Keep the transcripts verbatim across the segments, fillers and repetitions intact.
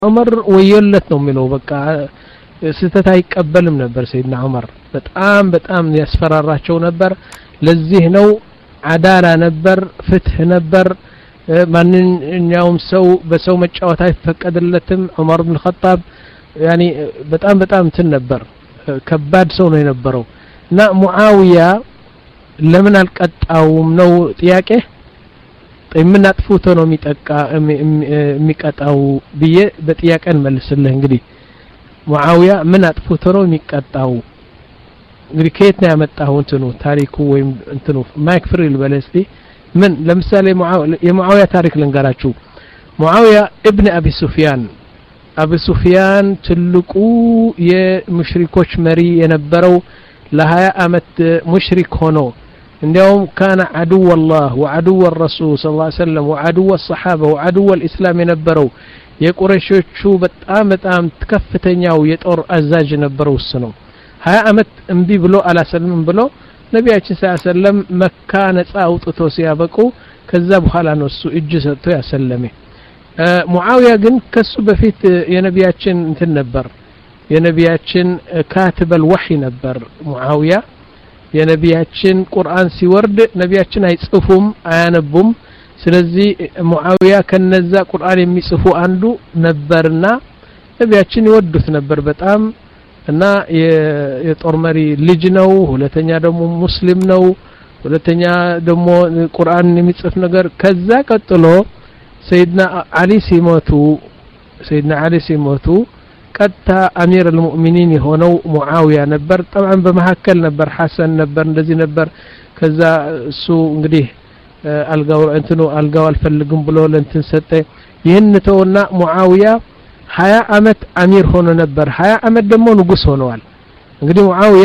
ዑመር ወየለት ነው የሚለው በቃ ስተት አይቀበልም ነበር ሰይድና ዑመር በጣም በጣም ያስፈራራቸው ነበር ለዚህ ነው አዳላ ነበር ፍትህ ነበር ማንኛውም ሰው በሰው መጫወት አይፈቀድለትም ዑመር ኢብኑ ኸጣብ ያኒ በጣም በጣም እንትን ነበር ከባድ ሰው ነው የነበረው እና ሙአዊያ ለምን አልቀጣውም ነው ጥያቄ ምን አጥፍቶ ነው የሚጠቃ የሚቀጣው ብዬ በጥያቄን መልስልህ እንግዲህ ሙአዊያ ምን አጥፍቶ ነው የሚቀጣው እንግዲህ ከየት ነው ያመጣው እንትኑ ታሪኩ ወይም እንትኑ ማይክፍሪ ልበለስቲ ምን ለምሳሌ የሙአዊያ ታሪክ ልንገራችሁ ሙአዊያ ኢብኑ አቢ ሱፊያን አቢ ሱፊያን ትልቁ የሙሽሪኮች መሪ የነበረው ለ20 አመት ሙሽሪክ ሆኖ እንዲያውም كان عدو الله وعدو الرسول صلى الله عليه وسلم وعدو الصحابه وعدو الاسلام የነበረው የቁረይሾቹ በጣም በጣም ከፍተኛው የጦር አዛዥ ነበረው እሱ ነው ሀያ አመት እንቢ ብሎ አላሰልምም ብሎ ነብያችን ሰለላሁ ዐለይሂ ወሰለም መካ ነፃ አውጥቶ ሲያበቁ ከዛ በኋላ ነው እሱ እጅ ሰጥቶ ያሰለመ ሙአዊያ ግን ከሱ በፊት የነብያችን እንትን ነበር የነብያችን ካትበል ወህይ ነበር ሙአዊያ የነብያችን ቁርአን ሲወርድ ነብያችን አይጽፉም አያነቡም ስለዚህ ሙአዊያ ከነዛ ቁርአን የሚጽፉ አንዱ ነበርና ነብያችን ይወዱት ነበር በጣም እና የጦር መሪ ልጅ ነው ሁለተኛ ደግሞ ሙስሊም ነው ሁለተኛ ደግሞ ቁርአን የሚጽፍ ነገር ከዛ ቀጥሎ ሰይድና አሊ ሲሞቱ ሰይድና አሊ ሲሞቱ ቀጥታ አሚር አልሙእሚኒን የሆነው ሙአዊያ ነበር طبعا በመሐከል ነበር ሐሰን ነበር እንደዚህ ነበር ከዛ እሱ እንግዲህ አልጋው እንትኑ አልጋው አልፈልግም ብሎ ለእንትን ሰጠ ይህን ተውና ሙአዊያ ሀያ አመት አሚር ሆኖ ነበር ሀያ አመት ደግሞ ንጉስ ሆነዋል እንግዲህ ሙአዊያ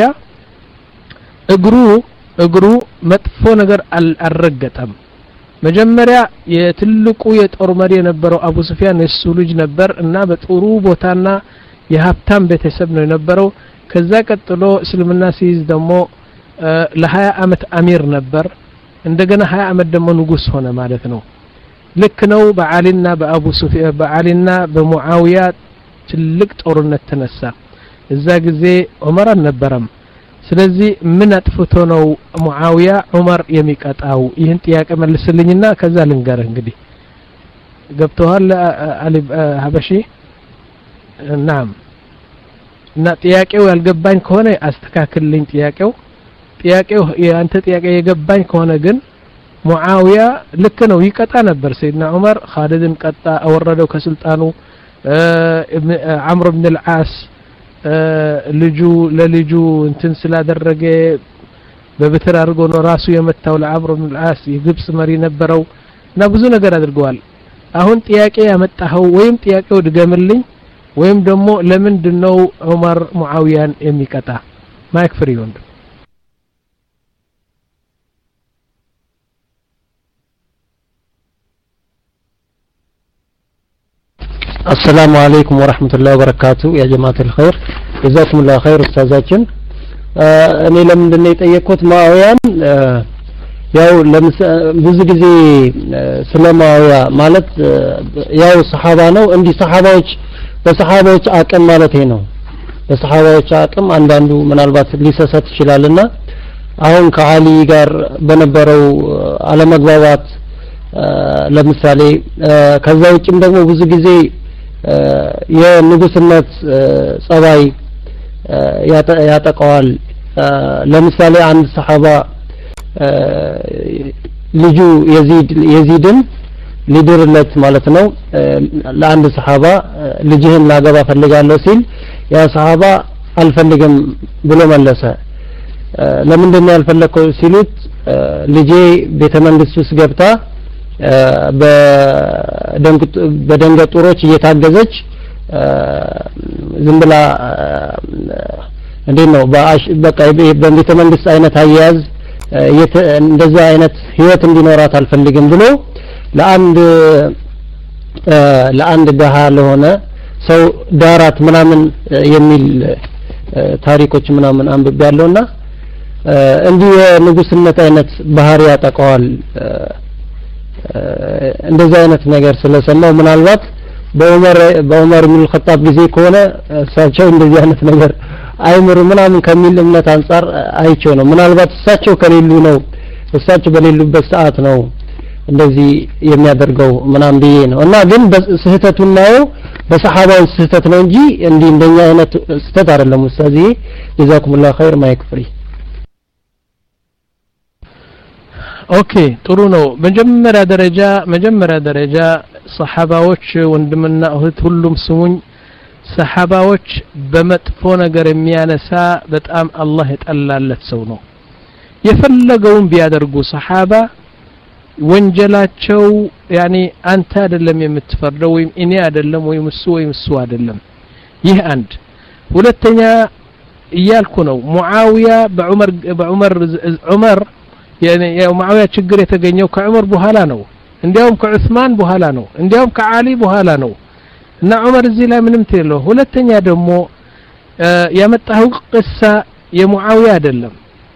እግሩ እግሩ መጥፎ ነገር አልረገጠም መጀመሪያ የትልቁ የጦር መሪ የነበረው አቡ ሱፊያን እሱ ልጅ ነበር እና በጥሩ ቦታና የሀብታም ቤተሰብ ነው የነበረው ከዛ ቀጥሎ እስልምና ሲይዝ ደግሞ ለ20 አመት አሚር ነበር እንደገና ሀያ አመት ደግሞ ንጉስ ሆነ ማለት ነው ልክ ነው በአሊና በአቡ ሱፊያን በአሊና በሙአዊያ ትልቅ ጦርነት ተነሳ እዛ ጊዜ ዑመር አልነበረም ስለዚህ ምን አጥፍቶ ነው ሙአዊያ ዑመር የሚቀጣው ይህን ጥያቄ መልስልኝና ከዛ ልንገርህ እንግዲህ ገብተዋል አሊ ሀበሺ ናም እና ጥያቄው ያልገባኝ ከሆነ አስተካክልልኝ ጥያቄው ጥያቄው ያንተ ጥያቄ የገባኝ ከሆነ ግን ሙአዊያ ልክ ነው ይቀጣ ነበር ሰይድና ዑመር ኻሊድን ቀጣ አወረደው ከስልጣኑ አምር ኢብኑ አልዓስ ልጁ ለልጁ እንትን ስላደረገ በበትር አድርጎ ነው ራሱ የመታው ለአምር ኢብኑ አልዓስ የግብጽ መሪ ነበረው እና ብዙ ነገር አድርገዋል አሁን ጥያቄ ያመጣው ወይም ጥያቄው ድገምልኝ ወይም ደግሞ ለምንድነው ዑመር ሙአዊያን የሚቀጣ ማይክ ፍሪ ወንድ السلام عليكم ورحمة الله وبركاته يا جماعة الخير جزاكم الله خير أستاذاتنا እኔ ለምንድን ነው የጠየቅኩት ሙአዊያን ያው ብዙ ጊዜ ስለማውያ ማለት ያው ሰሃባ ነው እንዲ ሰሃባዎች በሰሃባዎች አቅም ማለት ነው በሰሃባዎች አቅም አንዳንዱ ምናልባት ሊሰሰት ይችላልና አሁን ከአሊ ጋር በነበረው አለመግባባት ለምሳሌ ከዛ ውጭም ደግሞ ብዙ ጊዜ የንጉስነት ጸባይ ያጠቃዋል ለምሳሌ አንድ ሰሃባ ልጁ የዚድ የዚድን ሊድርለት ማለት ነው ለአንድ ሰሃባ ልጅህን ላገባ ፈልጋለሁ ሲል ያ ሰሃባ አልፈልግም ብሎ መለሰ ለምንድነው ያልፈለከው ሲሉት ልጄ ቤተ መንግስት ውስጥ ገብታ በደንገጡሮች እየታገዘች ዝም ብላ እንዴት ነው በቃ በቤተ መንግስት አይነት አያያዝ እንደዛ አይነት ህይወት እንዲኖራት አልፈልግም ብሎ ለአንድ ለአንድ ደሃ ለሆነ ሰው ዳራት ምናምን የሚል ታሪኮች ምናምን አንብቤ ያለውና እንዲህ የንጉስነት አይነት ባህሪ ያጠቃዋል እንደዛ አይነት ነገር ስለሰማው ምናልባት በዑመር በዑመር ኢብኑ الخطاب ጊዜ ከሆነ እሳቸው እንደዚህ አይነት ነገር አይምሩ ምናምን ከሚል እምነት አንፃር አይቸው ነው ምናልባት እሳቸው ከሌሉ ነው እሳቸው በሌሉበት ሰዓት ነው እንደዚህ የሚያደርገው ምናምን ብዬ ነው እና ግን ስህተቱን ነው በሰሃባው ስህተት ነው እንጂ እንዲህ እንደኛ አይነት ስህተት አይደለም ኡስታዝ ጀዛኩሙላህ ኸይር ማይክፍሪ ኦኬ ጥሩ ነው መጀመሪያ ደረጃ መጀመሪያ ደረጃ ሰሃባዎች ወንድምና እህት ሁሉም ስሙኝ ሰሃባዎች በመጥፎ ነገር የሚያነሳ በጣም አላህ የጠላለት ሰው ነው የፈለገውን ቢያደርጉ ሰሃባ ወንጀላቸው ያኒ አንተ አይደለም የምትፈርደው ወይም እኔ አይደለም ወይም እሱ ወይም እሱ አይደለም ይህ አንድ ሁለተኛ እያልኩ ነው ሙአዊያ በዑመር በዑመር ዑመር ያኒ የሙአዊያ ችግር የተገኘው ከዑመር በኋላ ነው እንዲያውም ከዑስማን በኋላ ነው እንዲያውም ከዓሊ በኋላ ነው እና ዑመር እዚህ ላይ ምንም ተለው ሁለተኛ ደግሞ ያመጣው ቅሳ የሙአዊያ አይደለም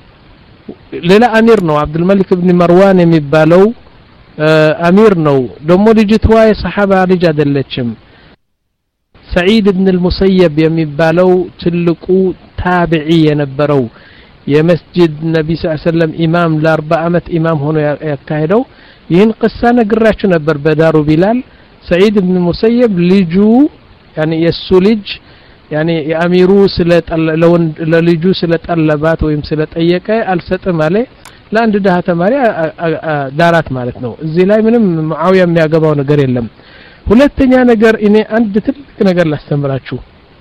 ሌላ አሚር ነው አብዱል መሊክ ኢብኑ መርዋን የሚባለው አሚር ነው ደግሞ ልጅቷ የሰሃባ ልጅ አይደለችም ሰዒድ ኢብኑ አልሙሰይብ የሚባለው ትልቁ ታቢዒ የነበረው የመስጂድ ነብይ ሰለላሁ ዐለይሂ ወሰለም ኢማም ለ40 አመት ኢማም ሆኖ ያካሄደው ይህን ቅሳ ነግራችሁ ነበር በዳሩ ቢላል ሰዒድ ኢብኑ አልሙሰይብ ልጁ يعني የሱ ልጅ يعني የአሚሩ ስለ ለልጁ ስለ ጠለባት ወይም ስለ ጠየቀ አልሰጥም አለ ለአንድ ደሃ ተማሪ ዳራት ማለት ነው እዚህ ላይ ምንም ሙአዊያ የሚያገባው ነገር የለም ሁለተኛ ነገር እኔ አንድ ትልቅ ነገር ላስተምራችሁ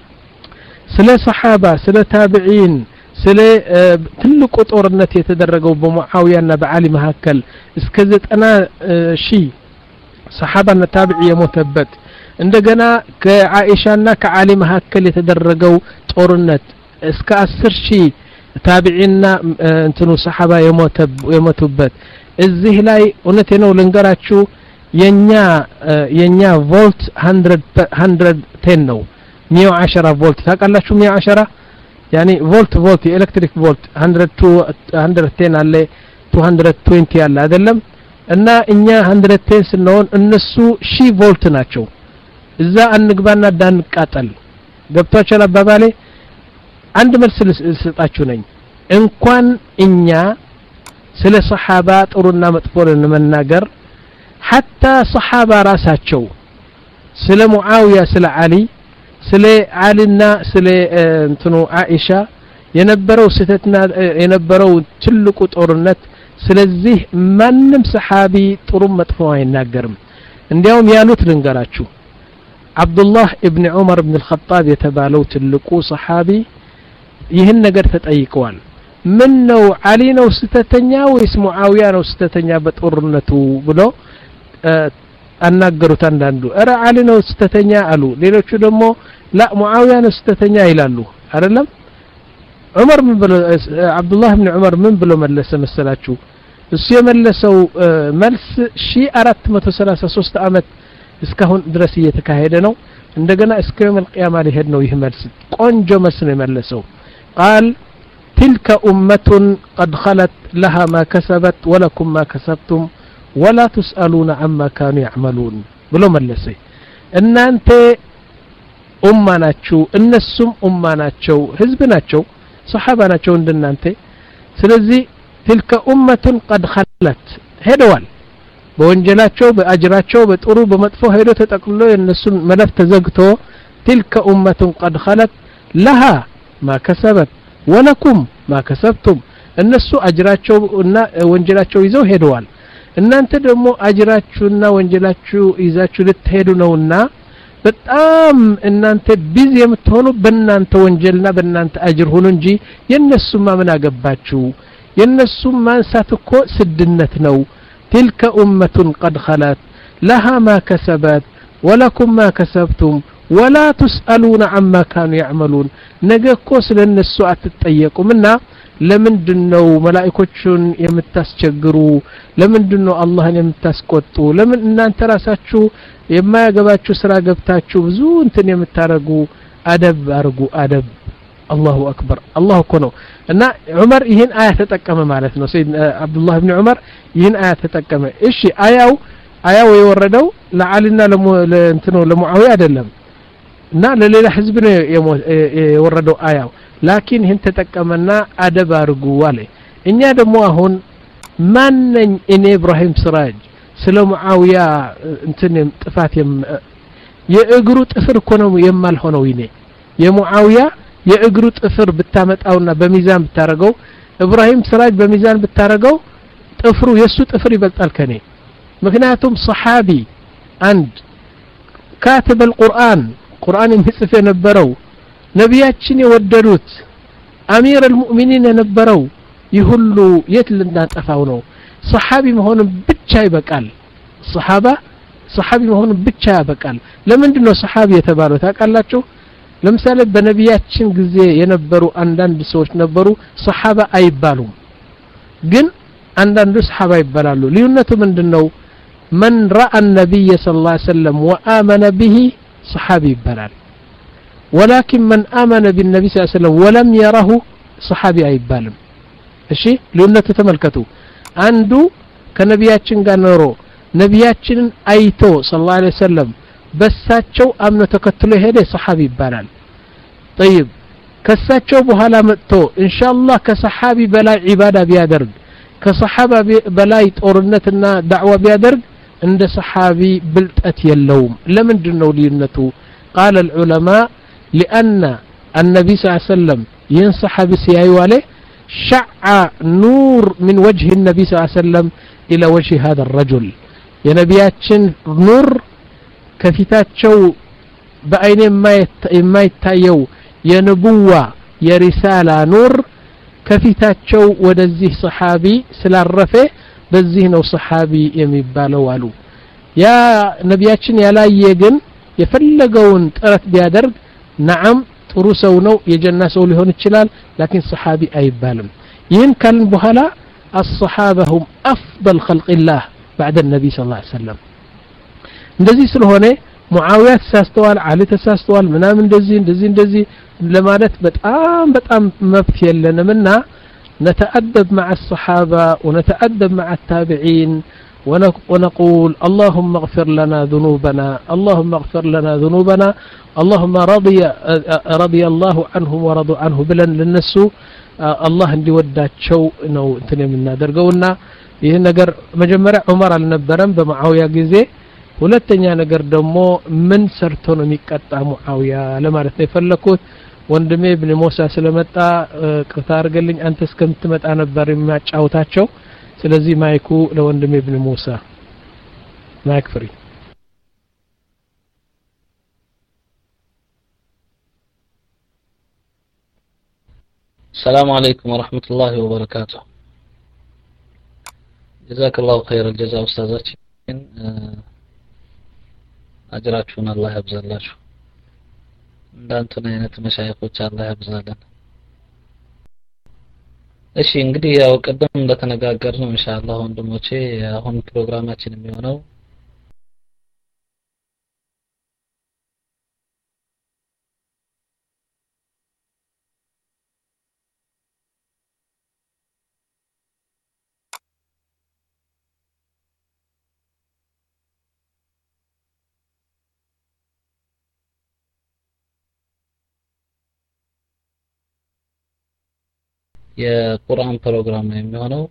ስለ ሰሃባ ስለ ታቢዒን ስለ ትልቁ ጦርነት የተደረገው በሙአዊያና በዓሊ መካከል እስከ ዘጠና ሺህ ሰሃባና ታቢዒ የሞተበት እንደገና ከአኢሻና ከዓሊ መካከል የተደረገው ጦርነት እስከ አስር ሺህ ታቢዒና እንትኑ ሰሃባ የሞቱበት እዚህ ላይ እውነቴ ነው ልንገራችሁ የኛ የኛ ቮልት መቶ መቶ ነው መቶ ወዐሸራ ቮልት ታውቃላችሁ መቶ ወዐሸራ يعني ቮልት ቮልት የኤሌክትሪክ ቮልት መቶ መቶ አለ መቶ ሁለት አለ አይደለም እና እኛ መቶ መቶ ስንሆን እነሱ ሺህ ቮልት ናቸው እዛ አንግባና ዳንቃጠል ገብቷችኋል አባባሌ አንድ መልስ ልሰጣችሁ ነኝ እንኳን እኛ ስለ ሰሃባ ጥሩና መጥፎ ለመናገር حتى ሰሃባ ራሳቸው ስለ ሙአዊያ ስለ ዓሊ ስለ ዓሊና ስለ እንትኑ አኢሻ የነበረው ስተትና የነበረው ትልቁ ጦርነት ስለዚህ ማንም ሰሃቢ ጥሩ መጥፎ አይናገርም እንዲያውም ያሉት ልንገራችሁ አብዱላህ ኢብኑ ዑመር ኢብኑ الخطاب የተባለው ትልቁ ሰሃቢ ይህን ነገር ተጠይቀዋል ምን ነው ዓሊ ነው ስተተኛ ወይስ ሙአዊያ ነው ስተተኛ በጦርነቱ ብሎ አናገሩት አንዳንዱ አረ ዓሊ ነው ስተተኛ አሉ ሌሎቹ ደግሞ ላ ሙአዊያ ነው ስተተኛ ይላሉ አይደለም ዑመር ምን ብሎ አብዱላህ ኢብኑ ዑመር ምን ብሎ መለሰ መሰላችሁ እሱ የመለሰው መልስ ሺህ አራት መቶ ሰላሳ ሶስት አመት እስካሁን ድረስ እየተካሄደ ነው እንደገና እስከ يوم القيامه ሊሄድ ነው ይህ መልስ ቆንጆ መልስ ነው የመለሰው قال تلك امه قد خلت لها ما كسبت ولكم ما كسبتم ولا تسالون عما كانوا يعملون ብሎ መለሰ እናንተ ኡማ ናችሁ እነሱም ኡማ ናቸው ህዝብ ናቸው ሰሃባ ናቸው እንደናንተ ስለዚህ تلك امه قد خلت ሄደዋል በወንጀላቸው በአጅራቸው በጥሩ በመጥፎ ሄዶ ተጠቅልሎ የነሱን መለፍ ተዘግቶ تلك امه قد خلت لها ما كسبت ولكم ما كسبتم እነሱ አጅራቸውና ወንጀላቸው ይዘው ሄደዋል እናንተ ደግሞ አጅራችሁና ወንጀላችሁ ይዛችሁ ልትሄዱ ነውና በጣም እናንተ ቢዚ የምትሆኑ በእናንተ ወንጀልና በእናንተ አጅር ሆኖ እንጂ የነሱማ ምን አገባችሁ የነሱም ማንሳት እኮ ስድነት ነው تلك امه قد خلت لها ما كسبت ولكم ما كسبتم ولا تسالون عما كانوا يعملون ነገኮ ስለነሱ አትጠየቁምና ለምንድነው መላእክቶቹን የምታስቸግሩ ለምንድነው አላህን የምታስቆጡ ለምን እናንተ ራሳችሁ የማያገባችሁ ስራ ገብታችሁ ብዙ እንትን የምታረጉ አደብ አርጉ አደብ አላሁ አክበር አላህ እኮ ነው እና ዑመር ይህን አያ ተጠቀመ ማለት ነው ሰይድ አብዱላህ ኢብኑ ዑመር ይህን አያ ተጠቀመ እሺ አያው አያው የወረደው ለዓሊና ለእንትኑ ለሙአዊያ አይደለም እና ለሌላ ህዝብ ነው የወረደው አያው ላኪን ይህን ተጠቀመና አደብ አርጉ አለ እኛ ደግሞ አሁን ማንነኝ እኔ ኢብራሂም ስራጅ ስለ ሙአዊያ እንትን ጥፋት የእግሩ ጥፍር እኮ ነው የማልሆነው ይኔ የሙአዊያ የእግሩ ጥፍር ብታመጣውና በሚዛን ብታረገው ኢብራሂም ስራጅ በሚዛን ብታረገው ጥፍሩ የሱ ጥፍር ይበልጣል ከኔ ምክንያቱም ሱሐቢ አንድ كاتب القرآن ቁርአን የሚጽፍ የነበረው ነብያችን የወደዱት አሚር المؤمنين የነበረው ይሁሉ የት ልናጠፋው ነው ሱሐቢ መሆን ብቻ ይበቃል ሱሐባ ሱሐቢ መሆን ብቻ ይበቃል ለምንድን ነው ሱሐቢ የተባለው ታውቃላችሁ ለምሳሌ በነብያችን ጊዜ የነበሩ አንዳንድ ሰዎች ነበሩ ሱሐባ አይባሉም ግን አንዳንዱ ሱሐባ ይባላሉ ልዩነቱ ምንድነው من راى النبي صلى الله عليه وسلم وآمن به صحابي ይባላል ولكن من آمن بالنبي صلى الله عليه وسلم ولم يره صحابي አይባልም እሺ ልዩነቱ ተመልከቱ አንዱ ከነብያችን ጋር ኖሮ ነብያችንን አይቶ ሰለላሁ ዐለይሂ ወሰለም በሳቸው አምነ ተከትሎ ሄደ صحابي ይባላል طيب ከሳቸው በኋላ መጥቶ ኢንሻአላህ ከሰሐቢ በላይ ዒባዳ ቢያደርግ ከሰሐባ በላይ ጦርነትና ዳዕዋ ቢያደርግ እንደ ሰሐቢ ብልጠት የለውም ለምንድነው ልዩነቱ قال العلماء لأن النبي صلى الله عليه وسلم ين صحابي سيايو عليه شع نور من وجه النبي صلى الله عليه وسلم إلى وجه هذا الرجل يا نبياتشن نور كفتاتشو بأين ما يتايو يا نبوة يا رسالة نور كفتاتشو ودزيه صحابي سلارفه بزيه نو صحابي يميبالو والو يا نبياتشن يا لا يجن يفلقون طرت بيادرግ نعم ጥሩ ሰው ነው የጀና ሰው ሊሆን ይችላል لكن صحابي አይባልም ይህን ካልን በኋላ الصحابه هم افضل خلق الله بعد النبي صلى الله عليه وسلم እንደዚህ ስለሆነ ሙአዊያ ተሳስተዋል አሊ ተሳስተዋል ምናምን እንደዚህ እንደዚህ እንደዚህ ለማለት በጣም በጣም መብት የለንምና نتأدب مع الصحابه ونتأدب مع التابعين ونقول اللهم اغفر لنا ذنوبنا اللهم اغفر لنا ذنوبنا اللهم رضي رضي الله عنهم ورضوا عنه بلن للناس الله እንዲ ወዳቸው ነው እንትን የምናደርገውና ይሄ ነገር መጀመሪያ ዑመር አልነበረም በሙአዊያ ጊዜ ሁለተኛ ነገር ደግሞ ምን ሰርቶ ነው የሚቀጣ ሙአዊያ ለማለት ነው የፈለኩት ወንድሜ ኢብኑ ሙሳ ስለመጣ ቅርታ አድርገልኝ አንተ እስከምትመጣ ነበር የሚያጫውታቸው ስለዚህ ማይኩ ለወንድሜ ኢብኑ ሙሳ ማይክ ፍሪ السلام عليكم ورحمة الله وبركاته جزاك الله خير الجزاء أستاذاتي أجراتكم الله يبزل لكم እንዳንተና አይነት መሻይኾች አላህ ያብዛልን እሺ እንግዲህ ያው ቀደም እንደተነጋገርነው ኢንሻአላህ ወንድሞቼ አሁን ፕሮግራማችን የሚሆነው የቁርአን ፕሮግራም ነው የሚሆነው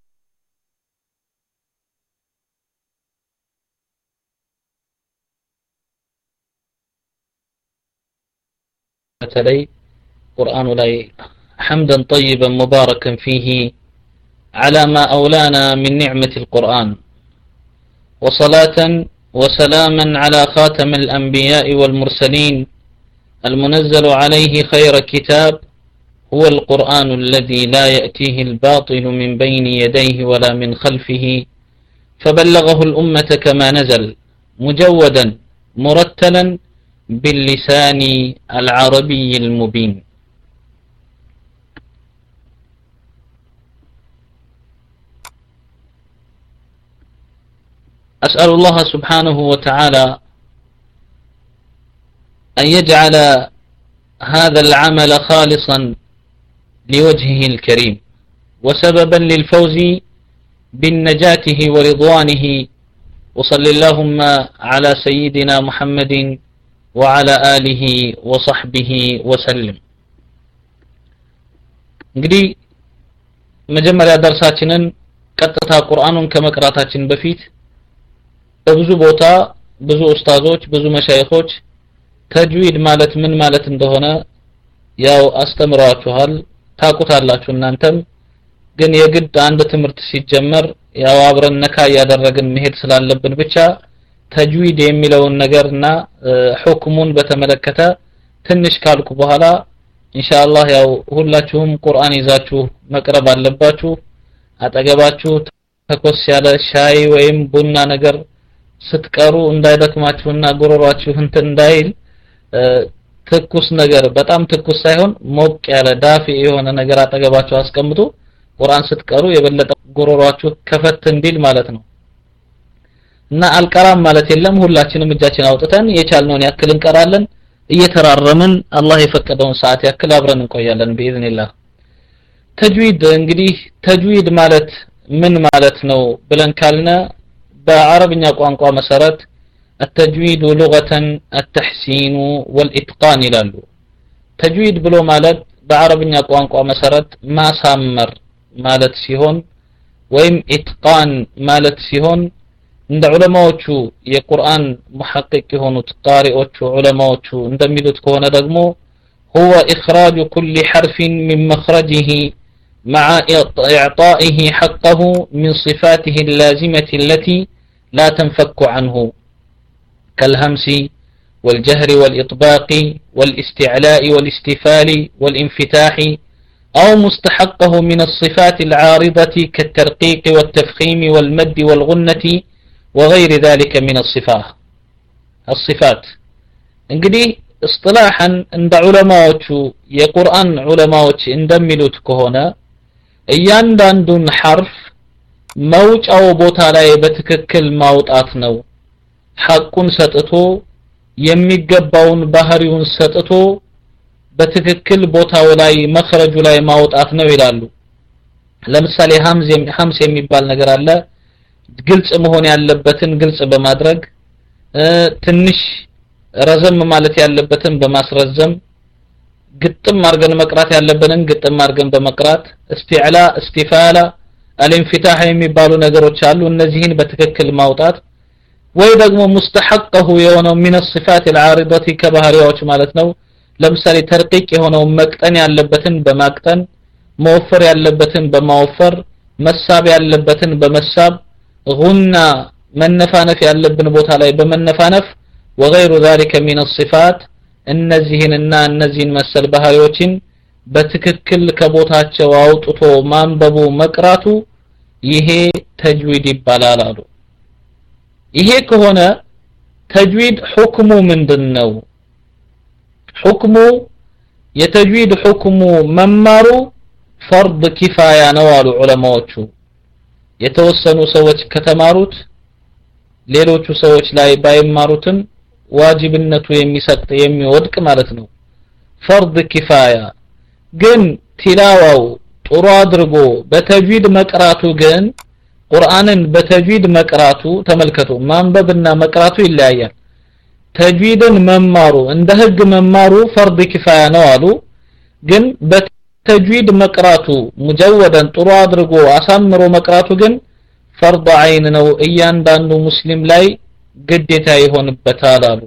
በተለይ ቁርአኑ ላይ حمدا طيبا مباركا فيه على ما أولانا من نعمة القرآن وصلاة وسلاما على خاتم الأنبياء والمرسلين المنزل عليه خير كتاب هو القرآن الذي لا يأتيه الباطل من بين يديه ولا من خلفه فبلغه الأمة كما نزل مجودا مرتلا باللسان العربي المبين أسأل الله سبحانه وتعالى أن يجعل هذا العمل خالصا لوجهه الكريم وسببا للفوز بالنجاته ورضوانه وصلى اللهم على سيدنا محمد وعلى آله وصحبه وسلم እንግዲህ መጀመሪያ ደርሳችንን ቀጥታ ቁርአኑን ከመቅራታችን በፊት በብዙ ቦታ ብዙ ኡስታዞች ብዙ መሻይኾች ተጅዊድ ማለት ምን ማለት እንደሆነ ያው አስተምሯችኋል ታቁታላችሁ እናንተም ግን የግድ አንድ ትምህርት ሲጀመር ያው አብረን ነካ ያደረግን መሄድ ስላለብን ብቻ ተጅዊድ የሚለውን ነገርና ሁክሙን በተመለከተ ትንሽ ካልኩ በኋላ ኢንሻአላህ ያው ሁላችሁም ቁርአን ይዛችሁ መቅረብ አለባችሁ አጠገባችሁ ተኮስ ያለ ሻይ ወይም ቡና ነገር ስትቀሩ እንዳይደክማችሁና ጎሮሯችሁ እንትን እንዳይል ትኩስ ነገር በጣም ትኩስ ሳይሆን ሞቅ ያለ ዳፊ የሆነ ነገር አጠገባችሁ አስቀምጡ ቁርአን ስትቀሩ የበለጠ ጎሮሯችሁ ከፈት እንዲል ማለት ነው እና አልቀራም ማለት የለም ሁላችንም እጃችን አውጥተን የቻልነውን ያክል እንቀራለን እየተራረምን አላህ የፈቀደውን ሰዓት ያክል አብረን እንቆያለን በኢዝኒላህ ተጅዊድ እንግዲህ ተጅዊድ ማለት ምን ማለት ነው ብለን ካልነ በአረብኛ ቋንቋ መሰረት التجويد لغة التحسين والإتقان ይላሉ ተጅዊድ ብሎ ማለት በአረብኛ ቋንቋ መሰረት ማሳመር ማለት ሲሆን ወይም ኢትቃን ማለት ሲሆን እንደ ዑለማዎቹ የቁርአን ሙሐቂቅ የሆኑት ቃሪዎቹ ዑለማዎቹ እንደሚሉት ከሆነ ደግሞ هو إخراج كل حرف من مخرجه مع إعطائه حقه من صفاته اللازمة التي لا تنفك عنه كالهمس والجهر والإطباق والاستعلاء والاستفال والانفتاح أو مستحقه من الصفات العارضة كالترقيق والتفخيم والمد والغنة وغير ذلك من الصفات الصفات እንግዲህ اصطلاحا عند علماء የቁርአን ዑለማዎች እንደሚሉት ከሆነ እያንዳንዱን ሐርፍ መውጫው ቦታ ላይ በትክክል ማውጣት ነው ሐቁን ሰጥቶ የሚገባውን ባህሪውን ሰጥቶ በትክክል ቦታው ላይ መخرጁ ላይ ማውጣት ነው ይላሉ ለምሳሌ ሐምዝ ሐምስ የሚባል ነገር አለ ግልጽ መሆን ያለበትን ግልጽ በማድረግ ትንሽ ረዘም ማለት ያለበትን በማስረዘም ግጥም አርገን መቅራት ያለበንን ግጥም አርገን በመቅራት እስቲዕላ እስቲፋላ አልንፍታህ የሚባሉ ነገሮች አሉ እነዚህን በትክክል ማውጣት ወይ ደግሞ ሙስተሐቀሁ የሆነው من الصفات العارضة ከባህሪያዎች ማለት ነው ለምሳሌ ተርቂቅ የሆነው መቅጠን ያለበትን በማቅጠን መወፈር ያለበትን በማወፈር መሳብ ያለበትን በመሳብ ጉና መነፋነፍ ያለብን ቦታ ላይ በመነፋነፍ وغير ذلك من الصفات እነዚህንና እነዚህን መሰል ባህሪዎችን በትክክል ከቦታቸው አውጥቶ ማንበቡ መቅራቱ ይሄ ተጅዊድ ይባላል አሉ ይሄ ከሆነ ተጅዊድ ሁክሙ ምንድነው ሁክሙ የተጅዊድ ሁክሙ መማሩ ፈርድ ኪፋያ ነው አሉ ዑለማዎቹ የተወሰኑ ሰዎች ከተማሩት ሌሎቹ ሰዎች ላይ ባይማሩትም ዋጅብነቱ የሚሰጥ የሚወድቅ ማለት ነው ፈርድ ኪፋያ ግን ቲላዋው ጥሩ አድርጎ በተጅዊድ መቅራቱ ግን ቁርአንን በተጅዊድ መቅራቱ ተመልከቱ ማንበብና መቅራቱ ይለያያል ተጅዊድን መማሩ እንደ ህግ መማሩ ፈርድ ኪፋያ ነው አሉ ግን በተጅዊድ መቅራቱ ሙጀወደን ጥሩ አድርጎ አሳምሮ መቅራቱ ግን ፈርድ አይን ነው እያንዳንዱ ሙስሊም ላይ ግዴታ ይሆንበታል አሉ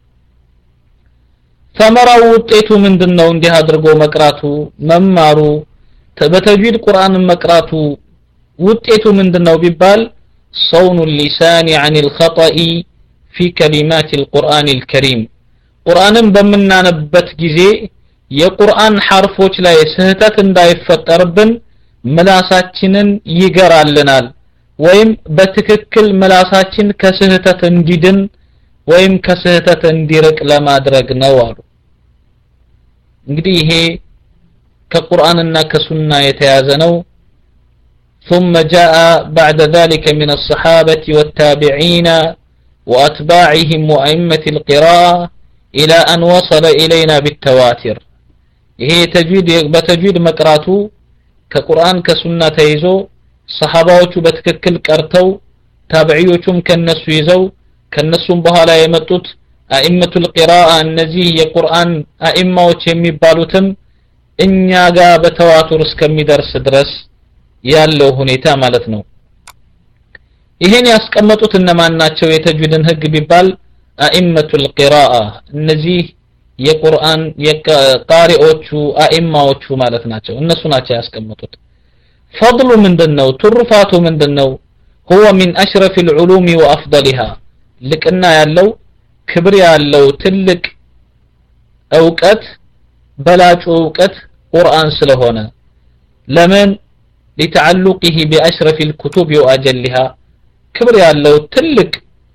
ተመራው ውጤቱ ምንድነው እንዲህ አድርጎ መቅራቱ መማሩ በተጅዊድ ቁርአን መቅራቱ ውጤቱ ምንድነው ቢባል صون اللسان عن الخطأ في كلمات القرآن الكريم قرآንን በመናነበት ጊዜ የቁርአን ሐርፎች ላይ ስህተት እንዳይፈጠርብን ምላሳችንን ይገራልናል ወይም በትክክል ምላሳችን ከስህተት እንዲድን ወይም ከስህተት እንዲርቅ ለማድረግ ነው አሉ እንግዲህ ይሄ ከቁርአንና ከሱና የተያዘ ነው ثم جاء بعد ذلك من الصحابة والتابعين وأتباعهم وأئمة القراءة إلى أن وصل إلينا بالتواتر ይሄ ተጅዊድ በተጅዊድ መቅራቱ ከቁርአን ከሱና ተይዞ ሰሃባዎቹ በትክክል ቀርተው ታብዒዮቹም ከነሱ ይዘው ከነሱም በኋላ የመጡት አኢመቱል ቂራአ እነዚህ የቁርአን አኢማዎች የሚባሉትም እኛ ጋር በተዋቱር እስከሚደርስ ድረስ ያለው ሁኔታ ማለት ነው። ይሄን ያስቀመጡት እነማን ናቸው? የተጅዊድን ህግ ቢባል አኢመቱል ቂራአ እነዚህ የቁርአን የቃሪዎቹ አኢማዎቹ ማለት ናቸው። እነሱ ናቸው ያስቀመጡት። ፈضሉ ምንድነው? ትሩፋቱ ምንድነው? هو من أشرف العلوم وأفضلها لكنا ያለው ክብር ያለው ትልቅ ዕውቀት በላጭ ዕውቀት ቁርአን ስለሆነ ለምን لتعلقه بأشرف الكتب وأجلها ክብር ያለው ትልቅ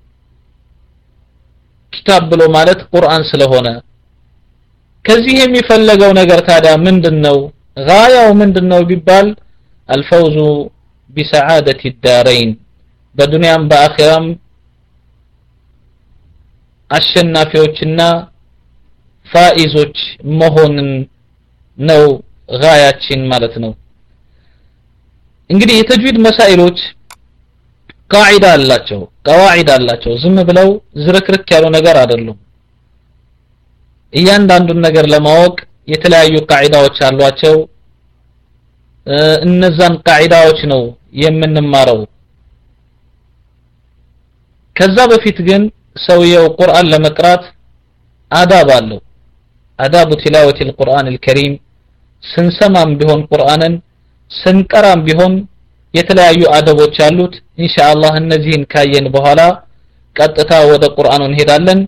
ኪታብ ብሎ ማለት ቁርአን ስለሆነ ከዚህ የሚፈለገው ነገር ታዲያ ምንድነው? غايው ምንድነው ቢባል الفوز بسعادة الدارين በዱንያም በአኺራም አሸናፊዎችና ፋኢዞች መሆንን ነው غاያችን ማለት ነው። እንግዲህ የተጅዊድ መሳኢሎች ቃዒዳ አላቸው ቀዋዒድ አላቸው። ዝም ብለው ዝርክርክ ያሉ ነገር አይደሉም። እያንዳንዱን ነገር ለማወቅ የተለያዩ ቃዒዳዎች አሏቸው። እነዛን ቃዒዳዎች ነው የምንማረው። ከዛ በፊት ግን ሰውየው ቁርአን ለመቅራት አዳብ አለው። አዳቡ ቲላወት القرآن الكريم ስንሰማም ቢሆን ቁርአንን ስንቀራም ቢሆን የተለያዩ አደቦች አሉት። ኢንሻአላህ እነዚህን ካየን በኋላ ቀጥታ ወደ ቁርአኑ እንሄዳለን።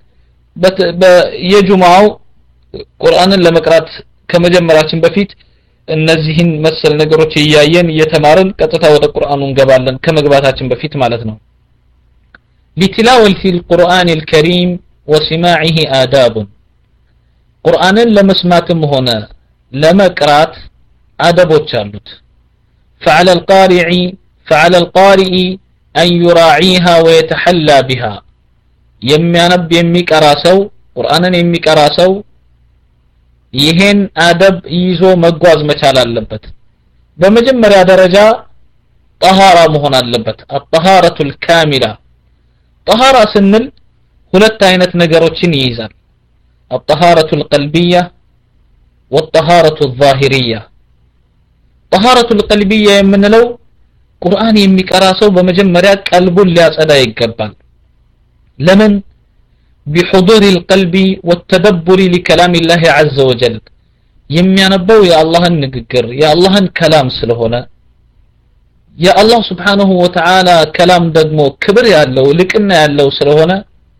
በየጁማው ቁርአንን ለመቅራት ከመጀመራችን በፊት እነዚህን መሰል ነገሮች እያየን እየተማርን ቀጥታ ወደ ቁርአኑ እንገባለን ከመግባታችን በፊት ማለት ነው። لتلاوة القرآن الكريم وسماعه آداب قرآن لمسماتم هنا لمقرات آدابوች አሉት فعلى القارئ فعلى القارئ أن يراعيها ويتحلى بها የሚያነብ የሚቀራ ሰው ቁርአንን የሚቀራ ሰው ይሄን አደብ ይዞ መጓዝ መቻል አለበት። በመጀመሪያ ደረጃ طهارة መሆን አለበት። الطهارة الكاملة طهارة ስንል ሁለት አይነት ነገሮችን ይይዛል። الطهارة القلبية والطهارة الظاهرية طهارة القلبية የምንለው ቁርአን የሚቀራ ሰው በመጀመሪያ ቀልቡን ሊያጸዳ ይገባል። ለምን بحضور القلب والتدبر لكلام الله عز وجل የሚያነበው የአላህን ንግግር የአላህን ከላም ስለሆነ የአላህ Subhanahu Wa Ta'ala ከላም ደግሞ ክብር ያለው ልቅና ያለው ስለሆነ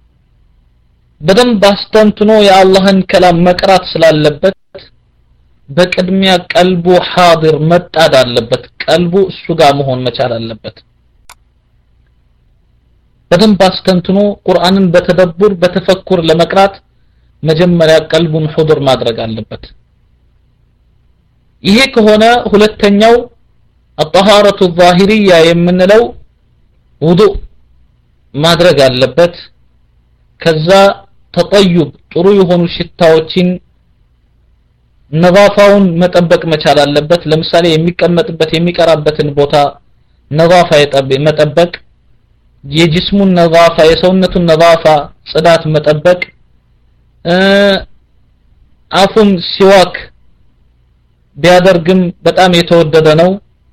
በደንብ አስተንትኖ የአላህን ከላም መቅራት ስላለበት በቅድሚያ ቀልቡ حاضر መጣድ አለበት። ቀልቡ እሱ ጋር መሆን መቻል አለበት። በደንብ አስተንትኖ ቁርአንን በተደብር በተፈኩር ለመቅራት መጀመሪያ ቀልቡን حضور ማድረግ አለበት። ይሄ ከሆነ ሁለተኛው الطهارة الظاهرية የምንለው ውዱእ ማድረግ አለበት። ከዛ ተጠዩብ ጥሩ የሆኑ ሽታዎችን ነዛፋውን መጠበቅ መቻል አለበት። ለምሳሌ የሚቀመጥበት የሚቀራበትን ቦታ ነዛፋ መጠበቅ የጅስሙን ነዛፋ የሰውነቱን ነዛፋ ጽዳት መጠበቅ አፉን ሲዋክ ቢያደርግም በጣም የተወደደ ነው።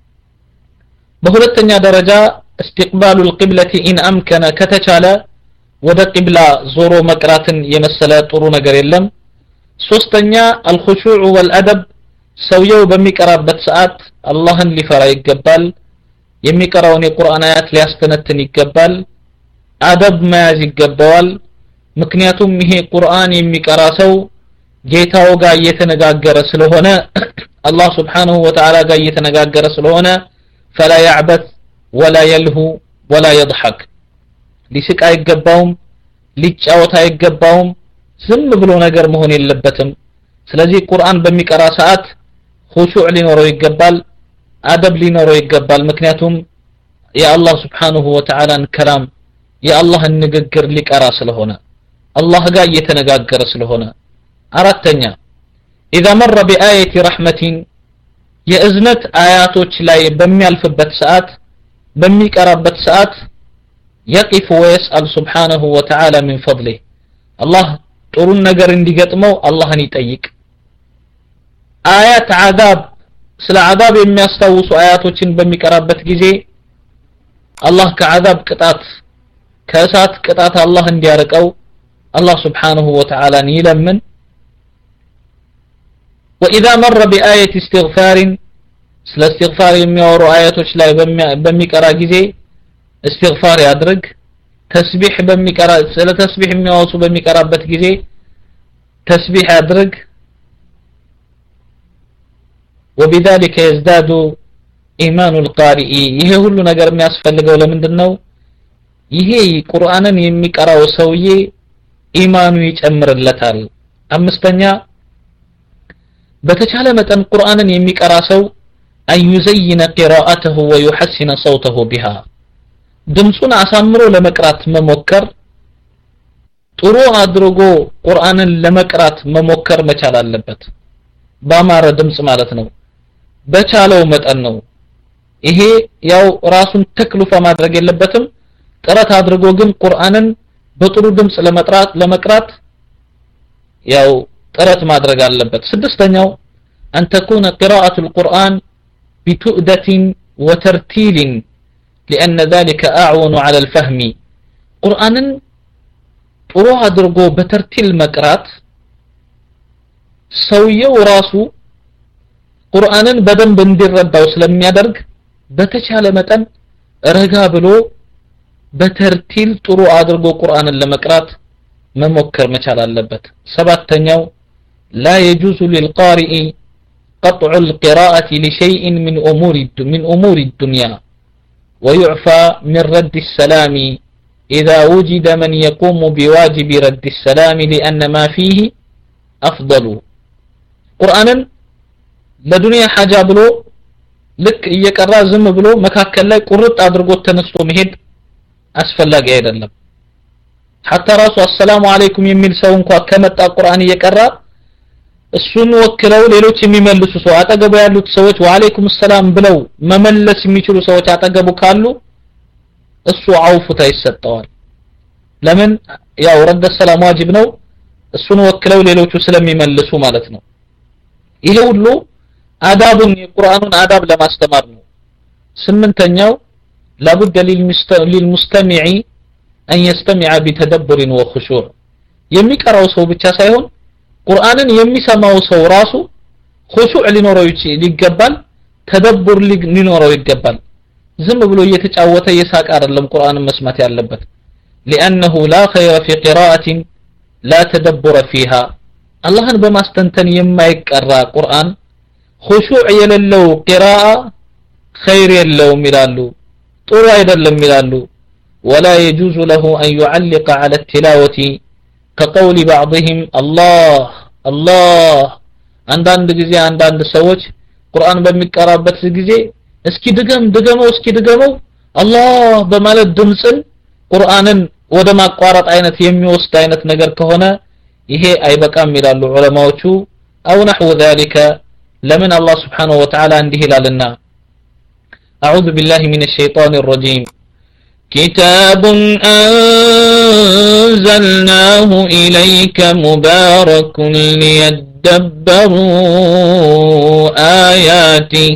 በሁለተኛ ደረጃ استقبال القبلة إن أمكن ከተቻለ ወደ ቂብላ ዞሮ መቅራትን የመሰለ ጥሩ ነገር የለም። ሶስተኛ الخشوع والأدب ሰውየው በሚቀራበት ሰዓት አላህን ሊፈራ ይገባል። የሚቀራውን የቁርአን አያት ሊያስተነትን ይገባል። አደብ መያዝ ይገባዋል። ምክንያቱም ይሄ ቁርአን የሚቀራ ሰው ጌታው ጋር እየተነጋገረ ስለሆነ አላህ Subhanahu Wa Ta'ala ጋር እየተነጋገረ ስለሆነ فلا يعبث ولا يلهو ولا يضحك ሊስቅ አይገባውም ሊጫወት አይገባውም ዝም ብሎ ነገር መሆን የለበትም። ስለዚህ ቁርአን በሚቀራ ሰዓት خشوع ሊኖረው ይገባል አደብ ሊኖረው ይገባል። ምክንያቱም የአላህ Subhanahu Wa Ta'ala ከላም የአላህን ንግግር ሊቀራ ስለሆነ አላህ ጋር እየተነጋገረ ስለሆነ። አራተኛ اذا مر بآية رحمة የእዝነት አያቶች ላይ በሚያልፍበት ሰዓት በሚቀራበት ሰዓት يقف ويسأل سبحانه وتعالى من فضله الله ጥሩን ነገር እንዲገጥመው አላህን ይጠይቅ አያት عذاب ስለ عذاب የሚያስታውሱ አያቶችን በሚቀራበት ጊዜ አላህ ከعذاب ቅጣት ከእሳት ቅጣት አላህ እንዲያርቀው الله سبحانه وتعالى يلمن وإذا مر بآية استغفار ስለ استغفار የሚያወሩ አያቶች ላይ በሚቀራ ጊዜ استغفار ያድርግ تسبيح በሚቀራ ስለ ተስቢህ የሚያወሱ በሚቀራበት ጊዜ تسبيح ያድርግ وبذلك يزداد إيمان القارئ ይሄ ሁሉ ነገር የሚያስፈልገው ለምንድነው ይሄ ቁርአንን የሚቀራው ሰውዬ ኢማኑ ይጨምርለታል አምስተኛ በተቻለ መጠን ቁርአንን የሚቀራ ሰው أيزين قراءته ويحسن صوته بها ድምጹን አሳምሮ ለመቅራት መሞከር ጥሩ አድርጎ ቁርአንን ለመቅራት መሞከር መቻል አለበት ባማረ ድምጽ ማለት ነው በቻለው መጠን ነው ይሄ ያው ራሱን ተክሉፋ ማድረግ የለበትም ጥረት አድርጎ ግን ቁርአንን በጥሩ ድምጽ ለመጥራት ለመቅራት ያው ጥረት ማድረግ አለበት ስድስተኛው أن تكون قراءة القرآن بتؤدة وترتيل لأن ذلك أعون على الفهم قرآن ጥሩ አድርጎ በተርቲል መቅራት ሰውየው ራሱ ቁርአንን በደንብ እንዲረዳው ስለሚያደርግ በተቻለ መጠን ረጋ ብሎ በተርቲል ጥሩ አድርጎ ቁርአንን ለመቅራት መሞከር መቻል አለበት ሰባተኛው لا يجوز للقارئ قطع القراءة لشيء من أمور من أمور الدنيا ويعفى من رد السلام إذا وجد من يقوم بواجب رد السلام لأن ما فيه أفضل قرآنا لدنيا حاجة بلو لك يقرأ زم بلو مكاكل لا قرط أدرقو تنسو مهد أسفل لا قيد اللب حتى راسو السلام عليكم يميل سونكو كمت القرآن يقرأ እሱን ወክለው ሌሎች የሚመልሱ ሰው አጠገቡ ያሉት ሰዎች ወአለይኩም ሰላም ብለው መመለስ የሚችሉ ሰዎች አጠገቡ ካሉ እሱ አውፉታ ይሰጣዋል ለምን ያው ረደ ሰላም ዋጅብ ነው እሱን ወክለው ሌሎቹ ስለሚመልሱ ማለት ነው ይሄ ሁሉ አዳቡን የቁርአኑን አዳብ ለማስተማር ነው ስምንተኛው لابد للمستمع أن يستمع بتدبر وخشوع የሚቀራው ሰው ብቻ ሳይሆን ቁርአንን የሚሰማው ሰው ራሱ ኹሹዕ ሊኖረው ይገባል ተደብር ሊኖረው ይገባል ዝም ብሎ እየተጫወተ የሳቅ አይደለም ቁርአንን መስማት ያለበት لانه لا خير في قراءة لا تدبر فيها አላህን በማስተንተን የማይቀራ ቁርአን ኹሹዕ የሌለው ቂራአ خير የለውም ይላሉ ጥሩ አይደለም ይላሉ ولا يجوز له أن يعلق على التلاوة كقول بعضهم الله الله አንዳንድ ጊዜ አንዳንድ ሰዎች ቁርአን በሚቀራበት ጊዜ እስኪ ድገም ድገመው እስኪ ድገመው አላህ በማለት ድምጽን ቁርአንን ወደ ማቋረጥ አይነት የሚወስድ አይነት ነገር ከሆነ ይሄ አይበቃም ይላሉ ዑለማዎቹ አው نحو ذلك ለምን አላህ Subhanahu Wa Ta'ala እንዲህ ይላልና أعوذ بالله من الشيطان الرجيم كتاب أنزلناه إليك مبارك ليدبروا آياته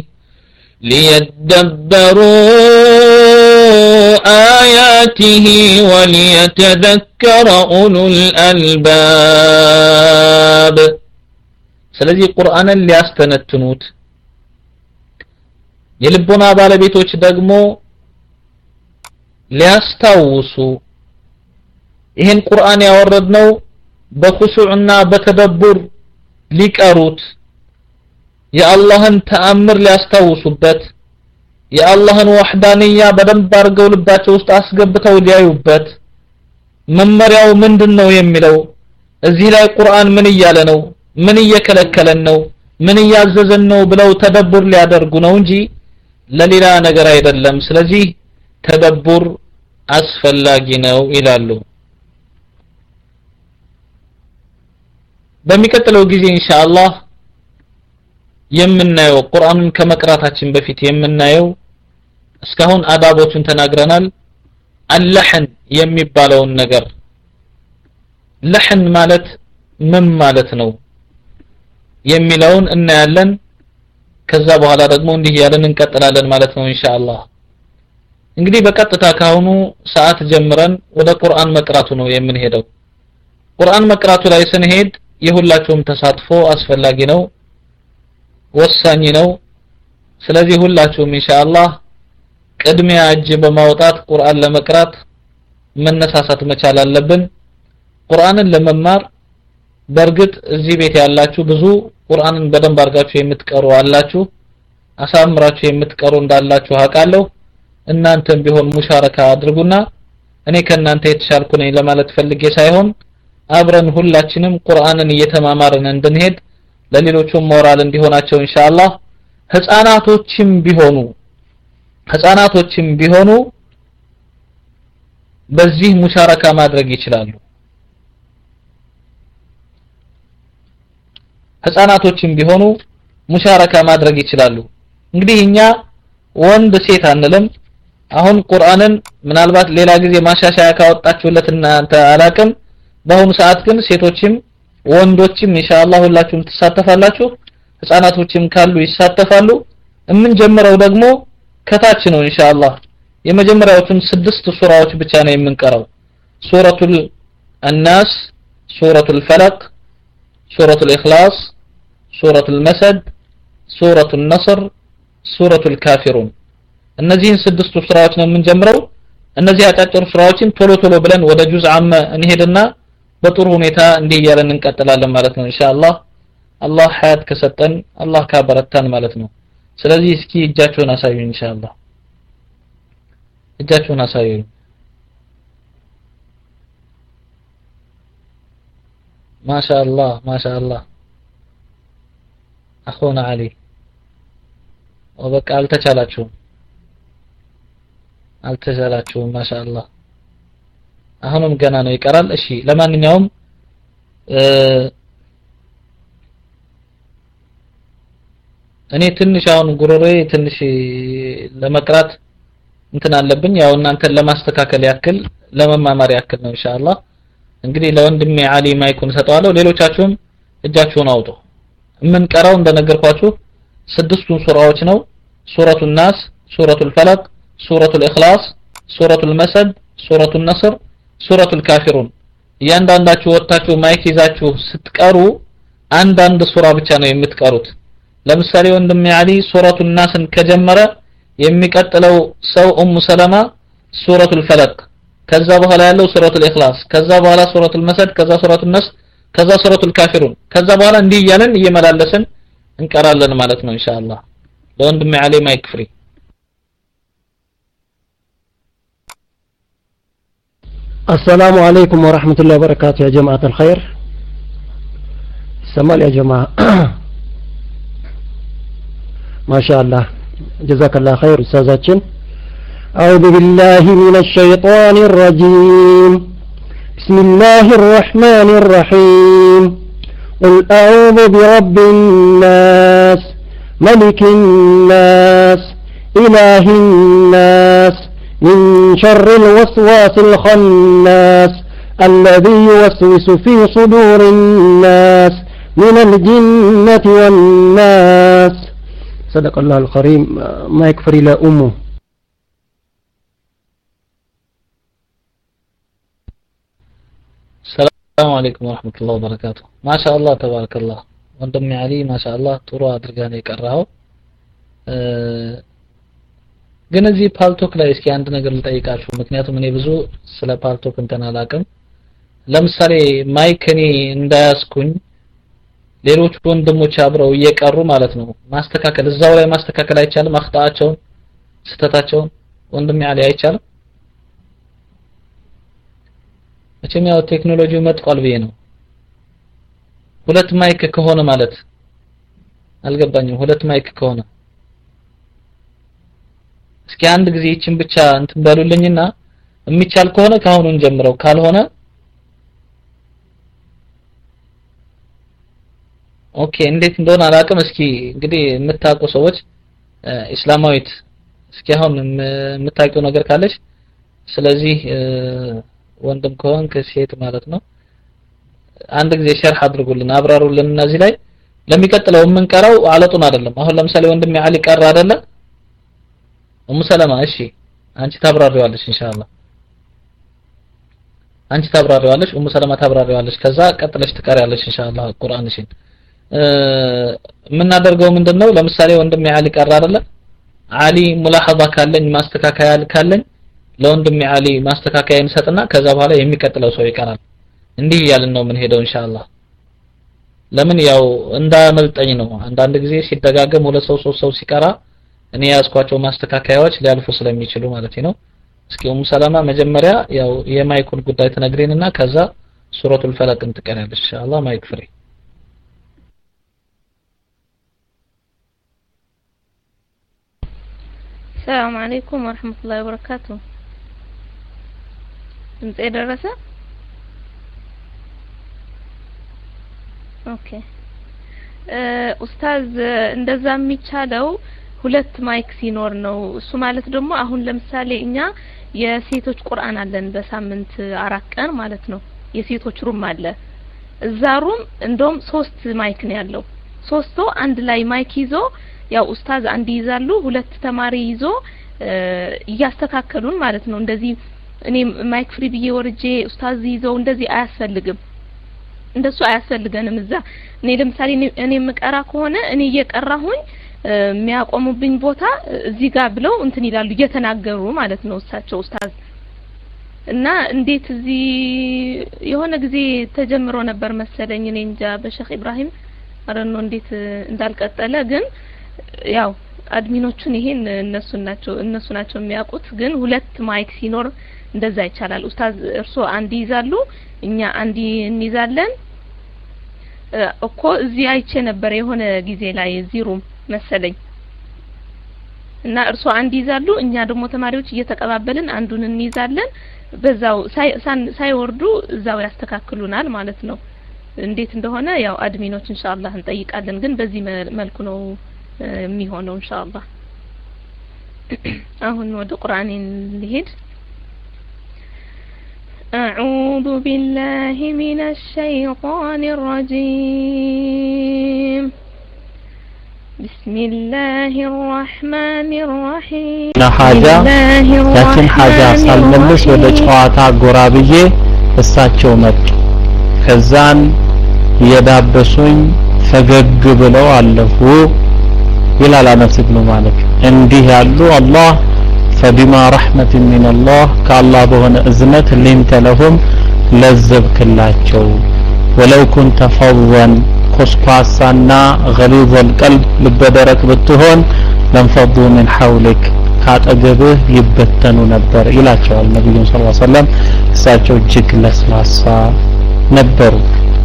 ليدبروا آياته وليتذكر أولو الألباب ስለዚህ ቁርአንን ሊያስተነትኑት የልቦና ባለቤቶች ደግሞ ሊያስታውሱ ይሄን ቁርአን ያወረድነው በኹሹዕና በተደብር ሊቀሩት የአላህን ተአምር ሊያስታውሱበት የአላህን ወህዳንያ በደንብ አድርገው ልባቸው ውስጥ አስገብተው ሊያዩበት መመሪያው ምንድነው የሚለው እዚህ ላይ ቁርአን ምን እያለ ነው ምን እየከለከለን ነው ምን እያዘዘን ነው ብለው ተደብር ሊያደርጉ ነው እንጂ ለሌላ ነገር አይደለም ስለዚህ ተደብር አስፈላጊ ነው ይላሉ በሚቀጥለው ጊዜ ኢንሻአላህ የምናየው ቁርአንን ከመቅራታችን በፊት የምናየው እስካሁን አዳቦቹን ተናግረናል اللحن የሚባለውን ነገር ለህን ማለት ምን ማለት ነው የሚለውን እናያለን ከዛ በኋላ ደግሞ እንዲህ ያለን እንቀጥላለን ማለት ነው ኢንሻአላህ እንግዲህ በቀጥታ ካሁኑ ሰዓት ጀምረን ወደ ቁርአን መቅራቱ ነው የምንሄደው ቁርአን መቅራቱ ላይ ስንሄድ የሁላችሁም ተሳትፎ አስፈላጊ ነው ወሳኝ ነው ስለዚህ ሁላችሁም ኢንሻአላህ ቅድሚያ እጅ በማውጣት ቁርአን ለመቅራት መነሳሳት መቻል አለብን ቁርአንን ለመማር በርግጥ እዚህ ቤት ያላችሁ ብዙ ቁርአንን በደንብ አርጋችሁ የምትቀሩ አላችሁ አሳምራችሁ የምትቀሩ እንዳላችሁ አውቃለሁ እናንተም ቢሆን ሙሻረካ አድርጉና እኔ ከናንተ የተሻልኩ ነኝ ለማለት ፈልጌ ሳይሆን አብረን ሁላችንም ቁርአንን እየተማማርን እንድንሄድ ለሌሎቹም ሞራል እንዲሆናቸው ኢንሻአላህ ህፃናቶችም ቢሆኑ ህፃናቶችም ቢሆኑ በዚህ ሙሻረካ ማድረግ ይችላሉ ህፃናቶችም ቢሆኑ ሙሻረካ ማድረግ ይችላሉ እንግዲህ እኛ ወንድ ሴት አንልም አሁን ቁርአንን ምናልባት ሌላ ጊዜ ማሻሻያ ካወጣችሁለትና አንተ አላቅም በአሁኑ ሰዓት ግን ሴቶችም ወንዶችም ኢንሻአላህ ሁላችሁም ተሳተፋላችሁ ህፃናቶችም ካሉ ይሳተፋሉ እምን ጀምረው ደግሞ ከታች ነው ኢንሻአላህ የመጀመሪያዎቹን ስድስት ሱራዎች ብቻ ነው የምንቀራው ሱረቱል الناس ሱረቱል ፈለቅ ሱረቱል ኢኽላስ ሱረቱል መስድ ሱረቱል ነስር ሱረቱል ካፊሩን እነዚህን ስድስቱ ሱራዎች ነው የምንጀምረው እነዚህ አጫጭር ሱራዎችን ቶሎ ቶሎ ብለን ወደ ጁዝ አመ እንሄድና በጥሩ ሁኔታ እንዲህ ያለን እንቀጥላለን ማለት ነው ኢንሻአላህ አላህ ሐያት ከሰጠን አላህ ካበረታን ማለት ነው ስለዚህ እስኪ እጃችሁን አሳዩኝ ኢንሻአላህ እጃችሁን አሳዩኝ ማሻአላህ ማሻአላህ አኹና አሊ ወበቃ አልተቻላችሁም አልተቻላችሁም ማሻአላህ አሁንም ገና ነው ይቀራል እሺ ለማንኛውም እኔ ትንሽ አሁን ጉሮሮዬ ትንሽ ለመቅራት እንትን አለብኝ ያው እናንተን ለማስተካከል ያክል ለመማማር ያክል ነው ኢንሻአላህ እንግዲህ ለወንድሜ አሊ ማይኩን ሰጣዋለሁ ሌሎቻችሁም እጃችሁን አውጡ ምን ቀራው እንደነገርኳችሁ ስድስቱን ሱራዎች ነው ሱረቱል ናስ ሱረቱል ፈለቅ ሱረቱል ኢኽላስ ሱረቱል መስድ ሱረቱል ነስር ሱረቱል ካፊሩን ያንዳንዳችሁ ወጣችሁ ማይክ ይዛችሁ ስትቀሩ አንድ አንድ ሱራ ብቻ ነው የምትቀሩት ለምሳሌ ወንድሜ አሊ ሱረቱል ናስን ከጀመረ የሚቀጥለው ሰው ኡሙ ሰለማ ሱረቱል ፈለቅ ከዛ በኋላ ያለው ሱረቱል ኢኽላስ ከዛ በኋላ ሱረቱል መስድ ከዛ ሱረቱል ነስር ከዛ ሱረቱል ካፊሩን ከዛ በኋላ እንዲህ ያለን እየመላለስን እንቀራለን ማለት ነው ኢንሻአላህ ለወንድሜ አሊ ማይክ ፍሪ السلام عليكم ورحمة الله وبركاته يا جماعة الخير السمال يا جماعة ما شاء الله جزاك الله خير أستاذاتشن أعوذ بالله من الشيطان الرجيم بسم الله الرحمن الرحيم قل أعوذ برب الناس ملك الناس إله الناس من شر الوسواس الخناس الذي يوسوس في صدور الناس من الجنة والناس صدق الله الكريم ما يكفر إلى أمه السلام عليكم ورحمة الله وبركاته ما شاء الله تبارك الله وندمي علي ما شاء الله تروى أدرقاني يقرأه أه ግን እዚህ ፓልቶክ ላይ እስኪ አንድ ነገር ልጠይቃችሁ ምክንያቱም እኔ ብዙ ስለ ፓልቶክ እንትን አላውቅም ለምሳሌ ማይክ እኔ እንዳያስኩኝ ሌሎች ወንድሞች አብረው እየቀሩ ማለት ነው ማስተካከል እዛው ላይ ማስተካከል አይቻልም አخطاቸውን ስተታቸውን ወንድሜ አሊ አይቻልም መቼም ያው ቴክኖሎጂው መጥቋል ብዬ ነው ሁለት ማይክ ከሆነ ማለት አልገባኝም ሁለት ማይክ ከሆነ እስኪ አንድ ጊዜ እቺን ብቻ እንትን በሉልኝና የሚቻል ከሆነ ካሁኑን ጀምረው ካልሆነ ኦኬ እንዴት እንደሆነ አላውቅም እስኪ እንግዲህ የምታውቁ ሰዎች እስላማዊት እስኪ አሁን የምታውቁ ነገር ካለሽ ስለዚህ ወንድም ከሆንክ ሴት ማለት ነው አንድ ጊዜ ሸርህ አድርጉልን አብራሩልን እነዚህ ላይ ለሚቀጥለው የምንቀራው አለጡን አይደለም አሁን ለምሳሌ ወንድም ያሊ ቀራ አይደለ ኡሙ ሰለማ እሺ አንቺ ታብራሪዋለሽ ኢንሻአላህ አንቺ ታብራሪዋለሽ ኡሙ ሰለማ ታብራሪዋለሽ ከዛ ቀጥለሽ ትቀሪያለሽ ኢንሻአላህ ቁርአንሽን ምን አደርገው ምንድነው ለምሳሌ ወንድም ያሊ ቀራ አይደለ አሊ ሙላሐዛ ካለኝ ማስተካከያ ካለኝ ለወንድም ያሊ ማስተካከያ እንሰጥና ከዛ በኋላ የሚቀጥለው ሰው ይቀራል እንዲህ ያልን ነው ምን ሄደው ኢንሻአላህ ለምን ያው እንዳመልጠኝ ነው አንዳንድ ጊዜ ሲደጋገም ሁለት ሰው ሶስት ሰው ሲቀራ እኔ ያስኳቸው ማስተካከያዎች ሊያልፉ ስለሚችሉ ማለት ነው እስኪ ኡሙ ሰላማ መጀመሪያ ያው የማይኩን ጉዳይ ተነግሬንና ከዛ ሱረቱል ፈለቅን ትቀራለሽ ኢንሻአላህ ማይክ ፍሪ السلام عليكم ورحمة الله وبركاته انت ايه درسة ኦኬ ኡስታዝ እንደዛ የሚቻለው ሁለት ማይክ ሲኖር ነው እሱ ማለት ደግሞ አሁን ለምሳሌ እኛ የሴቶች ቁርአን አለን በሳምንት አራት ቀን ማለት ነው የሴቶች ሩም አለ እዛ ሩም እንደውም ሶስት ማይክ ነው ያለው ሶስቱ አንድ ላይ ማይክ ይዞ ያው ኡስታዝ አንድ ይዛሉ ሁለት ተማሪ ይዞ እያስተካከሉን ማለት ነው እንደዚህ እኔ ማይክ ፍሪ ብዬ ወርጄ ኡስታዝ ይዘው እንደዚህ አያስፈልግም እንደሱ አያስፈልገንም እዛ እኔ ለምሳሌ እኔ መቀራ ከሆነ እኔ እየቀራሁኝ የሚያቆሙብኝ ቦታ እዚህ ጋር ብለው እንትን ይላሉ እየተናገሩ ማለት ነው እሳቸው ኡስታዝ እና እንዴት እዚህ የሆነ ጊዜ ተጀምሮ ነበር መሰለኝ እኔ እንጃ በሼክ ኢብራሂም አረኖ እንዴት እንዳልቀጠለ ግን ያው አድሚኖቹን ይሄን እነሱ ናቸው እነሱ ናቸው የሚያውቁት ግን ሁለት ማይክ ሲኖር እንደዛ ይቻላል ኡስታዝ እርሶ አንድ ይዛሉ እኛ አንድ እንይዛለን እኮ እዚህ አይቼ ነበር የሆነ ጊዜ ላይ እዚህ ሩም መሰለኝ እና እርሶ አንድ ይዛሉ እኛ ደግሞ ተማሪዎች እየተቀባበልን አንዱን እንይዛለን በዛው ሳይወርዱ እዛው ያስተካክሉናል ማለት ነው እንዴት እንደሆነ ያው አድሚኖች ኢንሻአላህ እንጠይቃለን ግን በዚህ መልኩ ነው የሚሆነው ኢንሻአላህ አሁን ወደ ቁርአን እንሄድ أعوذ بالله من الشيطان الرجيم بسم الله الرحمن الرحيم حاجة لكن حاجة ሳልመልስ ወደ ጨዋታ ጎራብዬ እሳቸው መጡ ከዛን የዳበሱኝ ፈገግ ብለው አለፉ ይላል አነስ ኢብኑ ማሊክ እንዲህ ያሉ አላህ فبما رحمة من الله كالله بهنا أزمت لنت لهم لذبك اللاتشو ولو كنت فظا قصقاصنا غليظ القلب لبدرك بتهون لانفضوا من حولك كات أجبه يبتنوا نبر إلى شو النبي صلى الله عليه وسلم ساتشو جيك لسلاسا نبروا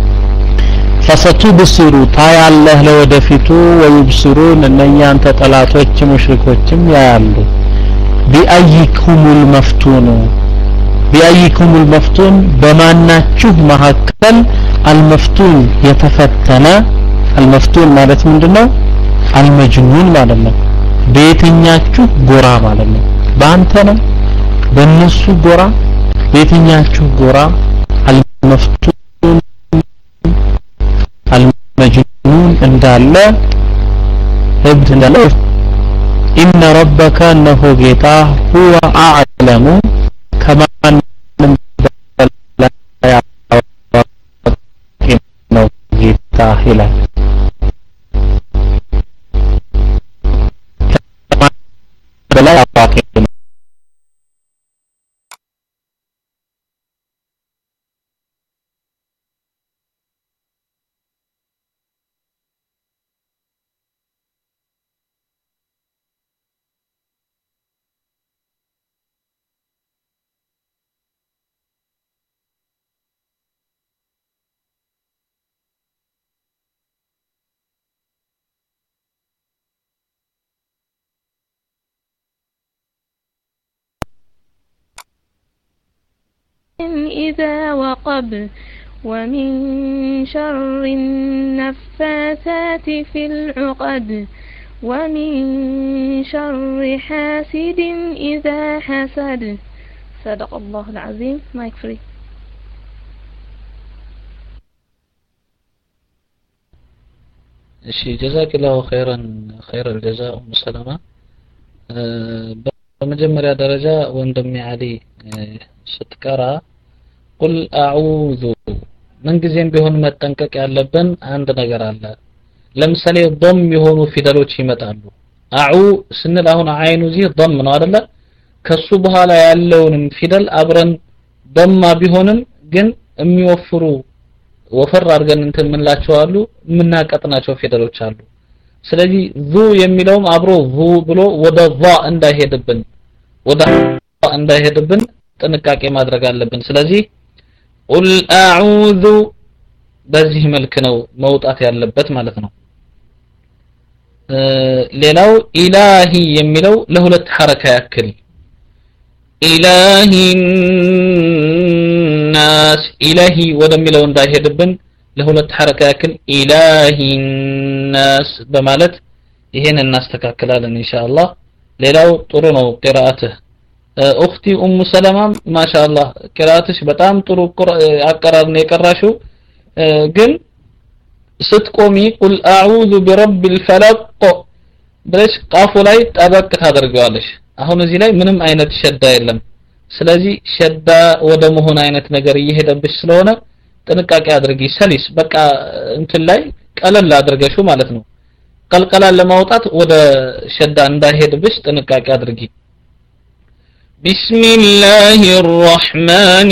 فستبصروا طايا الله لو دفتوا ويبصرون أن يانت طلاتوچ مشركوچم يالو بأيكم المفتون بأيكم المفتون بماناچو مهكل المفتون يتفتن المفتون ማለት ምንድነው المجنون ማለት ነው በየትኛቹ ጎራ ማለት ነው በአንተ ነው በእነሱ ጎራ በየትኛቹ ጎራ المفتون المجنون እንዳለ ህብት እንዳለ إن ربك أنه جيتا هو أعلم كما لا إنه جيتا هلا بلا يعطاك إذا وقب ومن شر النفاثات في العقد ومن شر حاسد إذا حسد صدق الله العظيم. ما يكفي. እሺ ጀዛከላሁ ኸይራን ኸይር الجزاء ኡም ሰለማ በመጀመሪያ ደረጃ ወንድሜ አሊ ስትቀራ ቁል አዑዙ ምን ጊዜም ቢሆን መጠንቀቅ ያለብን አንድ ነገር አለ ለምሳሌ ضم የሆኑ ፊደሎች ይመጣሉ አዑ ስንል አሁን አይኑ ዚህ ضم ነው አይደለ ከሱ በኋላ ያለውንም ፊደል አብረን ضم ቢሆንም ግን የሚወፍሩ ወፈር አድርገን እንትን ምንላቸው አሉ ምናቀጥናቸው ፊደሎች አሉ ስለዚህ ዙ የሚለውም አብሮ ዙ ብሎ ወደ ዛ እንዳይሄድብን ወደ እንዳይሄድብን ጥንቃቄ ማድረግ አለብን ስለዚህ ቁል አዑዙ በዚህ መልክ ነው መውጣት ያለበት ማለት ነው ሌላው ኢላሂ የሚለው ለሁለት ሐረካ ያክል ኢላሂ ናስ ኢላሂ ወደሚለው እንዳይሄድብን ለሁለት ሐረካ ያክል ኢላሂ ናስ በማለት ይሄን እናስተካክላለን ኢንሻአላህ ሌላው ጥሩ ነው ቂራአትህ اختي ام سلمة ما شاء الله قراءتش በጣም ጥሩ አቀራር ነው የቀራሽው ግን ስትቆሚ ቁል አዑዙ ቢረቢል ፈለቅ ብለሽ ቃፉ ላይ ጠበቅ ታደርጋለሽ አሁን እዚህ ላይ ምንም አይነት ሸዳ የለም ስለዚህ ሸዳ ወደ መሆን አይነት ነገር እየሄደብሽ ስለሆነ ጥንቃቄ አድርጊ ሰሊስ በቃ እንትን ላይ ቀለል አድርገሽው ማለት ነው ቀልቀላ ለማውጣት ወደ ሸዳ እንዳይሄድብሽ ጥንቃቄ አድርጊ بسم الله الرحمن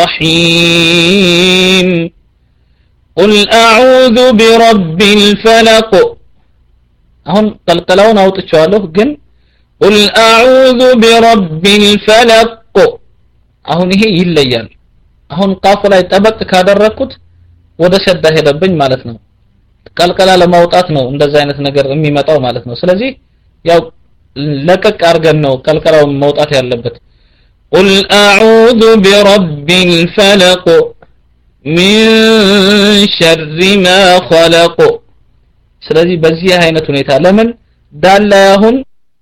الرحيم قل أعوذ برب الفلق هون قلقلون أوطيچوالو ግን قل أعوذ برب الفلق አሁን ይሄ ይለያል አሁን ቃፍ ላይ ጠበቅ ካደረኩት ወደ ሸዳ ሄደብኝ ማለት ነው ቀልቀላ ለማውጣት ነው እንደዛ አይነት ነገር የሚመጣው ማለት ነው ስለዚህ ያው ለቀቅ አርገን ነው ቀልቀላው መውጣት ያለበት قل أعوذ برب الفلق من شر ما خلق ስለዚህ በዚህ አይነት ሁኔታ ለምን ዳላ አሁን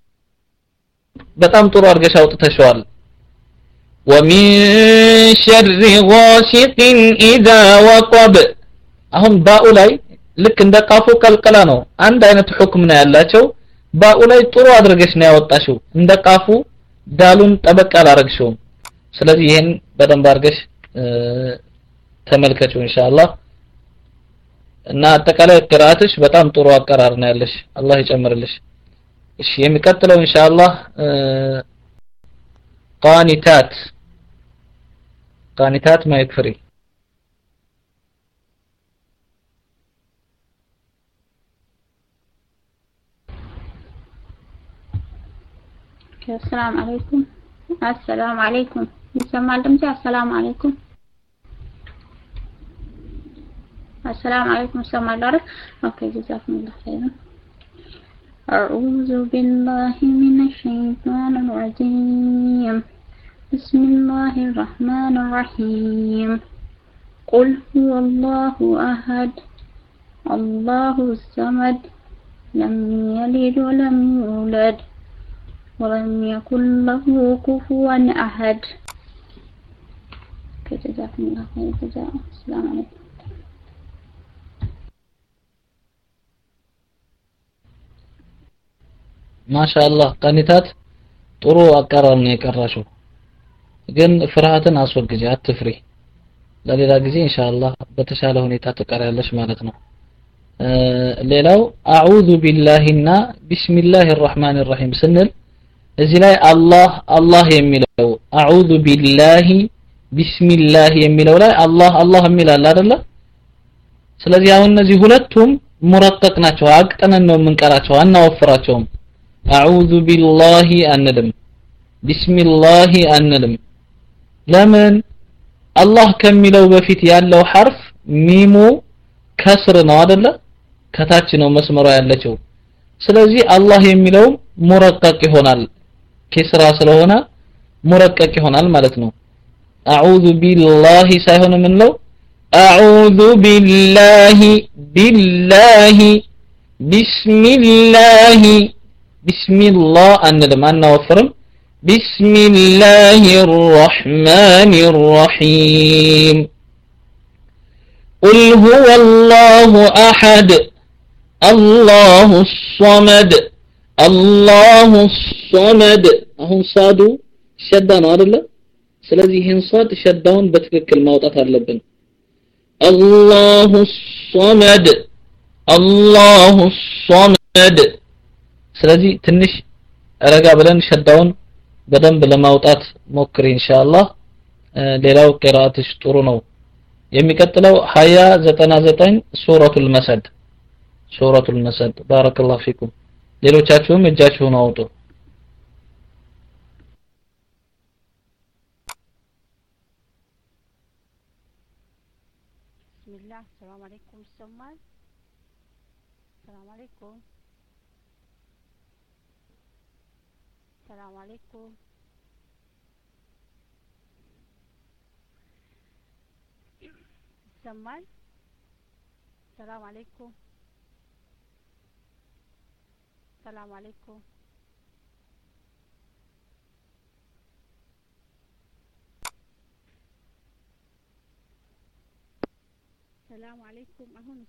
በጣም ጥሩ አርገሽ አውጥተሽዋል ومن شر غاسق إذا وقب አሁን ባኡ ላይ ልክ እንደ ቃፉ ቀልቀላ ነው አንድ አይነት ሁክም ነው ያላቸው ባኡ ላይ ጥሩ አድርገሽ ነው ያወጣሽው እንደ ቃፉ ዳሉን ጠበቅ አላረግሽው ስለዚህ ይሄን በደንብ አርገሽ ተመልከቹ ኢንሻአላህ እና አጠቃላይ ቅራአትሽ በጣም ጥሩ አቀራር ነው ያለሽ አላህ ይጨምርልሽ እሺ የሚቀጥለው ኢንሻአላህ ቃኒታት ቃኒታት ማይክፍሪ السلام عليكم السلام عليكم يسمع دمتي السلام عليكم السلام عليكم سمع دارك اوكي جزاكم الله خيرا أعوذ بالله من الشيطان الرجيم بسم الله الرحمن الرحيم قل هو الله أحد الله الصمد لم يلد ولم يولد ولم يكن له كفوا أحد جزاكم الله خير جزاء السلام عليكم ما شاء الله قنيتات ጥሩ አቀራር ነው የቀራሽው ግን ፍርሃትን አስወግጂ አትፍሪ ለሌላ ጊዜ ኢንሻአላህ በተሻለ ሁኔታ ተቀራለሽ ማለት ነው ሌላው አዑዙ ቢላሂና ቢስሚላሂር ረህማኒር ረሂም ስንል እዚህ ላይ አላህ አላህ የሚለው አዑዙ ቢላሂ ቢስሚላህ የሚለው ላይ አላህ አላህ የሚላል አይደለ ስለዚህ አሁን እነዚህ ሁለቱም ሙረቀቅ ናቸው አቅጠነን ነው የምንቀራቸው አናወፍራቸውም አዑዙ ቢላሂ አንልም ቢስሚላህ አንልም ለምን አላህ ከሚለው በፊት ያለው ሐርፍ ሚሙ ከስር ነው አይደለ ከታች ነው መስመሩ ያለችው ስለዚህ አላህ የሚለው ሙረቀቅ ይሆናል كسرى ስለሆነ ሙረቀቅ ይሆናል ማለት ነው አዑዙ ቢላሂ ሳይሆን ምን ነው አዑዙ ቢላሂ ቢላሂ ቢስሚላሂ ቢስሚላህ አንልም አናወፍርም بسم الله الرحمن الرحيم قل هو الله أحد الله الصمد الله الصمد አሁን ሳዱ ሸዳ ነው አይደለ ስለዚህ ይህን ሳድ ሸዳውን በትክክል ማውጣት አለብን الله الصمد الله الصمد ስለዚህ ትንሽ ረጋ ብለን ሸዳውን በደንብ ለማውጣት ሞክሪ ኢንሻአላህ ሌላው ቂራአትሽ ጥሩ ነው የሚቀጥለው ሀያ ዘጠና ዘጠኝ ሱረቱል መስድ ሱረቱል መስድ ባረከላሁ ፊኩም ሌሎቻችሁም እጃችሁን አውጡ ቢስሚላህ ሰላም አለይኩም ሰማል ሰላም አለይኩም ሰላም አለይኩም ሰማል ሰላም አለይኩም ሰላም አለይኩም ሰላም አለይኩም አሁን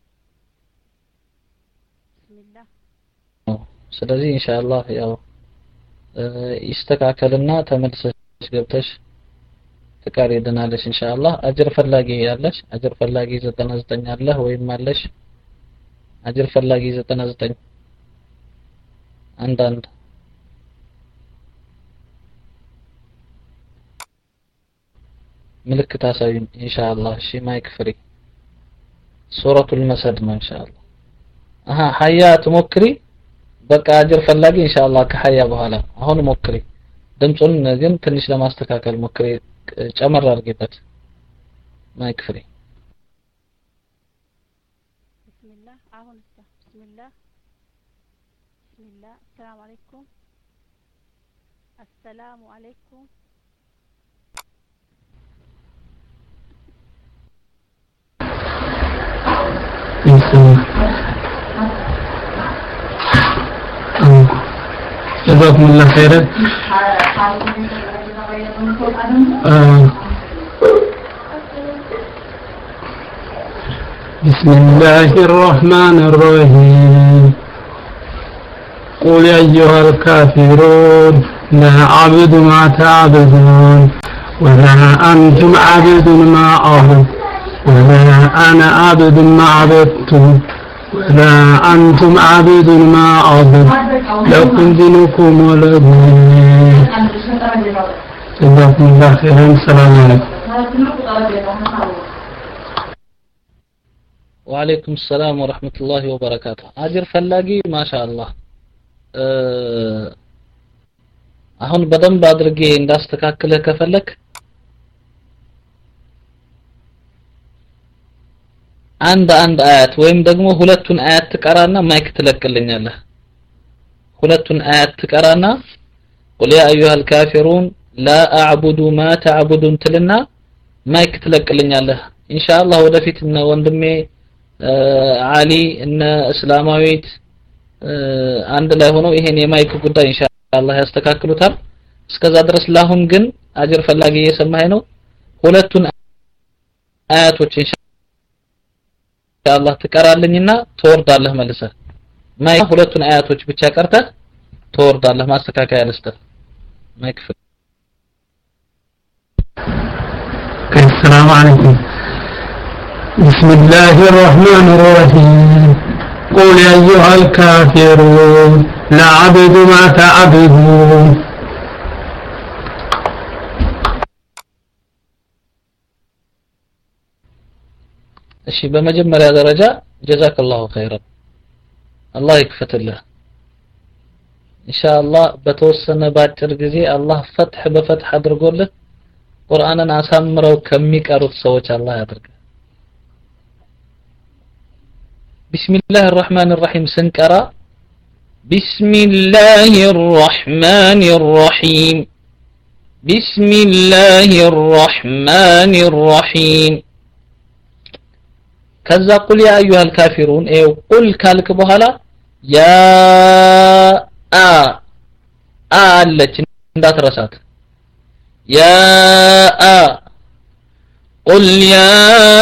ቢስሚላህ ስለዚህ ኢንሻአላህ ያው ይስተካከልና ተመልሰሽ ገብተሽ ፍቃድ ይደናለሽ ኢንሻአላህ አጅር ፈላጊ ያለሽ አጅር ፈላጊ ዘጠና ዘጠኝ አለ ወይም አለሽ አጅር ፈላጊ ዘጠና ዘጠኝ አንድ አንድ ምልክት አሳዩን ኢንሻአላህ እሺ ማይክ ፍሪ ሱረቱል መስድ ነው ኢንሻአላህ አሃ ሀያ ትሞክሪ በቃ አጅር ፈላጊ ኢንሻአላህ ከሀያ በኋላ አሁን ሞክሪ ድምጹን ግን ትንሽ ለማስተካከል ሞክሪ ጨመር አድርጊበት ማይክ ፍሪ ቢስሚላህ አሁን ቢስሚላህ ቢስሚላህ ሰላም አለይኩም አሰላሙ አለይኩም جزاكم الله خيرا بسم الله الرحمن الرحيم قل يا أيها الكافرون لا أعبد ما تعبدون ولا أنتم عابدون ما أعبد ولا أنا عابد ما عبدتم ولا أنتم عابدون ما أعبد لكم دينكم ولا دين جزاكم الله خيرا السلام عليكم وعليكم السلام ورحمة الله وبركاته أجر فلاقي ما شاء الله አሁን በደንብ አድርጌ እንዳስተካክለ ከፈለክ አንድ አንድ አያት ወይም ደግሞ ሁለቱን አያት ትቀራና ማይክ ትለቅልኛለህ ሁለቱን አያት ትቀራና قل يا أيها الكافرون لا أعبد ما تعبدون ትልና ማይክ ትለቅልኛለህ ኢንሻአላህ ወደፊት እና ወንድሜ አሊ እና እስላማዊት አንድ ላይ ሆነው ይሄን የማይክ ጉዳይ ኢንሻአላህ ያስተካክሉታል እስከዛ ድረስ ላሁን ግን አጅር ፈላጊ እየሰማኸኝ ነው ሁለቱን አያቶች ኢንሻአላህ ትቀራልኝና ትወርዳለህ መልሰህ ማይክ ሁለቱን አያቶች ብቻ ቀርተህ ትወርዳለህ ማስተካከያ ልስጥህ ማይክ السلام عليكم بسم الله الرحمن الرحيم قل يا أيها الكافرون لا أعبد ما تعبدون እሺ በመጀመሪያ ደረጃ ጀዛከላሁ ኸይራን አላህ ይክፈትልህ ኢንሻአላህ በተወሰነ ባጭር ጊዜ አላህ ፈትህ በፈትህ አድርጎልህ ቁርአንን አሳምረው ከሚቀሩት ሰዎች አላህ ያድርግ ቢስሚላህ الرحمن الرحيم ስንቀራ ቢስሚላህ الرحمن الرحيم ቢስሚላህ الرحمن الرحيم ከዛ ቁል ያ አዩሃ الكافرون ኤው ቁል ካልክ በኋላ ያ አ አለች እንዳትረሳት يا آ قل يا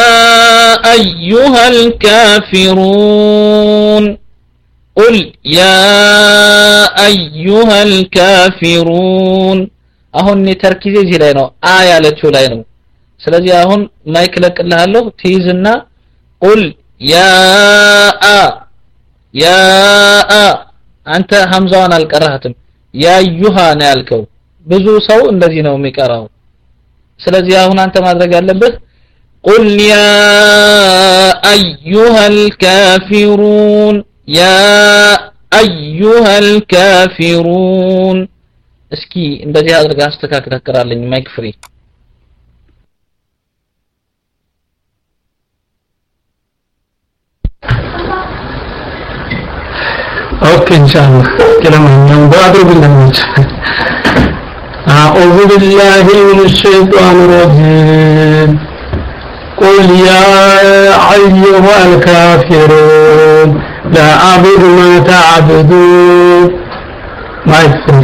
أيها الكافرون قل يا أيها الكافرون አሁን ተርኪዜ እዚህ ላይ ነው አ ያለችው ላይ ነው ስለዚህ አሁን ማይክ ለቅልሃለሁ ትይዝና قل يا آ يا آ አንተ ሐምዛዋን አልቀራህትም ያ አዩሃ ነው ያልከው ብዙ ሰው እንደዚህ ነው የሚቀራው ስለዚህ አሁን አንተ ማድረግ ያለብህ قل يا أيها الكافرون يا أيها الكافرون እስኪ እንደዚህ አድርጋ አስተካክለህ ቀራልኝ ማይክ ፍሪ ኦኬ ኢንሻአላህ ከለማኛው ባድሩ بالله أعوذ بالله من الشيطان الرجيم قل يا أيها الكافرون لا أعبد ما تعبدون ما يكفي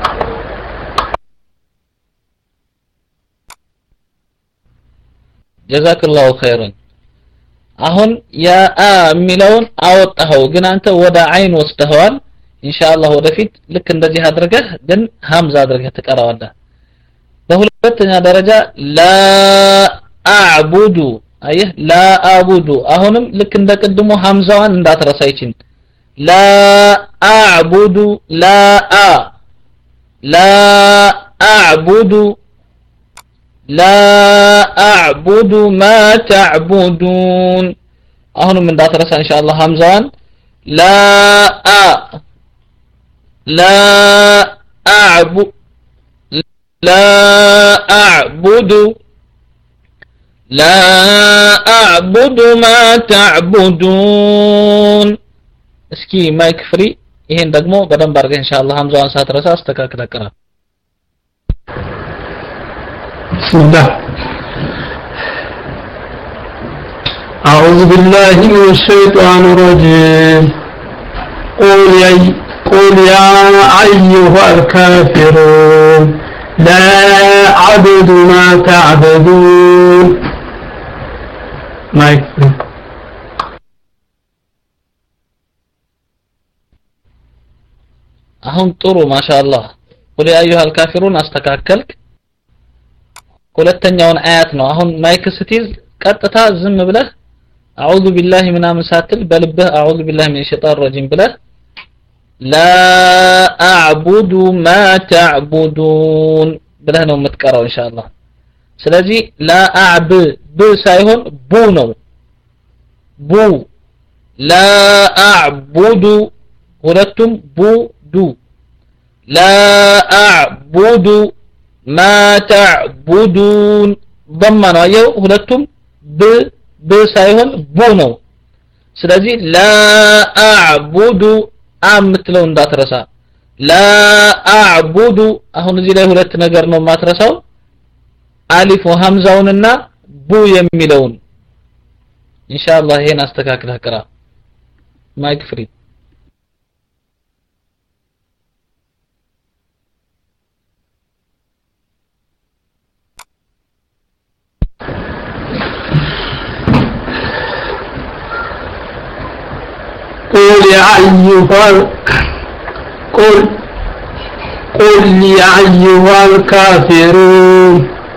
جزاك الله خيرا አሁን ያ አ ሚለውን አወጣው ግን አንተ ወደ አይን ወስደዋል ኢንሻአላህ ወደፊት ልክ እንደዚህ አድርገህ ግን ሐምዛ አድርገህ ተቀራዋለህ በሁለተኛ ደረጃ ላ አዕቡዱ አየህ ላ አዕቡዱ አሁንም ልክ እንደቀድሞ ሐምዛዋን እንዳትረሳ ይችን ላ አዕቡዱ ላ አ ላ አዕቡዱ لا أعبد ما تعبدون أهون من دات رسا إن شاء الله همزان لا أ لا أعبد لا أعبد لا أعبد ما تعبدون اسكي ما يكفري ይሄን ደግሞ በደንብ አድርገህ ኢንሻአላህ ሐምዛዋን ሳትረሳ አስተካክለህ ቅራ بسم الله أعوذ بالله من الشيطان الرجيم قل يا قل يا أيها الكافرون لا أعبد ما تعبدون ما يكفي አሁን ጥሩ ማሻአላህ قل يا أيها الكافرون አስተካከልክ ሁለተኛውን አያት ነው አሁን ማይክ ስትይዝ ቀጥታ ዝም ብለህ አዑዙ ቢላሂ ምናምን ሳትል በልብህ አዑዙ ቢላሂ ሚነ ሸይጣን ረጂም ብለህ ላ አዕቡዱ ማ ተዕቡዱን ብለህ ነው የምትቀራው ኢንሻአላህ ስለዚህ ላ አዕብ ብ ሳይሆን ቡ ነው ቡ ላ አዕቡዱ ሁለቱም ቡ ዱ ላ አዕቡዱ ما تعبدون ضمن ايو ሁለቱም ብ ብ ሳይሆን ቡ ነው ስለዚህ لا اعبد አምትለው እንዳትረሳ لا اعبد አሁን እዚህ ላይ ሁለት ነገር ነው ማትረሳው አሊፍ ወሐምዛውንና ቡ የሚለውን ኢንሻአላህ ይሄን አስተካክለህ ቅራ ማይክ ፍሪ قل يا أيها قل قل يا أيها الكافرون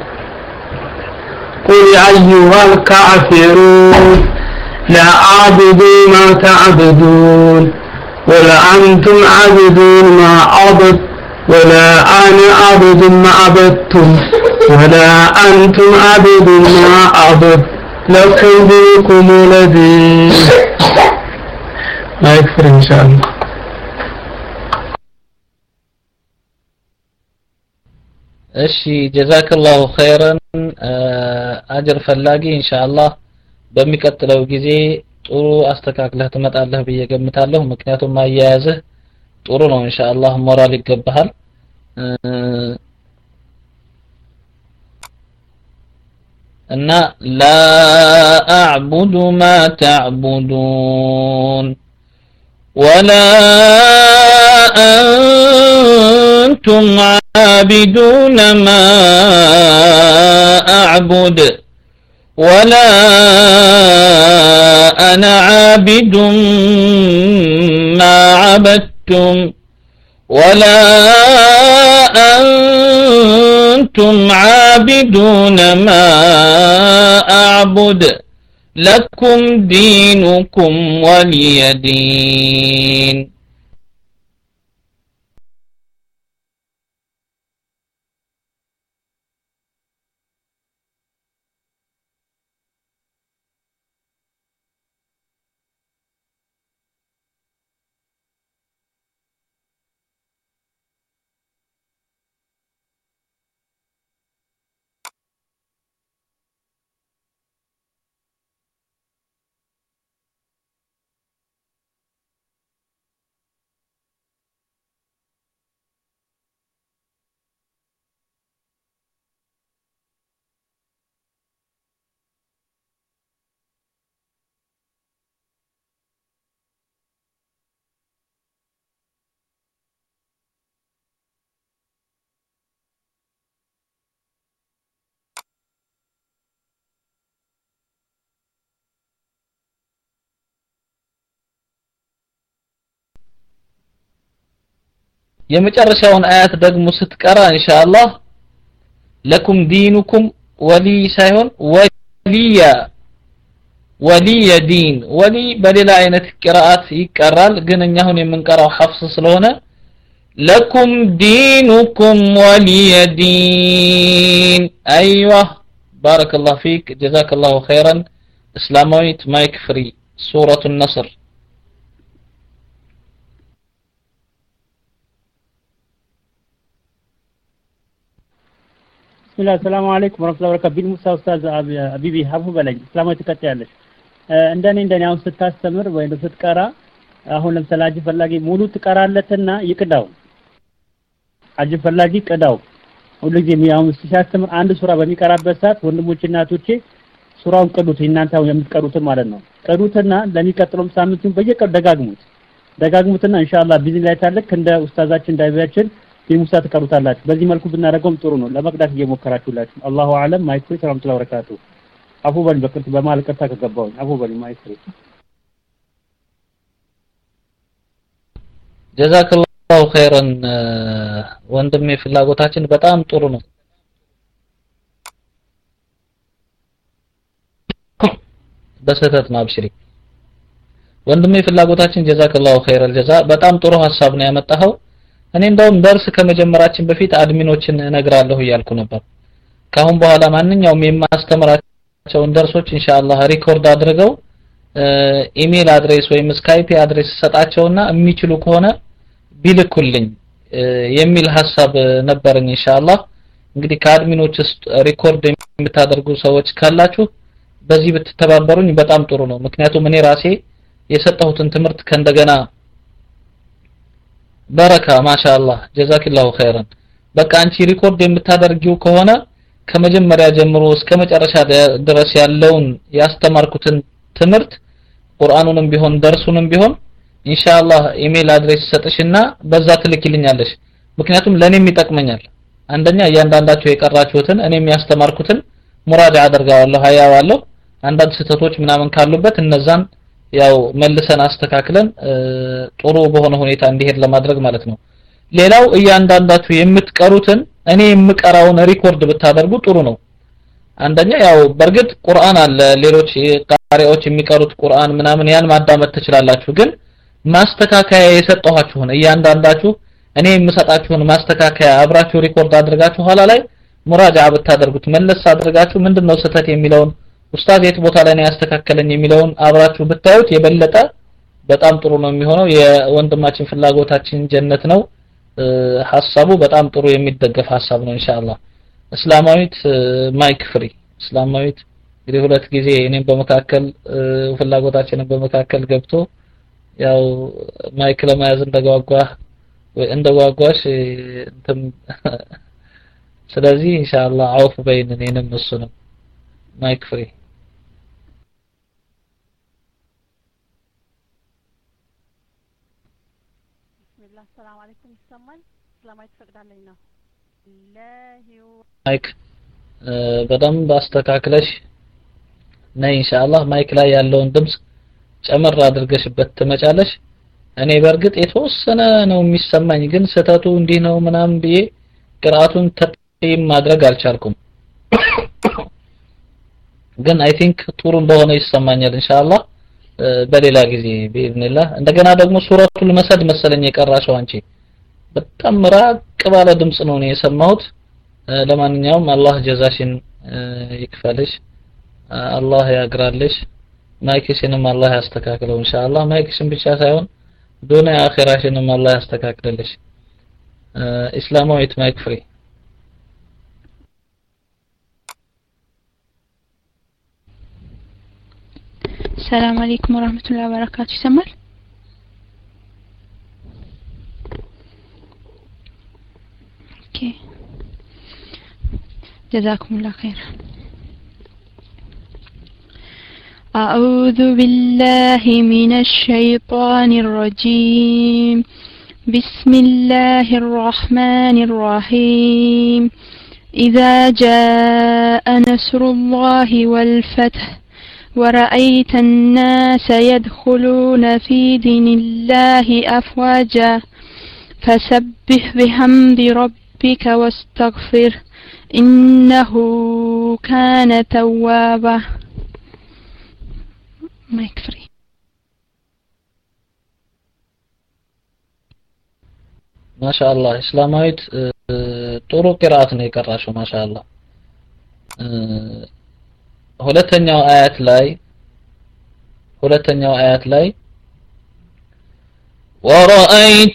قل يا أيها الكافرون لا أعبد ما تعبدون ولا أنتم عابدون ما أعبد ولا أنا أعبد ما عبدتم ولا أنتم عابدون ما أعبد لكم دينكم ولدي ما يكفر إن شاء الله እሺ ጀዛከላሁ ኸይረን አጅር ፈላጊ ኢንሻአላህ በሚቀጥለው ጊዜ ጥሩ አስተካክለህ ትመጣለህ ብዬ ገምታለሁ ምክንያቱም አያያዝህ ጥሩ ነው ኢንሻአላህ ሞራል ይገባሃል እና ላ አዕቡዱ ማ ተዕቡዱን ولا أنتم عابدون ما أعبد ولا أنا عابد ما عبدتم ولا أنتم عابدون ما أعبد لكم دينكم ولي دين. የመጨረሻውን አያት ደግሞ ስትቀራ ኢንሻአላህ ለኩም ዲኑኩም ወሊ ሳይሆን ወሊያ ወሊየ ዲን ወሊ በሌላ አይነት ቅራአት ይቀራል ግን እኛ አሁን የምንቀራው ሐፍስ ስለሆነ ለኩም ዲኑኩም ወሊየ ዲን። አይዋ ባረከላሁ ፊክ ጀዛከላሁ ኸይራን። እስላማዊት ማይክ ፍሪ ሱረቱ ነስር ብስሚላህ ሰላም አለይኩም ወራህመቱላሂ ወበረካቱ። ቢል ሙሳ ኡስታዝ አቢቢ ሀቡ በለኝ እስላማዊ ተከታያለሽ እንደኔ እንደኔ አሁን ስታስተምር ወይ ስትቀራ አሁን ለምሳሌ አጅ ፈላጊ ሙሉ ትቀራለትና ይቅዳው አጅ ፈላጊ ቅዳው ሁሉ ጊዜ ያው ሲያስተምር አንድ ሱራ በሚቀራበት ሰዓት ወንድሞች እናቶቼ ሱራውን ቅዱት እናንተ የምትቀሩት ማለት ነው ቅዱትና ለሚቀጥለው ሳምንት በየቀኑ ደጋግሙት ደጋግሙትና ኢንሻአላህ ቢዝኒላህ ታለክ እንደ ኡስታዛችን ዳይቢያችን ቢሙሳ ተቀሩታላችሁ። በዚህ መልኩ ብናደርገውም ጥሩ ነው። ለመቅዳት እየሞከራችሁላችሁ አላሁ አለም። ማይክሮ ሰላምቱላሂ ወበረካቱ። አፉ በል በቅርት በማልቀታ ከገባው አፉ በል ማይክሮ ጀዛከላሁ ኸይራን ወንድሜ ፍላጎታችን በጣም ጥሩ ነው። በሰተት ነው አብሽሪ ወንድሜ ፍላጎታችን ጀዛከላሁ ኸይራል ጀዛ በጣም ጥሩ ሐሳብ ነው ያመጣኸው። እኔ እንደውም ደርስ ከመጀመራችን በፊት አድሚኖችን እነግራለሁ እያልኩ ነበር። ካሁን በኋላ ማንኛውም የማስተምራቸውን ደርሶች ኢንሻአላህ ሪኮርድ አድርገው ኢሜል አድሬስ ወይም ስካይፕ አድሬስ ሰጣቸውና የሚችሉ ከሆነ ቢልኩልኝ የሚል ሐሳብ ነበርኝ ኢንሻአላህ። እንግዲህ ከአድሚኖች ውስጥ ሪኮርድ የምታደርጉ ሰዎች ካላችሁ በዚህ ብትተባበሩኝ በጣም ጥሩ ነው። ምክንያቱም እኔ ራሴ የሰጠሁትን ትምህርት ከእንደገና በረካ ማሻአላህ ጀዛከላሁ ኸይራን። በቃ አንቺ ሪኮርድ የምታደርጊው ከሆነ ከመጀመሪያ ጀምሮ እስከ መጨረሻ ድረስ ያለውን ያስተማርኩትን ትምህርት ቁርአኑንም ቢሆን ደርሱንም ቢሆን ኢንሻአላህ ኢሜል አድሬስ ሰጥሽና በዛ ትልኪልኛለሽ። ምክንያቱም ለኔም ይጠቅመኛል። አንደኛ እያንዳንዳችሁ የቀራችሁትን እኔም ያስተማርኩትን ሙራጃ አደርጋለሁ አያዋለሁ። አንዳንድ ስህተቶች ምናምን ካሉበት እነዛን ያው መልሰን አስተካክለን ጥሩ በሆነ ሁኔታ እንዲሄድ ለማድረግ ማለት ነው። ሌላው እያንዳንዳችሁ የምትቀሩትን እኔ የምቀራውን ሪኮርድ ብታደርጉ ጥሩ ነው። አንደኛ ያው በርግጥ ቁርአን አለ ሌሎች ቃሪዎች የሚቀሩት ቁርአን ምናምን ያን ማዳመጥ ትችላላችሁ። ግን ማስተካከያ የሰጠኋችሁን እያንዳንዳችሁ እኔ የምሰጣችሁን ማስተካከያ አብራችሁ ሪኮርድ አድርጋችሁ ኋላ ላይ ሙራጃ ብታደርጉት መለስ አድርጋችሁ ምንድነው ስህተት የሚለውን ኡስታዝ የት ቦታ ላይ ነው ያስተካከለኝ የሚለውን አብራችሁ ብታዩት የበለጠ በጣም ጥሩ ነው የሚሆነው። የወንድማችን ፍላጎታችን ጀነት ነው። ሐሳቡ በጣም ጥሩ የሚደገፍ ሐሳብ ነው ኢንሻአላህ። እስላማዊት ማይክ ፍሪ እስላማዊት እንግዲህ ሁለት ጊዜ እኔም በመካከል ፍላጎታችንን በመካከል ገብቶ ያው ማይክ ለመያዝ እንደጓጓ ወይ እንደጓጓሽ እንትን ስለዚህ ኢንሻአላህ አውፍ በይን እኔንም እሱንም ማይክ ፍሪ ብስሚላህ ሰላም አለይኩም ይሰማል ስለማይት ፈቅዳለኝ ነው ለሂው ማይክ በደንብ አስተካክለሽ ነይ ኢንሻአላህ ማይክ ላይ ያለውን ድምጽ ጨመር አድርገሽበት ትመጫለሽ እኔ በርግጥ የተወሰነ ነው የሚሰማኝ ግን ሰተቱ እንዲህ ነው ምናምን ብዬ ቅራቱን ተጠይም ማድረግ አልቻልኩም ግን አይ ቲንክ ጥሩ እንደሆነ ይሰማኛል ኢንሻአላህ በሌላ ጊዜ በኢዝኒላህ እንደገና ደግሞ ሱረቱል መስድ መሰለኝ የቀራሽው አንቺ በጣም ራቅ ባለ ድምጽ ነው እኔ የሰማሁት ለማንኛውም አላህ ጀዛሽን ይክፈልሽ አላህ ያግራልሽ ማይክሽንም አላህ ያስተካክለው ኢንሻአላህ ማይክሽን ብቻ ሳይሆን ዱንያ አኺራሽንም አላህ ያስተካክልልሽ እስላማዊት ማይክ ፍሪ السلام عليكم ورحمة الله وبركاته سمر اوكي جزاكم الله خير أعوذ بالله من الشيطان الرجيم بسم الله الرحمن الرحيم إذا جاء نصر الله والفتح ورأيت الناس يدخلون في دين الله أفواجا فسبح بحمد ربك واستغفر إنه كان توابا ما يكفري ما شاء الله إسلاميت طرق قراءتنا يقرأشوا ما شاء الله ሁለተኛው አያት ላይ ሁለተኛው አያት ላይ ورأيت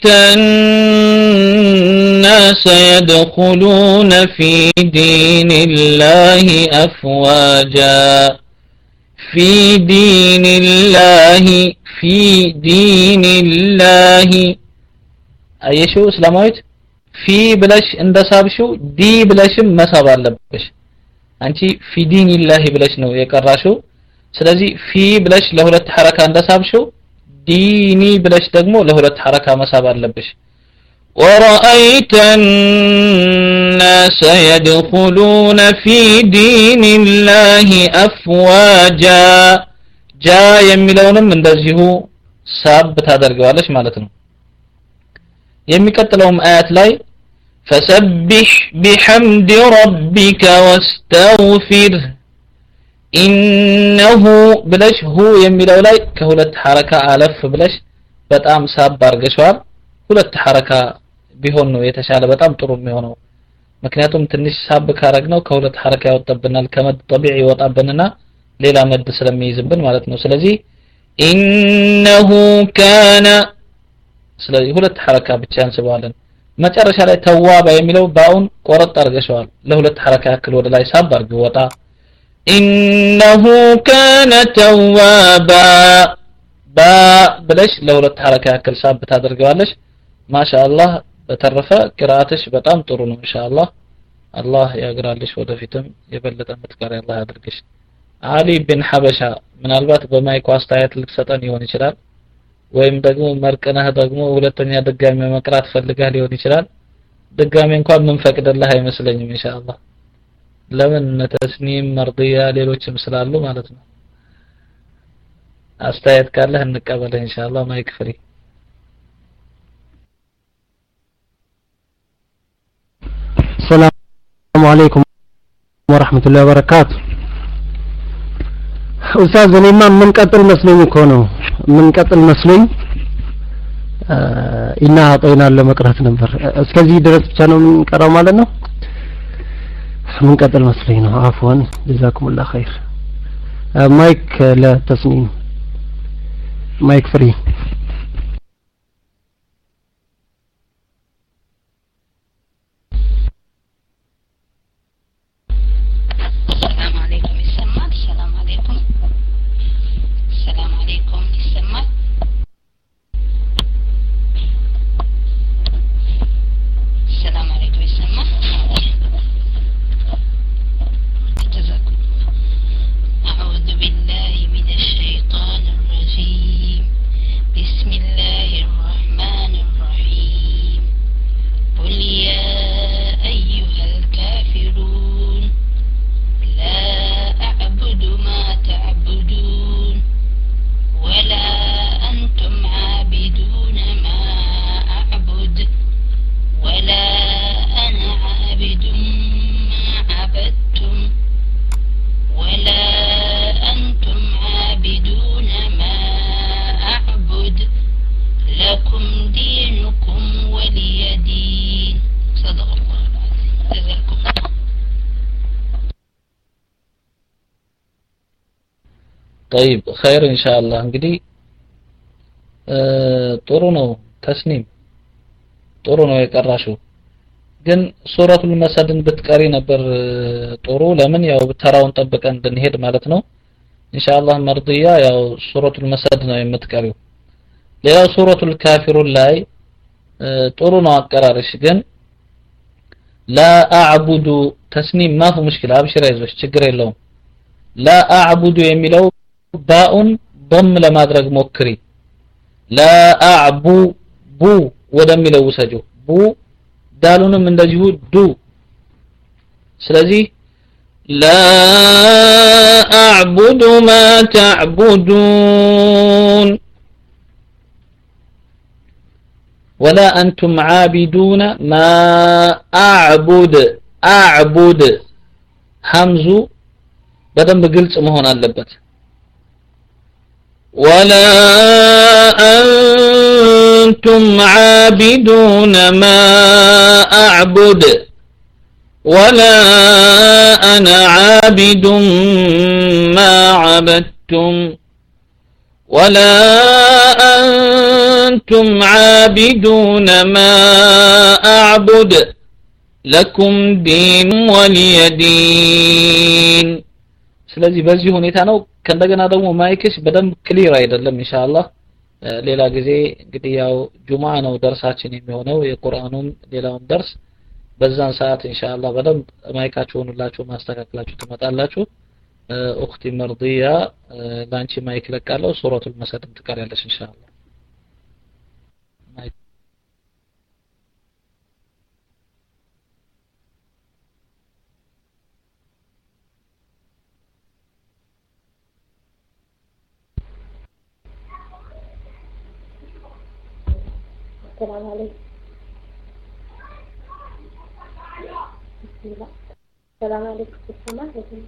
الناس يدخلون في دين الله أفواجا في دين الله في دين الله أيشو اسلامويت في بلاش اندسابشو دي بلاشم مساب አለብሽ አንቺ في دين الله ብለሽ ነው የቀራሽው ስለዚህ في ብለሽ ለሁለት ሐረካ እንደሳብሽው ዲኒ ብለሽ ደግሞ ለሁለት ሐረካ መሳብ አለብሽ ورأيت الناس يدخلون في دين الله أفواجا جا የሚለውንም እንደዚሁ ሳብ ታደርገዋለሽ ማለት ነው የሚቀጥለውም አያት ላይ فسبح بحمد ربك واستغفره إنه بلش هو የሚለው ላይ ከሁለት ሐረካ አለፍ ብለሽ በጣም ሳብ አርገሽዋል ሁለት ሐረካ ቢሆን ነው የተሻለ በጣም ጥሩ የሚሆነው ምክንያቱም ትንሽ ሳብ ካረግነው ከሁለት ሐረካ ያወጣብናል ከመድ طبيعي ይወጣብንና ሌላ መድ ስለሚይዝብን ማለት ነው ስለዚህ إنه كان ስለዚህ ሁለት ሐረካ ብቻ እንስባለን መጨረሻ ላይ ተዋባ የሚለው ባውን ቆረጥ አርገሽዋል ለሁለት ሐረካ ያክል ወደ ላይ ሳብ አርገው ወጣ إنه كان توابا با بلش ለሁለት ሐረካ ያክል ሳብ ታደርገዋለሽ ማሻአላህ በተረፈ ቅራአትሽ በጣም ጥሩ ነው ኢንሻአላህ አላህ ያግራልሽ ወደፊትም የበለጠ ምትቀር አላህ ያድርግሽ አሊ ቢን ሐበሻ ምናልባት በማይኩ አስተያየት ልትሰጠን ይሆን ይችላል ወይም ደግሞ መርቀናህ ደግሞ ሁለተኛ ድጋሚ መቅራት ፈልጋህ ሊሆን ይችላል ድጋሚ እንኳን ምን ፈቅደልህ አይመስለኝም ኢንሻአላህ ለምን ተስኒም መርዲያ ሌሎችም ስላሉ ማለት ነው አስተያየት ካለህ እንቀበልህ ኢንሻአላህ ማይክ ፍሪ السلام عليكم ورحمة الله وبركاته ኡስታዝ እኔማ ምን ቀጥል መስሎኝ እኮ ነው ምን ቀጥል መስሎኝ ኢና አጠይና ለመቅራት ነበር እስከዚህ ድረስ ብቻ ነው የምንቀራው ማለት ነው ምን ቀጥል መስሎኝ ነው አፍዋን ጀዛኩሙላህ ኸይር ማይክ ለተስኒም ማይክ ፍሪ لكم ولي دين صدق الله العظيم جزاكم الله طيب خير إن شاء الله እንግዲህ ጥሩ ነው ተስኒም ጥሩ ነው የቀራሽው ግን ሱረቱል መሰድን ብትቀሪ ነበር ጥሩ ለምን ያው ተራውን ጠብቀን እንድንሄድ ማለት ነው ኢንሻአላህ መርዲያ ያው ሱረቱል መሰድ ነው የምትቀሪው ሌላው ሱረቱል ካፊሩን ላይ ጥሩ ነው አቀራርሽ ግን لا اعبد تسنيم ما في مشكله ابشر አይዞሽ ችግር የለውም لا اعبد የሚለው ባኡን ضم ለማድረግ ሞክሪ لا اعبو بو ወደሚለው ወሰጂው ቡ ዳሉንም እንደዚሁ ዱ ስለዚህ لا اعبد ما تعبدون ولا أنتم عابدون ما أعبد أعبد همزو بدن بقلت مهون اللبت ولا أنتم عابدون ما أعبد ولا أنا عابد ما عبدتم ولا أنتم عابدون ما أعبد لكم دين ولي دين ስለዚህ በዚህ ሁኔታ ነው ከእንደገና ደግሞ ማይክሽ በደንብ ክሊር አይደለም ኢንሻአላህ ሌላ ጊዜ እንግዲህ ያው ጁምዓ ነው ደርሳችን የሚሆነው የቁርአኑም ሌላውም ደርስ በዛን ሰዓት ኢንሻአላህ በደንብ ማይካችሁን ሁላችሁ ማስተካከላችሁ ትመጣላችሁ اختي مرضيه لانشي مايك لقالو سوره المسد تقرالش ان شاء الله مايك السلام عليكم بسم الله السلام عليكم السلام عليكم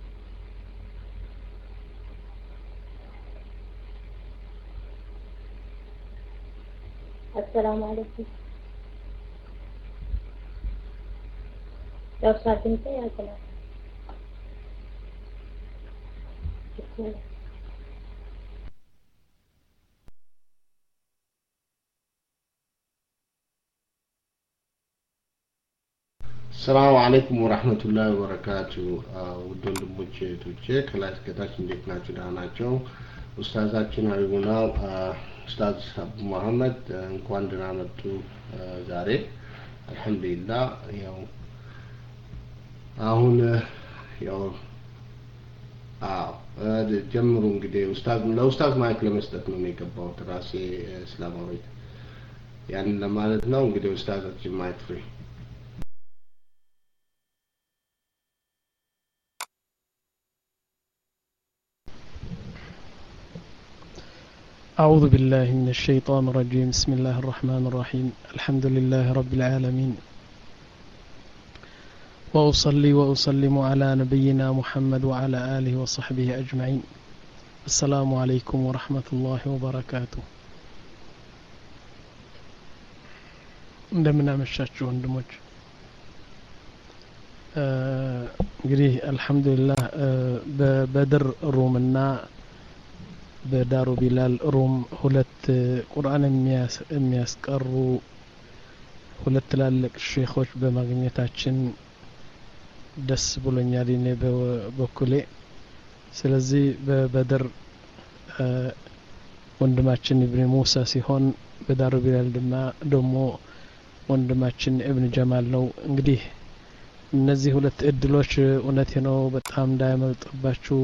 السلام عليكم لو ساعتين يا جماعة بسم الله السلام عليكم ورحمة الله وبركاته ودون دموچه توچه كلاس كتاش እንዴት ናችሁ ደህና ናቸው ኡስታዛችን አዩና ኡስታዝ አቡ መሐመድ እንኳን ደህና መጡ ዛሬ አልহামዱሊላህ ያው አሁን ያው አዎ ጀምሩ እንግዲህ ኡስታዝ ለኡስታዝ ማይክ ለመስጠት ነው የሚገባው ራሴ እስላማዊ ያን ለማለት ነው እንግዲህ ኡስታዛችን ማይክ ፍሪ أعوذ بالله من الشيطان الرجيم بسم الله الرحمن الرحيم الحمد لله رب العالمين وأصلي وأسلم على نبينا محمد وعلى آله وصحبه أجمعين السلام عليكم ورحمة الله وبركاته عندما مشاችሁ ወንድሞች እንግዲህ አልহামዱሊላህ በበድር ሩምና በዳሩ ቢላል ሩም ሁለት ቁርአን የሚያስቀሩ ሁለት ትላልቅ ሼኾች በማግኘታችን ደስ ብሎኛል እኔ በበኩሌ ስለዚህ በበድር ወንድማችን ኢብኑ ሙሳ ሲሆን በዳሩ ቢላል ደግሞ ወንድማችን ኢብኑ ጀማል ነው እንግዲህ እነዚህ ሁለት እድሎች እውነቴ ነው በጣም እንዳይመልጥባችሁ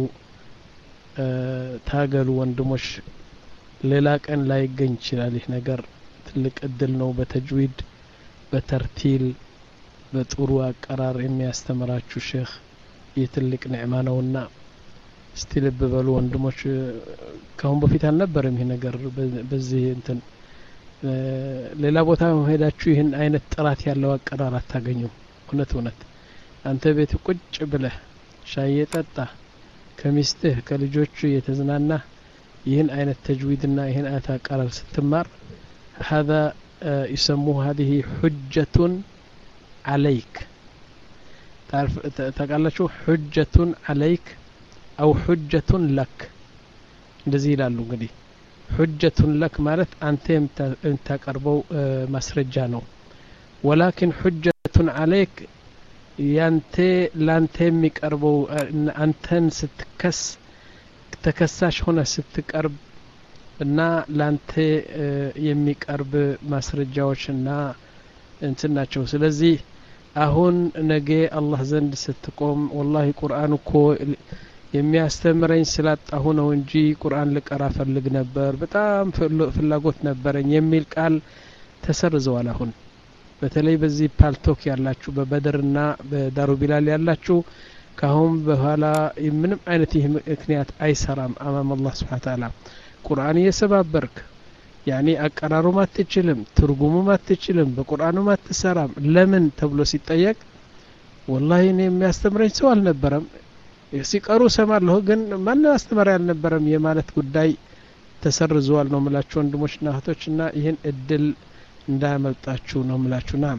ታገሉ ወንድሞች ሌላ ቀን ላይ ይገኝ ይችላል ይህ ነገር ትልቅ እድል ነው በተጅዊድ በተርቲል በጥሩ አቀራር የሚያስተምራችሁ ሼኽ የትልቅ ንዕማ ነውና እስቲ ልብ በሉ ወንድሞች ካሁን በፊት አልነበረም ይሄ ነገር በዚህ እንትን ሌላ ቦታ ሄዳችሁ ይህን አይነት ጥራት ያለው አቀራር አታገኙም እውነት እውነት አንተ ቤት ቁጭ ብለህ ሻይ ጠጣ ከሚስትህ ከልጆቹ የተዝናና ይህን አይነት ተጅዊድና ይህን አይነት አቀራር ስትማር هذا يسموه هذه حجة عليك تعرف تقالشوا حجة عليك أو حجة لك እንደዚህ ይላሉ እንግዲህ حجة لك ማለት አንተ የምታቀርበው ማስረጃ ነው ولكن حجة عليك ያንተ ላንተ የሚቀርበው አንተን ስትከስ ተከሳሽ ሆነ ስትቀርብ እና ላንተ የሚቀርብ ማስረጃዎችና እንትን ናቸው ስለዚህ አሁን ነገ አላህ ዘንድ ስትቆም والله ቁርአን እኮ የሚያስተምረኝ ስላጣሁ ነው እንጂ ቁርአን ልቀራ ፈልግ ነበር በጣም ፍላጎት ነበረኝ የሚል ቃል ተሰርዘዋል አሁን በተለይ በዚህ ፓልቶክ ያላችሁ በበድርና በዳሩ ቢላል ያላችሁ ካሁን በኋላ ምንም አይነት ይህ ምክንያት አይሰራም አማም አላህ Subhanahu Wa Ta'ala ቁርአን እየሰባበርክ ያኒ አቀራሩም አትችልም ትርጉሙም አትችልም በቁርአኑም አትሰራም ለምን ተብሎ ሲጠየቅ والله እኔ የሚያስተምረኝ ሰው አልነበረም ሲቀሩ ሰማለሁ ግን ማን አስተማሪ አልነበረም የማለት ጉዳይ ተሰርዟል ነው ምላችሁ ወንድሞችና እህቶችና ይሄን እድል እንዳያመልጣችሁ ነው ምላችሁ ናም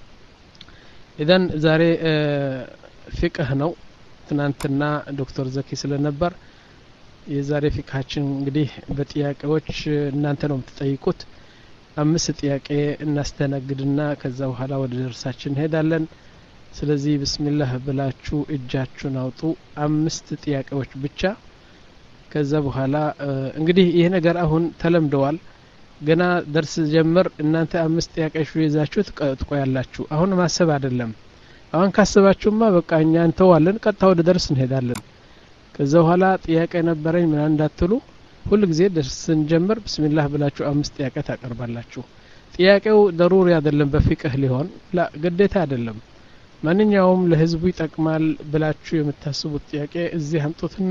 ኢዳን ዛሬ ፍቅህ ነው ትናንትና ዶክተር ዘኪ ስለነበር የዛሬ ፍቅሃችን እንግዲህ በጥያቄዎች እናንተ ነው የምትጠይቁት አምስት ጥያቄ እናስተናግድና ከዛ በኋላ ወደ ደርሳችን ሄዳለን ስለዚህ ቢስሚላህ ብላችሁ እጃችሁን አውጡ አምስት ጥያቄዎች ብቻ ከዛ በኋላ እንግዲህ ይሄ ነገር አሁን ተለምደዋል ገና ደርስ ጀምር እናንተ አምስት ጥያቄዎች ይዛችሁ ትቆያላችሁ አሁን ማሰብ አይደለም አሁን ካሰባችሁማ በቃ እኛ እንተዋለን ቀጥታ ወደ ደርስ እንሄዳለን ከዛ በኋላ ጥያቄ ነበረኝ ምን እንዳትሉ ሁሉ ጊዜ ደርስ እንጀምር ቢስሚላህ ብላችሁ አምስት ጥያቄ ታቀርባላችሁ ጥያቄው ضروري አይደለም በፍቅህ ሊሆን لا ግዴታ አይደለም ማንኛውም ለህዝቡ ይጠቅማል ብላችሁ የምታስቡት ጥያቄ እዚህ አምጡትና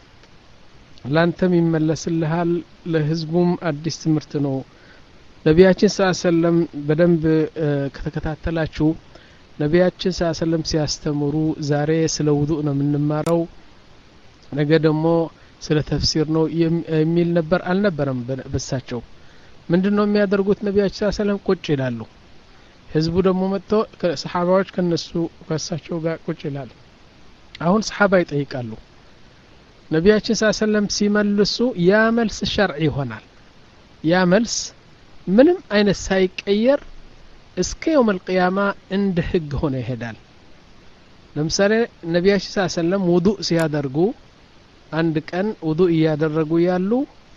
ላንተም ይመለስልሃል ለህዝቡም አዲስ ትምህርት ነው ነቢያችን ሰለላሁ ዐለይሂ ወሰለም በደንብ ከተከታተላችሁ ነቢያችን ሰለላሁ ዐለይሂ ወሰለም ሲያስተምሩ ዛሬ ስለ ውዱእ ነው የምንማረው ነገ ደግሞ ስለ ተፍሲር ነው የሚል ነበር አልነበረም በሳቸው ምንድነው የሚያደርጉት ነቢያችን ሰለላሁ ዐለይሂ ወሰለም ቁጭ ይላሉ ህዝቡ ደግሞ መጥቶ ከሰሃባዎች ከነሱ ከሳቸው ጋር ቁጭ ይላሉ አሁን ሰሃባ ይጠይቃሉ ነቢያችን ሰለላሁ ዐለይሂ ወሰለም ሲመልሱ ያ መልስ ሸርዒ ይሆናል ያ መልስ ምንም አይነት ሳይቀየር እስከ يوم القيامه እንደ ህግ ሆነ ይሄዳል ለምሳሌ ነቢያችን ሰለላሁ ዐለይሂ ወሰለም ውዱእ ሲያደርጉ አንድ ቀን ውዱእ ያደረጉ ያሉ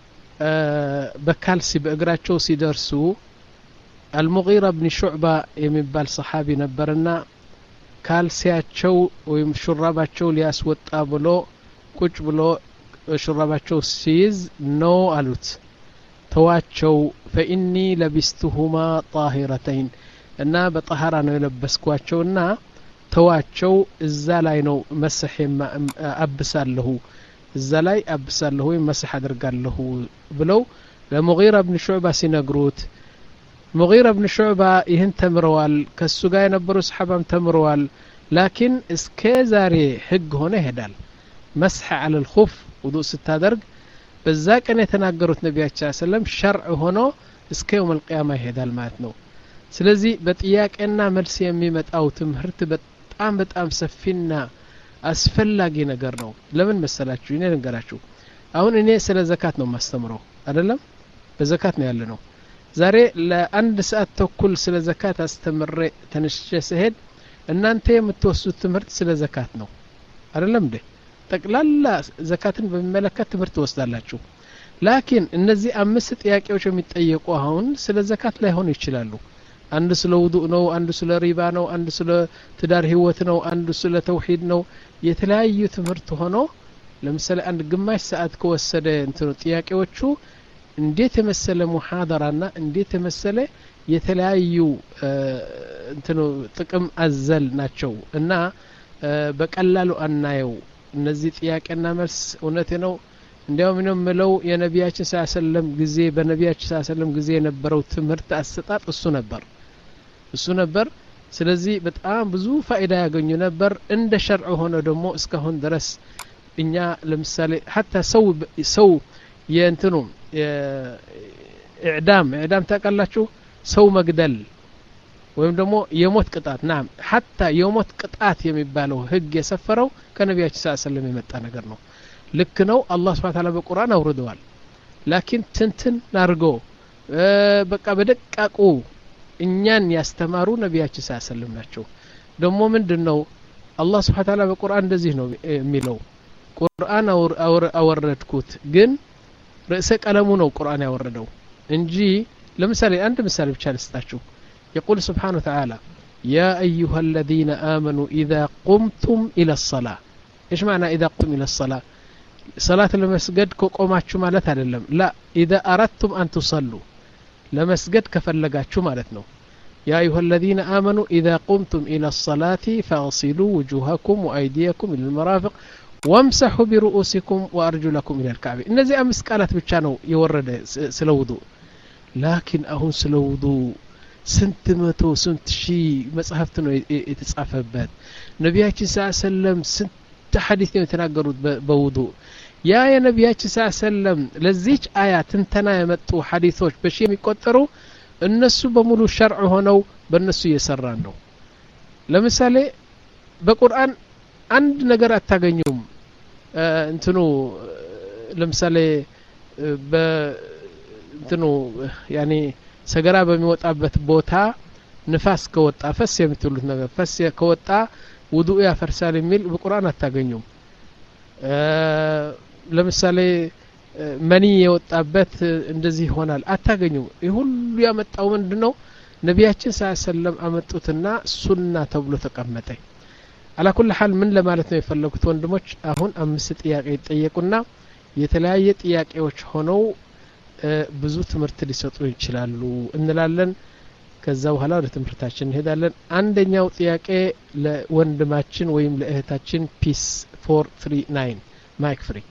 በካልሲ በእግራቸው ሲደርሱ المغيرة بن شعبة የሚባል ሰሃቢ ነበርና ካልሲያቸው ወይም ሹራባቸው ሊያስወጣ ብሎ ቁጭ ብሎ ሹራባቸው ሲይዝ ነው አሉት ተዋቸው فإني لبستهما طاهرتين እና በطهارة ነው የለበስኳቸውና ተዋቸው እዛ ላይ ነው መስህ አብሳለሁ እዛ ላይ አብሳለሁ ወይ መስህ አድርጋለሁ ብለው ለሙጊራ ብን ሹዕባ ሲነግሩት ሙጊራ ብን ሹዕባ ይህን ተምረዋል ከሱ ጋር የነበሩ ሰሃባም ተምረዋል ላኪን እስከ ዛሬ ህግ ሆነ ይሄዳል መስህ على الخف ውዱእ ስታደርግ በዛ ቀን የተናገሩት ነቢያችን ሰለላሁ ዐለይሂ ወሰለም ሸርዕ ሆኖ እስከ يوم القيامه ይሄዳል ማለት ነው ስለዚህ በጥያቄና መልስ የሚመጣው ትምህርት በጣም በጣም ሰፊና አስፈላጊ ነገር ነው ለምን መሰላችሁ እኔ ልንገራችሁ አሁን እኔ ስለ ዘካት ነው ማስተምረው አይደለም በዘካት ነው ያለ ነው ዛሬ ለአንድ ሰዓት ተኩል ስለ ዘካት አስተምሬ ተነስቼ ስሄድ እናንተ የምትወስዱት ትምህርት ስለ ዘካት ነው አይደለም እንዴ ጠቅላላ ዘካትን በሚመለከት ትምህርት ወስዳላችሁ ላኪን እነዚህ አምስት ጥያቄዎች የሚጠየቁ አሁን ስለ ዘካት ላይ ሆነ ይችላሉ አንዱ ስለ ውዱእ ነው አንዱ ስለ ሪባ ነው አንዱ ስለ ትዳር ህይወት ነው አንዱ ስለ ተውሂድ ነው የተለያዩ ትምህርት ሆኖ ለምሳሌ አንድ ግማሽ ሰዓት ከወሰደ እንትኑ ጥያቄዎቹ እንዴት የመሰለ ሙሐደራና እንዴት የመሰለ የተለያዩ እንትኑ ጥቅም አዘል ናቸው እና በቀላሉ አናየው እነዚህ ጥያቄና መልስ እውነቴ ነው እንዲያውም ነው ምለው የነቢያችን ሰለላሁ ዐለይሂ ወሰለም ጊዜ በነቢያችን ሰለላሁ ዐለይሂ ወሰለም ጊዜ የነበረው ትምህርት አሰጣጥ እሱ ነበር እሱ ነበር ስለዚህ በጣም ብዙ ፋይዳ ያገኙ ነበር እንደ ሸርዕ ሆነ ደግሞ እስካሁን ድረስ እኛ ለምሳሌ hatta ሰው ሰው የእንትኑ ኢዕዳም ኢዕዳም ታቀላችሁ ሰው መግደል ወይም ደግሞ የሞት ቅጣት ናም حتى የሞት ቅጣት የሚባለው ህግ የሰፈረው ከነቢያችን ሰለላሁ ዐለይሂ ወሰለም የመጣ ነገር ነው ልክ ነው አላህ Subhanahu Ta'ala በቁርአን አውርደዋል ላኪን ትንትን ናርጎ በቃ በደቃቁ እኛን ያስተማሩ ነቢያችን ሰለላሁ ዐለይሂ ወሰለም ናቸው ደግሞ ምንድነው አላህ Subhanahu Ta'ala በቁርአን እንደዚህ ነው የሚለው ቁርአን አወረድኩት ግን ርዕሰ ቀለሙ ነው ቁርአን ያወረደው እንጂ ለምሳሌ አንድ ምሳሌ ብቻ ልስጣችሁ يقول سبحانه وتعالى يا أيها الذين آمنوا إذا قمتم إلى الصلاة إيش معنى إذا قمتم إلى الصلاة صلاة المسجد كقوماتشو مالت هذا لا إذا أردتم أن تصلوا لمسجد كفلقاتشو مالتنا يا أيها الذين آمنوا إذا قمتم إلى الصلاة فاغسلوا وجوهكم وأيديكم إلى المرافق وامسحوا برؤوسكم وأرجلكم إلى الكعبة إن زي أمس قالت بتشانو يورد سلوضو لكن أهون سلوضو سنت متو سنت شي مصحفت ነው የተጻፈበት ነብያችን ሰለላሁ ዐለይሂ ወሰለም ስንት ሐዲስ ነው የተናገሩት በውዱ ያ የነብያችን ሰለላሁ ዐለይሂ ወሰለም ለዚች አያ ትንተና የመጡ ሐዲሶች በሺ የሚቆጠሩ እነሱ በሙሉ ሸርዕ ሆነው በእነሱ እየሰራን ነው ለምሳሌ በቁርአን አንድ ነገር አታገኙም እንትኑ ለምሳሌ በ እንትኑ ያኒ ሰገራ በሚወጣበት ቦታ ንፋስ ከወጣ ፈስ የምትሉት ነገር ፈስ ከወጣ ውዱእ ያፈርሳል የሚል በቁርአን አታገኙም ለምሳሌ መኒ የወጣበት እንደዚህ ይሆናል አታገኙም ይህ ሁሉ ያመጣው ምንድነው ነብያችን ሰለላሁ ዐለይሂ ወሰለም አመጡትና ሱና ተብሎ ተቀመጠ አላ ኩል ሐል ምን ለማለት ነው የፈለኩት ወንድሞች አሁን አምስት ጥያቄ ይጠየቁና የተለያየ ጥያቄዎች ሆነው ብዙ ትምህርት ሊሰጡ ይችላሉ እንላለን ከዛ በኋላ ወደ ትምህርታችን እንሄዳለን አንደኛው ጥያቄ ለወንድማችን ወይም ለእህታችን ፒስ four three nine ማይክ ፍሪ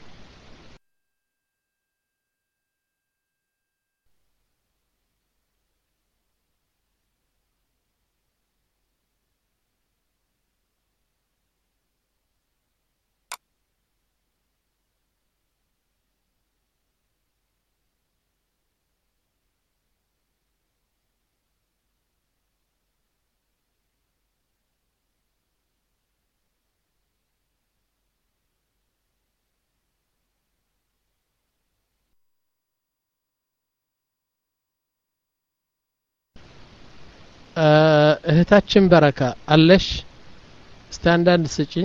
እህታችን በረካ አለሽ ስታንዳርድ ስጪኝ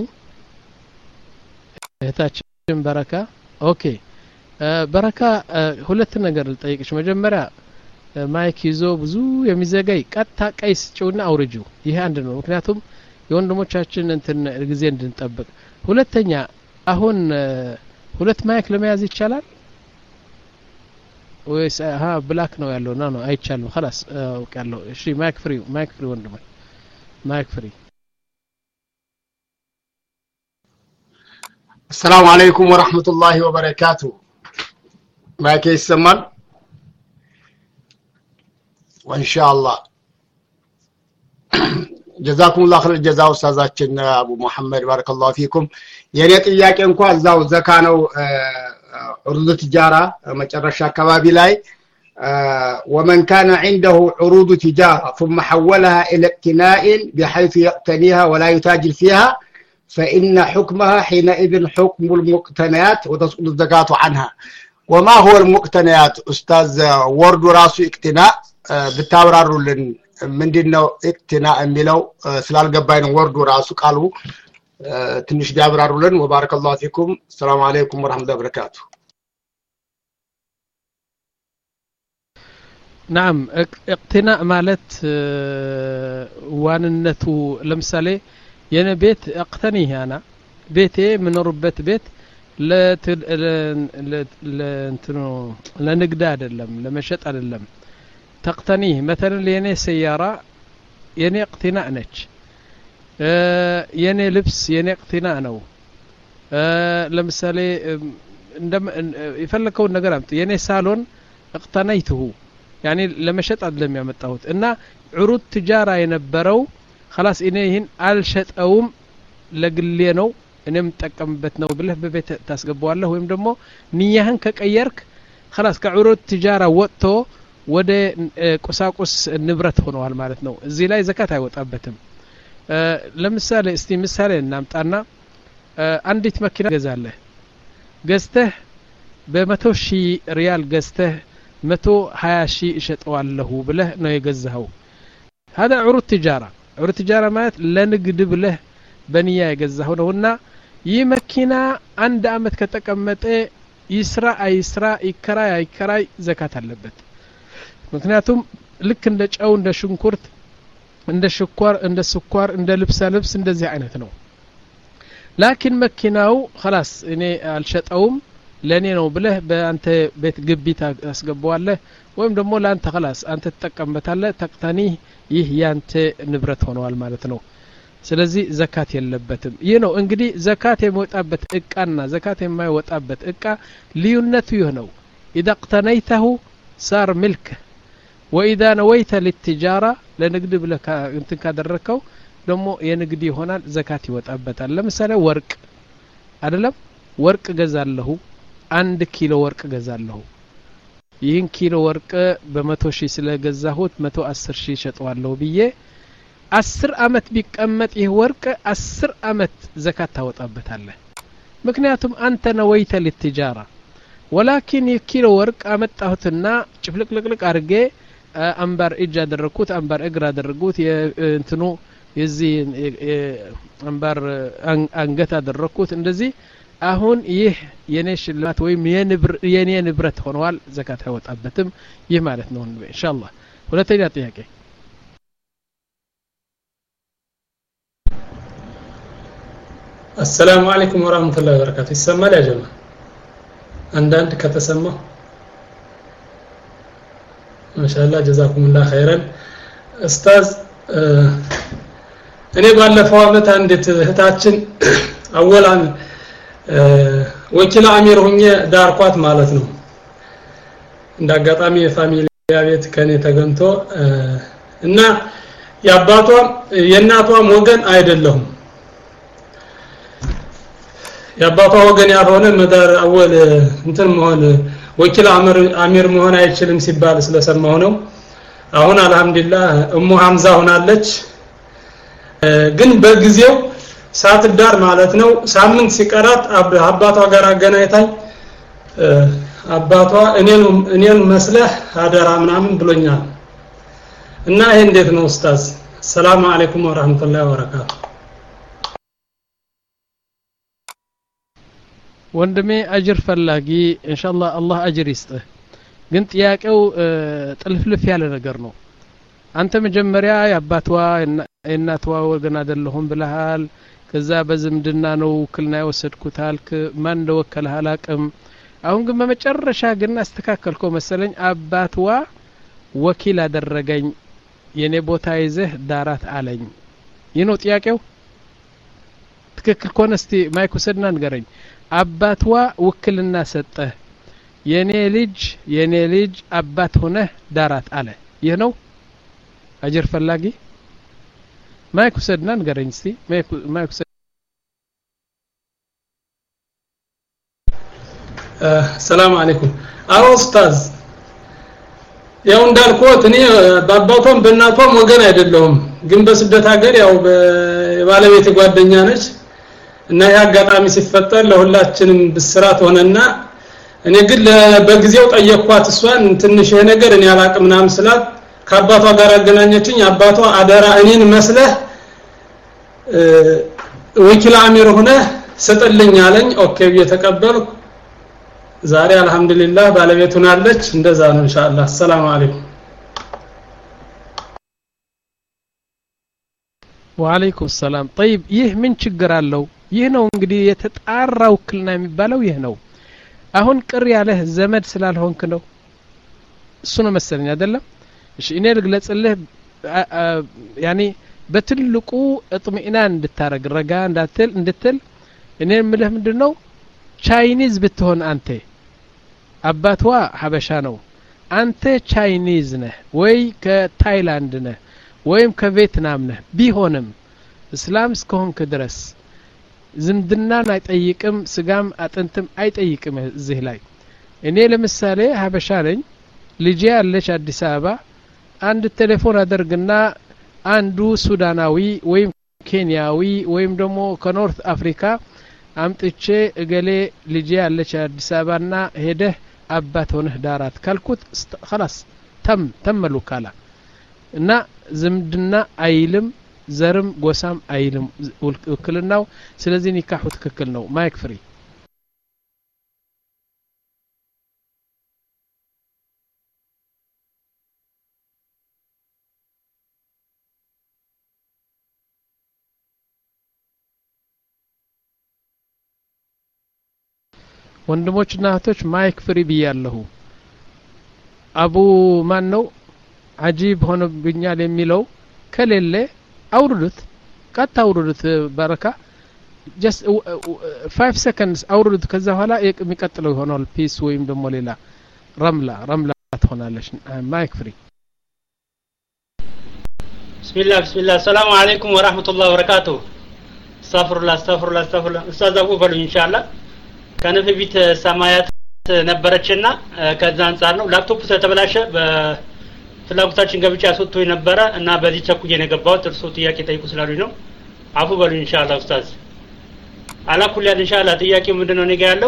እህታችን በረካ ኦኬ በረካ ሁለት ነገር ልጠይቅሽ መጀመሪያ ማይክ ይዞ ብዙ የሚዘጋይ ቀጥታ ቀይስ ጭውና አውርጁ ይሄ አንድ ነው ምክንያቱም የወንድሞቻችን እንትን ጊዜ እንድንጠብቅ ሁለተኛ አሁን ሁለት ማይክ ለመያዝ ይቻላል ወይስ ها ብላክ ነው ያለው ና ነው አይቻልም خلاص አውቃለሁ እሺ ማይክ ፍሪ ማይክ ፍሪ ወንድም ማይክ ፍሪ السلام عليكم ورحمة الله وبركاته ማይክ ይሰማል وإن شاء الله جزاكم الله خير الجزاء استاذاችን አቡ መሐመድ بارك الله فيكم የኔ ጥያቄ እንኳን እዛው ዘካ ነው عروض تجارة مجرش كبابي لاي ومن كان عنده عروض تجارة ثم حولها إلى اقتناء بحيث يقتنيها ولا يتاجر فيها فإن حكمها حينئذ حكم المقتنيات وتسقط الزكاة عنها وما هو المقتنيات أستاذ ورد راسو اقتناء بالتابرار من دينه اقتناء ميلو سلال قبائن ورد راسو قالوا تنش ቢያብራሩልን وبارك الله فيكم السلام عليكم ورحمة الله وبركاته نعم اقتناء مالت واننته لمثالي የኔ ቤት اقتنيه انا ቤቴ ምኖርበት ቤት ለእንትኑ ለንግድ አይደለም ለመሸጥ አይደለም تقتنيه مثلا የኔ سيارة የኔ اقتناء ነች የኔ ልብስ የኔ እቅቲና ነው ለምሳሌ እንደም ይፈልከው ነገር አምጥ የኔ ሳሎን እቅተናይቱ يعني ለመሸጥ አይደለም ያመጣሁት እና ዑሩድ ትጃራ የነበረው خلاص እኔ ይሄን አልሸጠውም ለግሌ ነው እኔም ተጠቀምበት ነው ብለህ በቤት ታስገባዋለህ ወይም ደግሞ ንያህን ከቀየርክ خلاص ከዑሩድ ትጃራ ወጥቶ ወደ ቁሳቁስ ንብረት ሆነዋል ማለት ነው እዚህ ላይ ዘካት አይወጣበትም ለምሳሌ እስቲ ምሳሌ እናምጣና አንዲት መኪና ገዛለህ ገዝተህ በመቶ ሺህ ሪያል ገዝተህ መቶ ሀያ ሺህ እሸጠዋለሁ ብለህ ነው የገዛኸው هذا عروض تجارة عروض تجارة ማለት ለንግድ ብለህ በንያ የገዛኸው ነውና ይህ መኪና አንድ አመት ከተቀመጠ ይስራ አይስራ ይከራይ አይከራይ ዘካት አለበት ምክንያቱም ልክ እንደ ጨው እንደ ሽንኩርት እንደ ሽኳር እንደ ስኳር እንደ ልብስ ልብስ እንደዚህ አይነት ነው ላኪን መኪናው خلاص እኔ አልሸጠውም ለኔ ነው ብለህ በአንተ ቤት ግቢ ታስገባዋለህ ወይም ደግሞ ለአንተ خلاص አንተ ተጠቀምበታለህ ተቅታኒ ይህ ያንተ ንብረት ሆነዋል ማለት ነው ስለዚህ ዘካት የለበትም ይህ ነው እንግዲህ ዘካት የሚወጣበት እቃና ዘካት የማይወጣበት እቃ ልዩነቱ ይህ ነው اذا اقتنيته صار ملك واذا نويت للتجاره ለንግድ ብለህ እንትን ካደረከው ደግሞ የንግድ ይሆናል ዘካት ይወጣበታል ለምሳሌ ወርቅ አይደለም ወርቅ ገዛለሁ አንድ ኪሎ ወርቅ ገዛለሁ ይህን ኪሎ ወርቅ በመቶ ሺህ ስለገዛሁት መቶ አስር ሺህ ሸጠዋለሁ ብዬ አስር አመት ቢቀመጥ ይህ ወርቅ አስር አመት ዘካት ታወጣበታለህ ምክንያቱም አንተ ነወይተ ለትጃራ ወላኪን የኪሎ ወርቅ አመጣሁትና ጭፍልቅልቅልቅ አርጌ አንባር እጅ አደረኩት አንባር እግር አደረኩት የእንትኑ የዚህ አንባር አንገት አደረኩት እንደዚህ አሁን ይህ የኔ ሽልማት ወይም የንብር የኔ ንብረት ሆነዋል ዘካት አይወጣበትም ይህ ማለት ነው ኢንሻአላህ ሁለተኛ ጥያቄ السلام عليكم ورحمة الله وبركاته يسمى يا جماعة عندك كتسمى ما شاء الله جزاكم الله خيرا استاذ እኔ ባለፈው አመት አንዲት እህታችን አወላን ወኪል አሚር ሆኜ ዳርኳት ማለት ነው እንዳጋጣሚ የፋሚሊያ ቤት ከኔ ተገንቶ እና ያባቷ የናቷም ወገን አይደለም ያባቷ ወገን ያልሆነ መዳር አወል እንትን መሆን ወኪል አሚር አሚር መሆን አይችልም ሲባል ስለሰማው ነው አሁን አልহামዱሊላህ እሙ ሐምዛ ሆናለች ግን በጊዜው ሳትዳር ማለት ነው ሳምንት ሲቀራት አባቷ ጋር አገናኝታኝ አባቷ እኔን እኔን መስለህ አደራ ምናምን ብሎኛል እና ይሄ እንዴት ነው ኡስታዝ ሰላም አለይኩም ወራህመቱላሂ ወበረካቱ ወንድሜ አጅር ፈላጊ ኢንሻአላህ አላህ አጅር ይስጥህ ግን ጥያቄው ጥልፍልፍ ያለ ነገር ነው አንተ መጀመሪያ ያባቷ እናቷ ወገን አይደለሁም ብለሃል ከዛ በዝምድና ነው ክልና ያወሰድኩታል ማን እንደወከለ አላቅም አሁን ግን በመጨረሻ ግን አስተካከልከው መሰለኝ አባቷ ወኪል አደረገኝ የኔ ቦታ ይዘህ ዳራት አለኝ ይህ ነው ጥያቄው ትክክል ከሆነ እስቲ ማይክ ወሰድና ንገረኝ አባቷ ውክልና ሰጠ የኔ ልጅ የኔ ልጅ አባት ሆነ ዳራት አለ ይህ ነው አጅር ፈላጊ ማይክ ወሰድና ንገረኝ እስቲ ማይክ ማይክ ሰላም አለይኩም አዎ ኡስታዝ ያው እንዳልኩት እኔ በአባቷም በእናቷም ወገን አይደለሁም ግን በስደት ሀገር ያው ባለቤት ጓደኛ ነች እና ያ አጋጣሚ ሲፈጠር ለሁላችንም ብስራት ሆነና እኔ ግን በጊዜው ጠየቅኳት እሷን ትንሽ ይሄ ነገር እኔ አላቅምና መስላት ከአባቷ ጋር አገናኘችኝ አባቷ አደራ እኔን መስለህ ወኪል አሚር ሆነ ሰጠልኝ አለኝ ኦኬ እየተቀበልኩ ዛሬ አልহামዱሊላህ ባለቤቱን አለች እንደዛ ነው ኢንሻአላህ ሰላም አለይኩም ወአለይኩም ሰላም طيب ይህ ምን ችግር አለው ይህ ነው እንግዲህ የተጣራው ውክልና የሚባለው ይህ ነው አሁን ቅር ያለህ ዘመድ ስላልሆንክ ነው እሱ ነው መሰለኝ አይደለም እሺ እኔ ልግለጽልህ ያኒ በትልቁ እጥሚናን እንድታረግ ረጋ እንዳትል እንድትል እኔ ምልህ ምንድነው ቻይኒዝ ብትሆን አንተ አባቷ ሐበሻ ነው አንተ ቻይኒዝ ነህ ወይ ከታይላንድ ነህ ወይም ከቪየትናም ነህ ቢሆንም እስላም እስከሆንክ ድረስ ዝምድናን አይጠይቅም ስጋም አጥንትም አይጠይቅም እዚህ ላይ እኔ ለምሳሌ ሐበሻ ነኝ ልጄ ያለች አዲስ አበባ አንድ ቴሌፎን አደርግና አንዱ ሱዳናዊ ወይም ኬንያዊ ወይም ደግሞ ከኖርት አፍሪካ አምጥቼ እገሌ ልጄ ያለች አዲስ አበባና ሄደህ አባት ሆነህ ዳራት ካልኩት خلاص ተም ተመሉ ካላ እና ዝምድና አይልም ዘርም ጎሳም አይልም ውክልናው ስለዚህ ኒካሁ ትክክል ነው ማይክ ፍሪ ወንድሞችና እህቶች ማይክ ፍሪ ብያለሁ አቡ ማን ነው አጂብ ሆነብኛል የሚለው ከሌለ አውርዱት ቀጥ አውርዱት በረካ just five seconds አውርዱት ከዛ በኋላ የሚቀጥለው ይሆናል ፒስ ወይም ደግሞ ሌላ ረምላ ረምላ ትሆናለች ማይክ ፍሪ ቢስሚላህ ቢስሚላህ ሰላም አለይኩም ወራህመቱላሂ ወበረካቱ አስተግፊሩላህ አስተግፊሩላህ አስተግፊሩላህ ኡስታዝ አቡ በሉ ኢንሻአላህ ከነፍ ቢት ሰማያት ነበረችና ከዛ አንፃር ነው ላፕቶፕ ተተበላሸ በፍላጎታችን ገብቻ አስወጥቶኝ ነበረ እና በዚህ ቸኩዬ ነው የገባሁት እርሱ ጥያቄ ጠይቁ ስላሉኝ ነው አፉ በሉ ኢንሻአላህ ኡስታዝ አላኩል ያለ ኢንሻአላህ ጥያቄው ምንድነው ነገ ያለው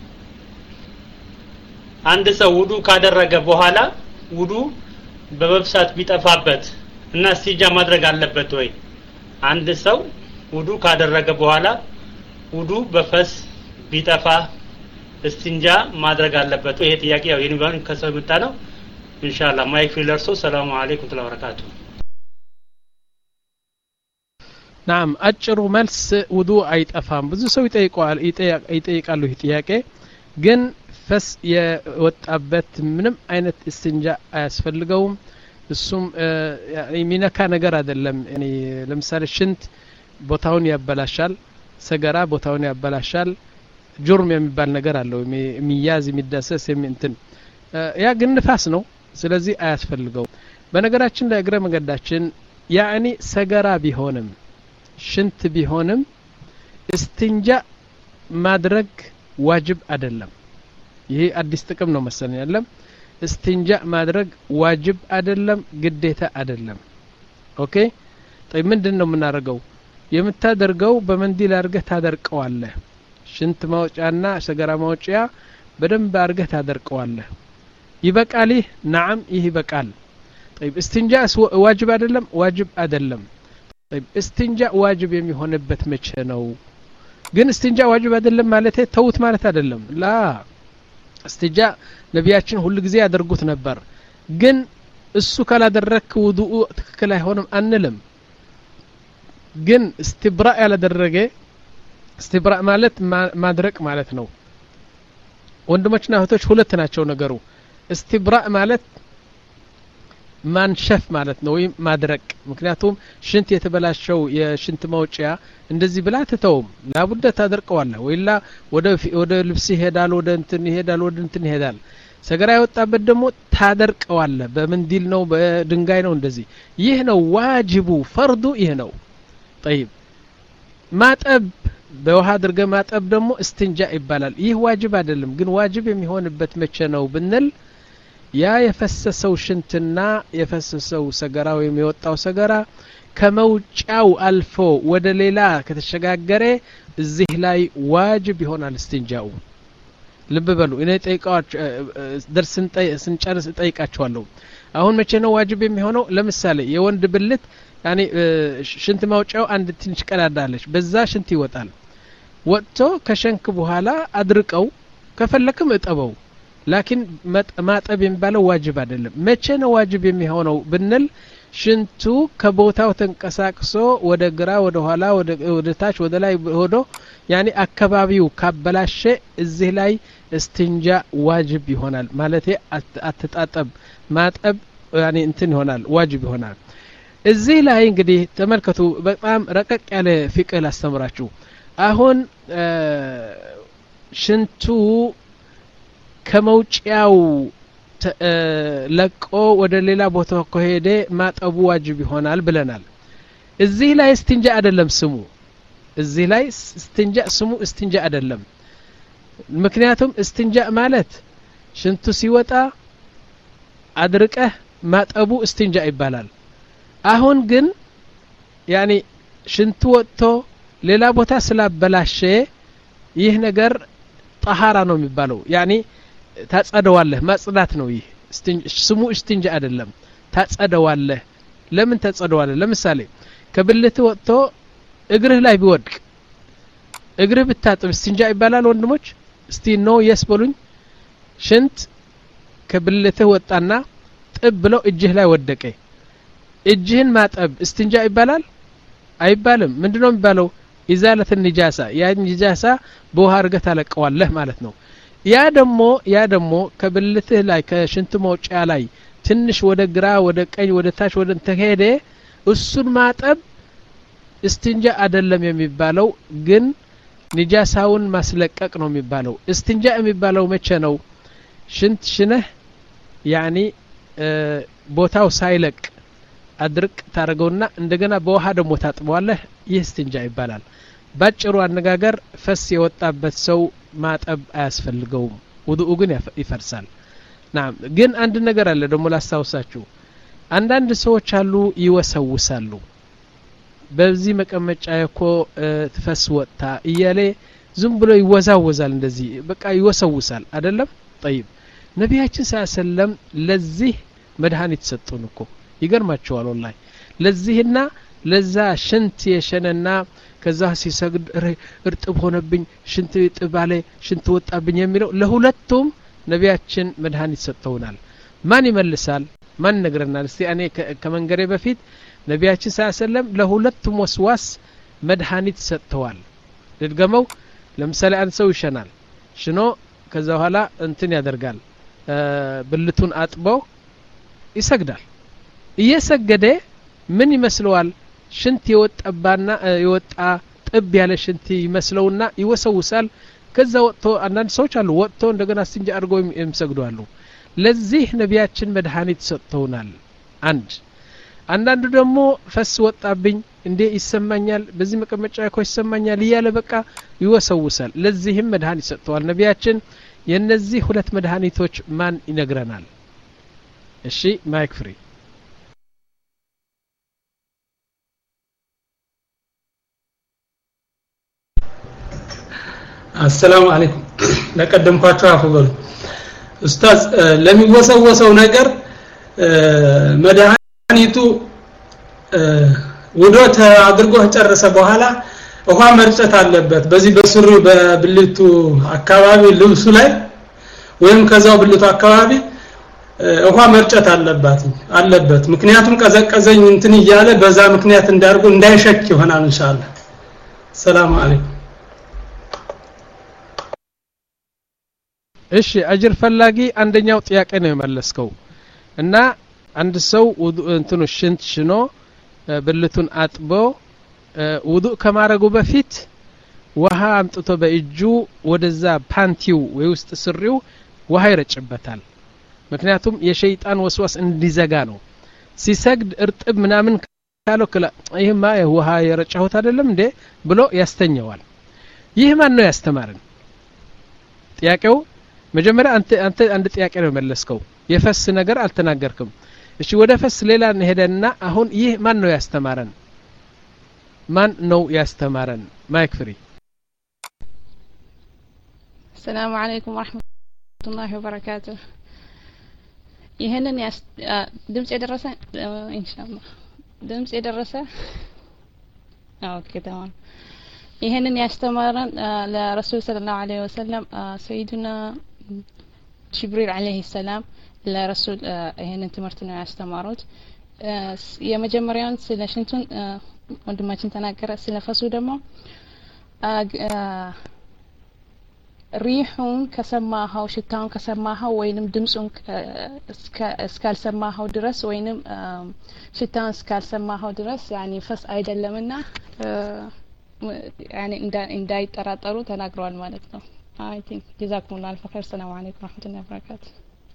አንድ ሰው ውዱ ካደረገ በኋላ ውዱ በመብሳት ቢጠፋበት እና ሲጃ ማድረግ አለበት ወይ አንድ ሰው ውዱ ካደረገ በኋላ ውዱ በፈስ ቢጠፋ እስቲንጃ ማድረግ አለበት ይሄ ጥያቄ ያው የኒባን ከሰው መጣ ነው ኢንሻአላህ ማይክ ፊለርሶ ሰላም አለይኩም ወበረካቱ ናም አጭሩ መልስ ውዱ አይጠፋም ብዙ ሰው ይጠይቃል ይጠይቃሉ ይሄ ጥያቄ ግን ፈስ የወጣበት ምንም አይነት እስቲንጃ አያስፈልገውም እሱም የሚነካ ነገር አይደለም እኔ ለምሳሌ ሽንት ቦታውን ያበላሻል ሰገራ ቦታውን ያበላሻል ጁርም የሚባል ነገር አለው የሚያዝ የሚዳሰስ የሚንትን ያ ግን ንፋስ ነው ስለዚህ አያስፈልገው በነገራችን ላይ እግረ መንገዳችን ያኒ ሰገራ ቢሆንም ሽንት ቢሆንም እስቲንጃ ማድረግ ዋጅብ አይደለም ይሄ አዲስ ጥቅም ነው መሰለኝ አይደለም እስቲንጃ ማድረግ ዋጅብ አይደለም ግዴታ አይደለም ኦኬ طيب ምንድነው የምናደርገው የምታደርገው በመንዲል አድርገህ ታደርቀዋለህ ሽንት ማውጫና ሰገራ ማውጫ በደንብ አድርገህ ታደርቀዋለህ ይበቃል نعم ይህ ይበቃል طيب እስቲንጃ ዋጅብ አይደለም ዋጅብ አይደለም طيب እስቲንጃ ዋጅብ የሚሆንበት መቼ ነው ግን እስቲንጃ ዋጅብ አይደለም ማለት ተውት ማለት አይደለም ላ እስቲንጃ ነቢያችን ሁሉ ጊዜ ያደርጉት ነበር ግን እሱ ካላደረክ ውዱኡ ትክክል አይሆንም አንልም ግን استبراء ያላደረገ استبراء ማለት ማድረቅ ማለት ነው ወንድሞችና እህቶች ሁለት ናቸው ነገሩ استبراء ማለት ማንሸፍ ማለት ነው ወይ ማድረቅ ምክንያቱም ሽንት የተበላሸው የሽንት ማውጫያ እንደዚህ ብላ ተተውም ላቡደ ታደርቀዋለህ ወይላ ወደ ወደ ልብስ ይሄዳል ወደ እንትን ይሄዳል ወደ እንትን ይሄዳል ሰገራ ያወጣበት ደግሞ ታደርቀዋለህ በመንዲል ነው በድንጋይ ነው እንደዚህ ይህ ነው ዋጅቡ ፈርዱ ይህ ነው طيب ማጠብ በውሃ አድርገህ ማጠብ ደግሞ እስቲንጃ ይባላል ይህ ዋጅብ አይደለም ግን ዋጅብ የሚሆንበት መቼ ነው ብንል ያ የፈሰሰው ሽንትና የፈሰሰው ሰገራው የሚወጣው ሰገራ ከመውጫው አልፎ ወደ ሌላ ከተሸጋገረ እዚህ ላይ ዋጅብ ይሆናል እስቲንጃው ልብ በሉ እኔ ጠይቃዎች ደርስን ስንጨርስ ጠይቃቸዋለሁ አሁን መቼ ነው ዋጅብ የሚሆነው ለምሳሌ የወንድ ብልት ያኒ ሽንት ማውጫው አንድ ትንሽ ቀዳዳለች በዛ ሽንት ይወጣል ወጥቶ ከሸንክ በኋላ አድርቀው ከፈለክም እጠበው ላኪን ማጠብ የሚባለው ዋጅብ አይደለም መቼ ነው ዋጅብ የሚሆነው ብንል ሽንቱ ከቦታው ተንቀሳቅሶ ወደ ግራ ወደ ኋላ ወደ ወደ ታች ወደ ላይ ሆዶ ያኒ አካባቢው ካበላሸ እዚህ ላይ እስቲንጃ ዋጅብ ይሆናል ማለት አትጣጠብ ማጠብ ያኒ እንትን ይሆናል ዋጅብ ይሆናል እዚህ ላይ እንግዲህ ተመልከቱ በጣም ረቀቅ ያለ ፍቅህ ላስተምራችሁ አሁን ሽንቱ ከመውጫው ለቆ ወደ ሌላ ቦታ ከሄደ ማጠቡ ዋጅብ ይሆናል ብለናል እዚህ ላይ እስቲንጃ አይደለም ስሙ እዚህ ላይ እስቲንጃ ስሙ እስቲንጃ አይደለም ምክንያቱም እስቲንጃ ማለት ሽንቱ ሲወጣ አድርቀህ ማጠቡ እስትንጃ ይባላል አሁን ግን ያኒ ሽንቱ ወጥቶ ሌላ ቦታ ስላበላሸ ይህ ነገር طهارة ነው የሚባለው ያኒ ታጸደዋለህ ማጽዳት ነው ይህ ስሙ እስትንጃ አይደለም ታጸደዋለህ ለምን ታጸደዋለህ ለምሳሌ ከብልት ወጥቶ እግርህ ላይ ቢወድቅ እግርህ ብታጥብ እስትንጃ ይባላል ወንድሞች እስቲ ነው የስበሉኝ ሽንት ከብልትህ ወጣና ጥብ ብሎ እጅህ ላይ ወደቀ እጅህን ማጠብ እስትንጃ ይባላል አይባልም ምንድነው የሚባለው ኢዛለት النجاسة ያ ንጃሳ በውሃ አርገህ ታለቀዋለህ ማለት ነው ያ ደሞ ያ ደሞ ከብልትህ ላይ ከሽንት መውጫ ላይ ትንሽ ወደ ግራ ወደ ቀኝ ወደ ታች ወደ ተሄደ እሱን ማጠብ እስትንጃ አይደለም የሚባለው ግን ንጃሳውን ማስለቀቅ ነው የሚባለው እስትንጃ የሚባለው መቼ ነው ሽንት ሽነህ ያኒ ቦታው ሳይለቅ አድርቅ ታረገውና እንደገና በውሃ ደሞ ታጥበዋለህ ይህ እስትንጃ ይባላል ባጭሩ አነጋገር ፈስ የወጣበት ሰው ማጠብ አያስፈልገውም ውዱኡ ግን ይፈርሳል ናም ግን አንድ ነገር አለ ደሞ ላስታውሳችሁ አንዳንድ ሰዎች አሉ ይወሰውሳሉ በዚህ መቀመጫ እኮ ተፈስ ወጣ እያለ ዝም ብሎ ይወዛወዛል እንደዚህ በቃ ይወሰውሳል አይደለም طيب ነብያችን ሰለላም ለዚህ መድኃኒት ሰጡን እኮ ይገርማቸዋል ወላሂ ለዚህና ለዛ ሽንት የሸነና ከዛ ሲሰግድ እርጥብ ሆነብኝ ሽንት ጥባለ ሽንት ወጣብኝ የሚለው ለሁለቱም ነብያችን መድኃኒት ሰጥተውናል ማን ይመልሳል ማን ነገርናል እስቲ እኔ ከመንገሬ በፊት ነብያችን ሰለላም ለሁለቱም ወስዋስ መድኃኒት ሰጥተዋል ልድገመው ለምሳሌ አንድ ሰው ይሸናል ሽኖ ከዛ በኋላ እንትን ያደርጋል ብልቱን አጥቦ ይሰግዳል እየሰገደ ምን ይመስለዋል ሽንት የወጣባና የወጣ ጥብ ያለ ሽንት ይመስለውና ይወሰውሳል ከዛ ወጥቶ አንዳንድ ሰዎች አሉ ወጥቶ እንደገና እስትንጃ አድርጎ የሚሰግዱ አሉ ለዚህ ነብያችን መድኃኒት ሰጥተውናል አንድ አንዳንዱ ደግሞ ፈስ ወጣብኝ እንዴ ይሰማኛል በዚህ መቀመጫ እኮ ይሰማኛል ይያለ በቃ ይወሰውሳል ለዚህም መድኃኒት ሰጥተዋል ነብያችን የነዚህ ሁለት መድኃኒቶች ማን ይነግረናል እሺ ማይክ ፍሪ السلام عليكم ለቀደምኳችሁ አፈበሉ ኡስታዝ ለሚወሰወሰው ነገር መድኃኒቱ ውዶት አድርጎ ጨረሰ በኋላ ውሃ መርጨት አለበት በዚህ በስሩ በብልቱ አካባቢ ልብሱ ላይ ወይም ከዛው ብልቱ አካባቢ ውሃ መርጨት አለበት አለበት ምክንያቱም ቀዘቀዘኝ እንትን ይያለ በዛ ምክንያት እንዳርጉ እንዳይሸክ ይሆናል ኢንሻአላህ ሰላም አለይኩም እሺ አጅር ፈላጊ አንደኛው ጥያቄ ነው የመለስከው እና አንድ ሰው እንትኑ ሽንት ሽኖ ብልቱን አጥቦ ውዱእ ከማረጉ በፊት ውሃ አምጥቶ በእጁ ወደዛ ፓንቲው ወይ ውስጥ ስሪው ውሃ ይረጭበታል ምክንያቱም የሸይጣን ወስዋስ እንዲዘጋ ነው ሲሰግድ እርጥብ ምናምን ካለው ከላ ይሄማ ውሃ የረጨሁት አይደለም እንዴ ብሎ ያስተኛዋል ይህ ማን ነው ያስተማረን ጥያቄው መጀመሪያ አንተ አንተ አንድ ጥያቄ ነው መለስከው የፈስ ነገር አልተናገርክም እሺ ወደ ፈስ ሌላ እንሄደና አሁን ይህ ማን ነው ያስተማረን ማን ነው ያስተማረን ማይክ ፍሪ السلام عليكم ورحمة الله وبركاته ይሄንን ድምጽ የደረሰ ኢንሻአላህ ድምጽ የደረሰ ኦኬ ተማም ይሄንን ያስተማረን ለረሱል ሰለላሁ ዐለይሂ ወሰለም ሰይዱና ጅብሪል ዐለይሂ ሰላም ለረሱል ይሄንን ትምህርት ነው ያስተማሩት የመጀመሪያውን ስለ ሽንቱን ወንድማችን ተናገረ ስለ ፈሱ ደግሞ ሪሁን ከሰማኸው ሽታውን ከሰማኸው ወይንም ድምጹን እስካልሰማኸው ድረስ ወይንም ሽታውን እስካልሰማኸው ድረስ ያኒ ፈስ አይደለምና يعني እንዳይጠራጠሩ ተናግረዋል ማለት ነው I think جزاكم الله الف خير السلام عليكم ورحمة الله وبركاته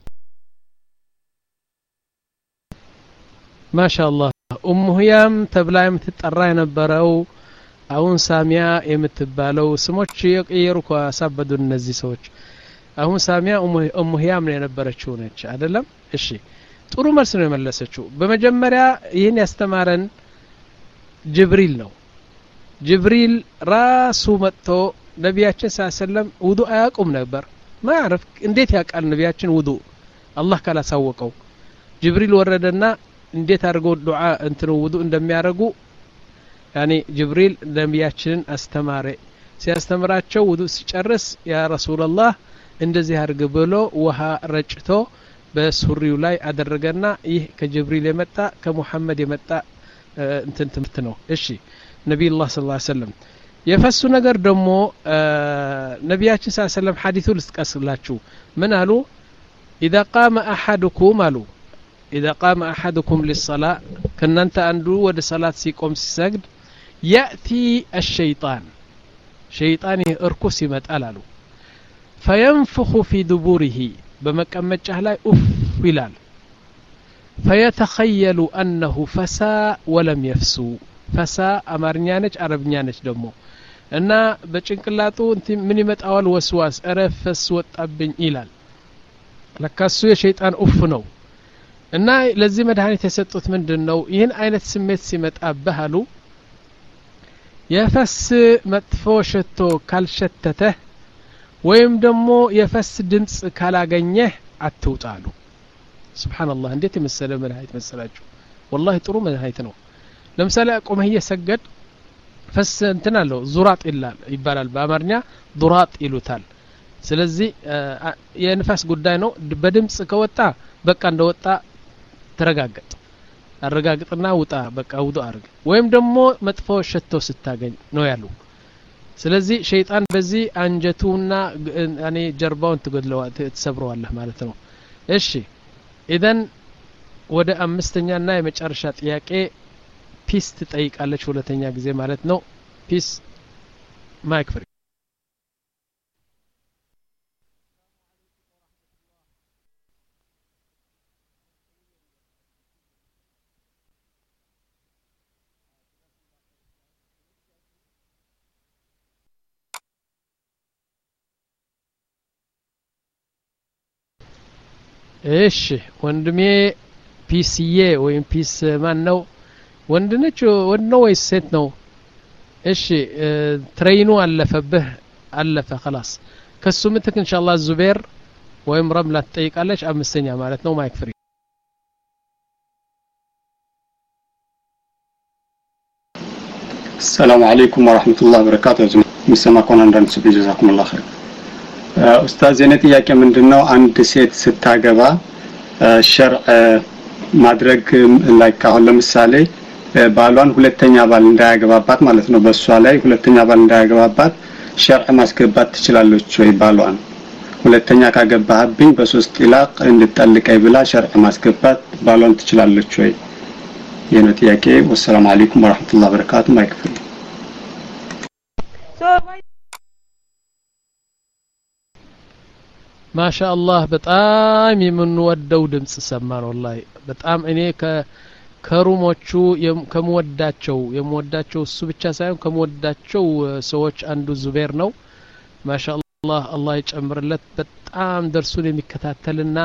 ما شاء الله ام هيام ተብላ የምትጠራ የነበረው አሁን ሳሚያ የምትባለው ስሞች የቀየሩ ከሳበዱ እነዚህ ሰዎች አሁን ሳሚያ ኡሙ ህያም ነው የነበረችው ነች አይደለም እሺ ጥሩ መልስ ነው የመለሰችው በመጀመሪያ ይህን ያስተማረን ጅብሪል ነው ጅብሪል ራሱ መጥቶ ነቢያችን ሰለላም ውዱእ አያቁም ነበር ማዕረፍ እንዴት ያቃል ነቢያችን ውዱእ አላህ ካላሳወቀው ጅብሪል ወረደና እንዴት አድርጎ ዱዓ እንትኑ ውዱእ እንደሚያደርጉ ያኒ ጅብሪል ነቢያችንን አስተማረ ሲያስተምራቸው ውዱእ ሲጨርስ ያ ረሱላህ እንደዚህ አድርግ ብሎ ውሃ ረጭቶ በሱሪው ላይ አደረገና ይህ ከጅብሪል የመጣ ከሙሐመድ የመጣ እንትን ትምህርት ነው እሺ ነብዩላህ ሰለላሁ ዐለይሂ ወሰለም የፈሱ ነገር ደግሞ ነቢያችን ሰለላሁ ዐለይሂ ወሰለም ሐዲሱ ልስቀስላችሁ ምን አሉ اذا قام احدكم አሉ اذا قام احدكم للصلاه ከናንተ አንዱ ወደ ሰላት ሲቆም ሲሰግድ ياتي الشيطان شيطان እርኩስ ይመጣል አሉ فينفخ في دبوره በመቀመጫህ ላይ ኡፍ ይላል فيتخيل انه فساء ولم يفسو فساء አማርኛ ነች አረብኛ ነች ደግሞ እና በጭንቅላቱ ምን ይመጣዋል ወስዋስ አረፈስ ወጣብኝ ይላል ለካሱ የሸይጣን ኡፍ ነው እና ለዚህ መድኃኒት የሰጡት ምንድነው ይህን አይነት ስሜት ሲመጣብህ አሉ የፈስ መጥፎ ሽቶ ካልሸተተ ወይም ደግሞ የፈስ ድምጽ ካላገኘህ አትውጣሉ ሱብሃንአላህ እንዴት የመሰለ መድኃኒት መሰላችሁ والله ጥሩ መድኃኒት ነው ለምሳሌ ቆመህ እየሰገድ ፈስ እንትን አለው ዙራጥ ይላል ይባላል በአማርኛ ዱራጥ ይሉታል ስለዚህ የንፋስ ጉዳይ ነው በድምጽ ከወጣ በቃ እንደወጣ ተረጋግጥ አረጋግጥና ውጣ በቃ ውዱ አርግ ወይም ደግሞ መጥፎ ሸቶ ስታገኝ ነው ያሉ ስለዚህ ሸይጣን በዚህ አንጀቱና ያኔ ጀርባውን ትገድለዋል ተሰብረዋል ማለት ነው እሺ ኢደን ወደ አምስተኛና የመጨረሻ ጥያቄ ፒስ ትጠይቃለች ሁለተኛ ጊዜ ማለት ነው ፒስ ማይክ ፍሪ እሺ ወንድሜ ፒስዬ ወይም ፒስ ማን ነው ወንድ ነች ወንድ ነው ወይስ ሴት ነው እሺ ትሬኑ አለፈብህ አለፈ خلاص ከሱ ምትክ ኢንሻአላህ ዙቤር ወይም ረምላ ትጠይቃለች አምስተኛ ማለት ነው ማይክ ፍሪ السلام عليكم ورحمة الله وبركاته مسمعكم عندنا سبي جزاكم الله خير ኡስታዝ የኔ ጥያቄ ምንድነው አንድ ሴት ስታገባ ሸርዕ ማድረግ ላይ ካሁን ለምሳሌ ባሏን ሁለተኛ ባል እንዳያገባባት ማለት ነው በሷ ላይ ሁለተኛ ባል እንዳያገባባት ሸርዕ ማስገባት ትችላለች ወይ ባሏን ሁለተኛ ካገባህብኝ በሶስት ኢላቅ እንድትጠልቀይ ብላ ሸርዕ ማስገባት ባሏን ትችላለች ወይ የኔ ጥያቄ ወሰላሙ አለይኩም ወራህመቱላሂ ወበረካቱ ማይክፍል ما شاء الله በጣም የምንወደው ድምጽ ሰማን والله በጣም እኔ ከ ከሩሞቹ ከመወዳቸው የምወዳቸው እሱ ብቻ ሳይሆን ከመወዳቸው ሰዎች አንዱ ዙቤር ነው ما شاء الله الله ይጨምርለት በጣም ደርሱን የሚከታተልና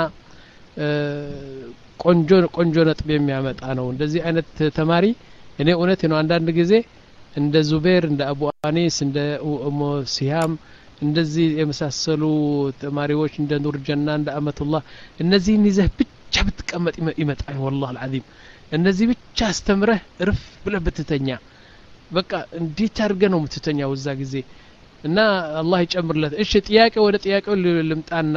ቆንጆ ቆንጆ ነጥብ የሚያመጣ ነው እንደዚህ አይነት ተማሪ እኔ እውነት ነው አንዳንድ ጊዜ እንደ ዙቤር እንደ አቡ አኒስ እንደ ኡሙ ሲያም እንደዚህ የመሳሰሉ ተማሪዎች እንደ ኑር ጀና እንደ አመቱላህ እነዚህን ይዘህ ብቻ ብትቀመጥ ይመጣል والله العظيم እነዚህ ብቻ አስተምረህ እርፍ ብለህ ብትተኛ በቃ እንዴት አድርገህ ነው የምትተኛው እዛ ጊዜ እና አላህ ይጨምርለት እሺ ጥያቄ ወደ ጥያቄው ልምጣና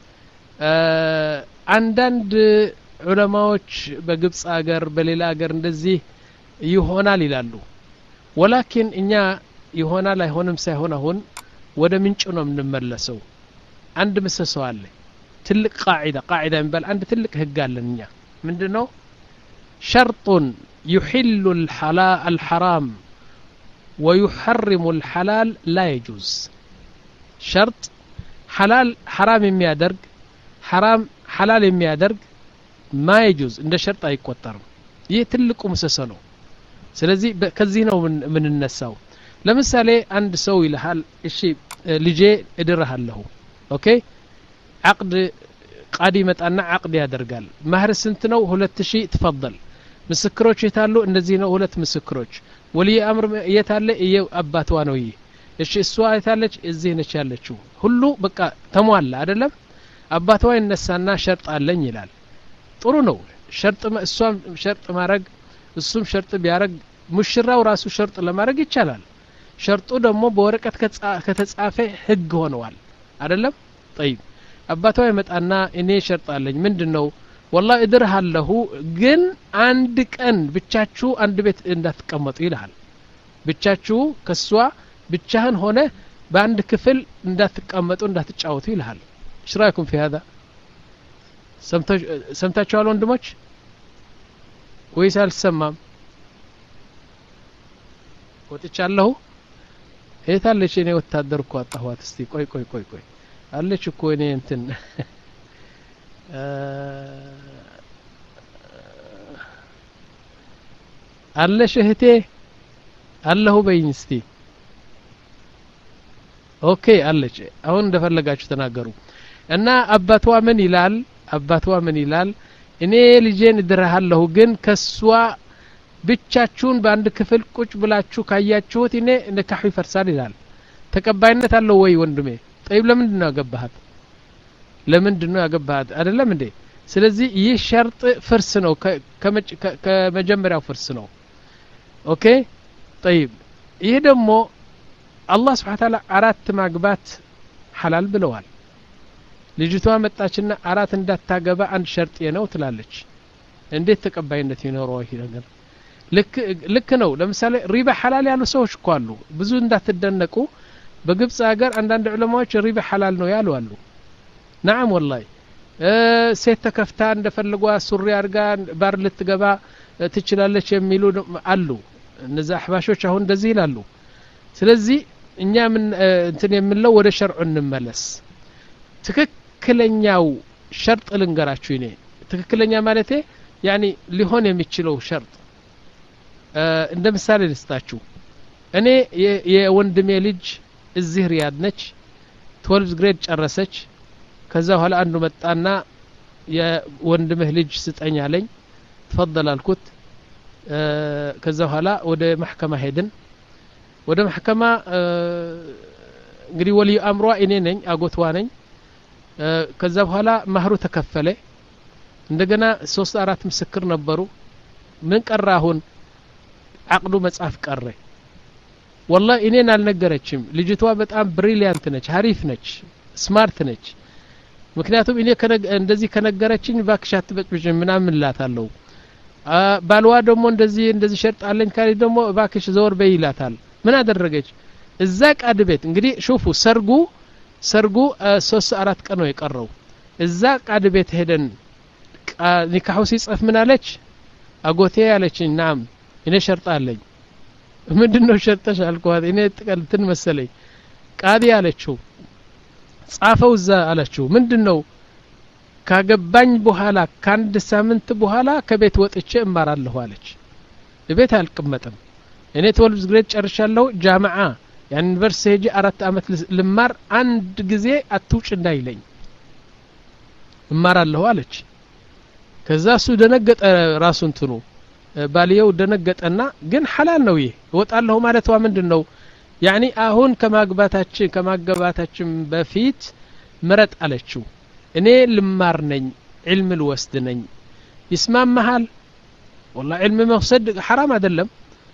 አንዳንድ ዑለማዎች በግብጽ ሀገር በሌላ ሀገር እንደዚህ ይሆናል ይላሉ ወላኪን እኛ ይሆናል አይሆንም ሳይሆን አሁን ወደ ምንጭ ነው የምንመለሰው አንድ ምሰሶ አለ ትልቅ ቃዒዳ ቃዒዳ የሚባል አንድ ትልቅ ህግ አለኛ ምንድነው شرط يحل الحلال الحرام ويحرم الحلال لا يجوز شرط حلال حرام የሚያደርግ حرام حلال የሚያደርግ ما يجوز እንደ ሸርጥ አይቆጠርም ይህ ትልቁ ምሰሶ ነው ስለዚህ ከዚህ ነው ምን እንነሳው ለምሳሌ አንድ ሰው ይልሃል እሺ ልጄ እድርሃለሁ ኦኬ عقد ቃዲ መጣና አቅድ ያደርጋል ማህር ስንት ነው ሁለት ሺህ ተፈضل ምስክሮች የታሉ እነዚህ ነው ሁለት ምስክሮች ወልይ አምር የታለ እየው አባቷ ነው ይሄ እሺ እሷ የታለች እዚህ ነች ያለችው ሁሉ በቃ ተሟላ አይደለም አባቷ ይነሳና ሸርጥ አለኝ ይላል ጥሩ ነው ሸርጥ እሷም ሸርጥ ማረግ እሱም ሸርጥ ቢያረግ ሙሽራው ራሱ ሸርጥ ለማረግ ይቻላል ሸርጡ ደግሞ በወረቀት ከተጻፈ ህግ ሆነዋል አይደለም طيب አባቷ ይመጣና እኔ ሸርጥ አለኝ ምንድነው والله እድርሃለሁ ግን አንድ ቀን ብቻችሁ አንድ ቤት እንዳትቀመጡ ይላል ብቻችሁ ከሷ ብቻህን ሆነ በአንድ ክፍል እንዳትቀመጡ እንዳትጫወቱ ይላል ሽራይኩም في هذا ሰምታችኋል ወንድሞች ወይስ አልሰማም ወጥቻለሁ እታለች እኔ ወታደር እኮ አጣኋት እስቲ ቆይ ቆይ ቆይ ቆይ አለች እኮ እኔ እንትን አለሽ እህቴ አለሁ በይኝ እስቲ ኦኬ አለች አሁን እንደፈለጋችሁ ተናገሩ እና አባቷ ምን ይላል አባቷ ምን ይላል እኔ ልጄን እድርሃለሁ ግን ከሷ ብቻችሁን በአንድ ክፍል ቁጭ ብላችሁ ካያችሁት እኔ ንካህ ይፈርሳል ይላል ተቀባይነት አለው ወይ ወንድሜ طيب ለምንድን ነው ያገባሃት ለምንድን ነው ያገባሃት አይደለም እንዴ ስለዚህ ይህ ሸርጥ ፍርስ ነው ከመጀመሪያው ፍርስ ነው ኦኬ طيب ይሄ ደግሞ አላህ Subhanahu Ta'ala አራት ማግባት ሐላል ብለዋል ልጅቷ መጣችና አራት እንዳታገባ አንድ ሸርጥ ነው ትላለች እንዴት ተቀባይነት ይኖረው ይሄ ነገር ልክ ልክ ነው ለምሳሌ ሪባ ሐላል ያሉ ሰዎች እኮ አሉ ብዙ እንዳትደነቁ በግብጽ ሀገር አንዳንድ ዑለማዎች ሪባ ሐላል ነው ያሉ አሉ نعم والله ሴት ተከፍታ እንደፈልጓ ሱሪ አርጋ ባር ልትገባ ትችላለች የሚሉ አሉ እነዛ አህባሾች አሁን እንደዚህ ይላሉ ስለዚህ እኛ ምን እንትን የምንለው ወደ ሸርዑ እንመለስ ትክክለኛው ሸርጥ ልንገራችሁ እኔ ትክክለኛ ማለቴ يعني ሊሆን የሚችለው ሸርጥ እንደ ምሳሌ ልስጣችሁ እኔ የወንድሜ ልጅ እዚህ ሪያድ ነች twelfth grade ጨረሰች ከዛ በኋላ አንዱ መጣና የወንድምህ ልጅ ስጠኝ አለኝ ተፈضل አልኩት ከዛ በኋላ ወደ ማህከማ ሄድን ወደ ማህከማ እንግዲህ ወልይ አምሯ እኔ ነኝ አጎቷ ነኝ ከዛ በኋላ ማህሩ ተከፈለ እንደገና ሶስት አራት ምስክር ነበሩ ምን ቀረ አሁን አቅዱ መጻፍ ቀረ والله እኔን አልነገረችም ልጅቷ በጣም ብሪሊያንት ነች ሀሪፍ ነች ስማርት ነች ምክንያቱም እኔ እንደዚህ ከነገረችኝ ባክሻት በጥብጭ ምናምን ላታለው ባልዋ ደግሞ እንደዚህ እንደዚህ ሸርጥ አለኝ ካለ ደግሞ ባክሽ ዘወር በይላታል ምን አደረገች እዛ ቃድ ቤት እንግዲህ ሹፉ ሰርጉ ሰርጉ ሶስት አራት ቀን ነው የቀረው እዛ ቃድ ቤት ሄደን ኒካሁ ሲጽፍ ምን አለች አጎቴ ያለችኝ ናም እኔ ሸርጥ አለኝ ምንድነው ሸርጠሽ አልኳት እኔ ጥቅልትን መሰለኝ ቃዲ አለችው ጻፈው እዛ አለችው ምንድነው ካገባኝ በኋላ ካንድ ሳምንት በኋላ ከቤት ወጥቼ እማራለሁ አለች ቤት አልቀመጥም እኔ twelfth grade ጨርሻለሁ ጃማዓ ያን ዩኒቨርሲቲ ሄጄ አራት አመት ልማር አንድ ጊዜ አትውጭ እንዳይለኝ እማራለሁ አለች ከዛ እሱ ደነገጠ ራሱን ትኑ ባልየው ደነገጠና ግን ሐላል ነው ይሄ ወጣለሁ ማለቷ ምንድነው يعني አሁን ከማግባታችን ከማገባታችን በፊት ምረጥ አለችው እኔ ልማር ነኝ علم الوسد ነኝ ይስማማሃል والله علم መውሰድ حرام አይደለም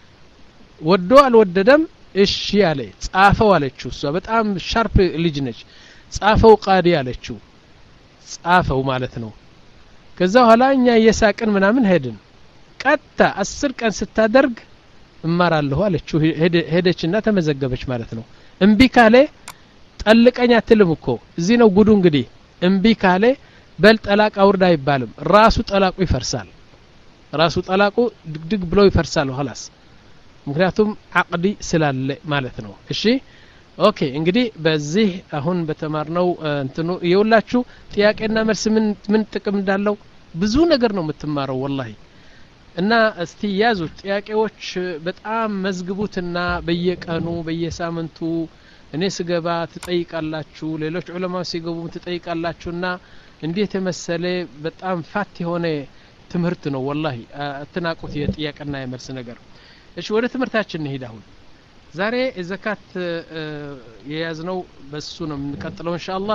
ወዶ አልወደደም እሺ ያለ ጻፈው አለችው እሷ በጣም ሻርፕ ልጅ ነች ጻፈው ቃዲ አለችው ጻፈው ማለት ነው ከዛ ኋላ እኛ የሳቅን ምናምን ሄድን ቀጣ አስር ቀን ስታደርግ እማራለሁ አለችው ሄደችና ተመዘገበች ማለት ነው እምቢ ካለ ጠልቀኛ አትልም እኮ እዚህ ነው ጉዱ እንግዲህ እምቢ ካለ በል ጠላቅ አውርዳ አይባልም ራሱ ጠላቁ ይፈርሳል ራሱ ጠላቁ ድግድግ ብሎ ይፈርሳል خلاص ምክንያቱም አቅዲ ስላለ ማለት ነው እሺ ኦኬ እንግዲህ በዚህ አሁን በተማርነው እንትኑ ይውላችሁ ጥያቄና መልስ ምን ምን ጥቅም እንዳለው ብዙ ነገር ነው የምትማረው والله እና እስቲ ያዙ ጥያቄዎች በጣም መዝግቡትና በየቀኑ በየሳምንቱ እኔ ስገባ ትጠይቃላችሁ ሌሎች ዑለማው ሲገቡ ትጠይቃላችሁና እንዴት የመሰለ በጣም ፋት የሆነ ትምህርት ነው والله አትናቁት የጥያቄና የመልስ ነገር እሺ ወደ ትምህርታችን እንሄድ አሁን ዛሬ ዘካት የያዝነው በሱ ነው የምንቀጥለው ኢንሻአላህ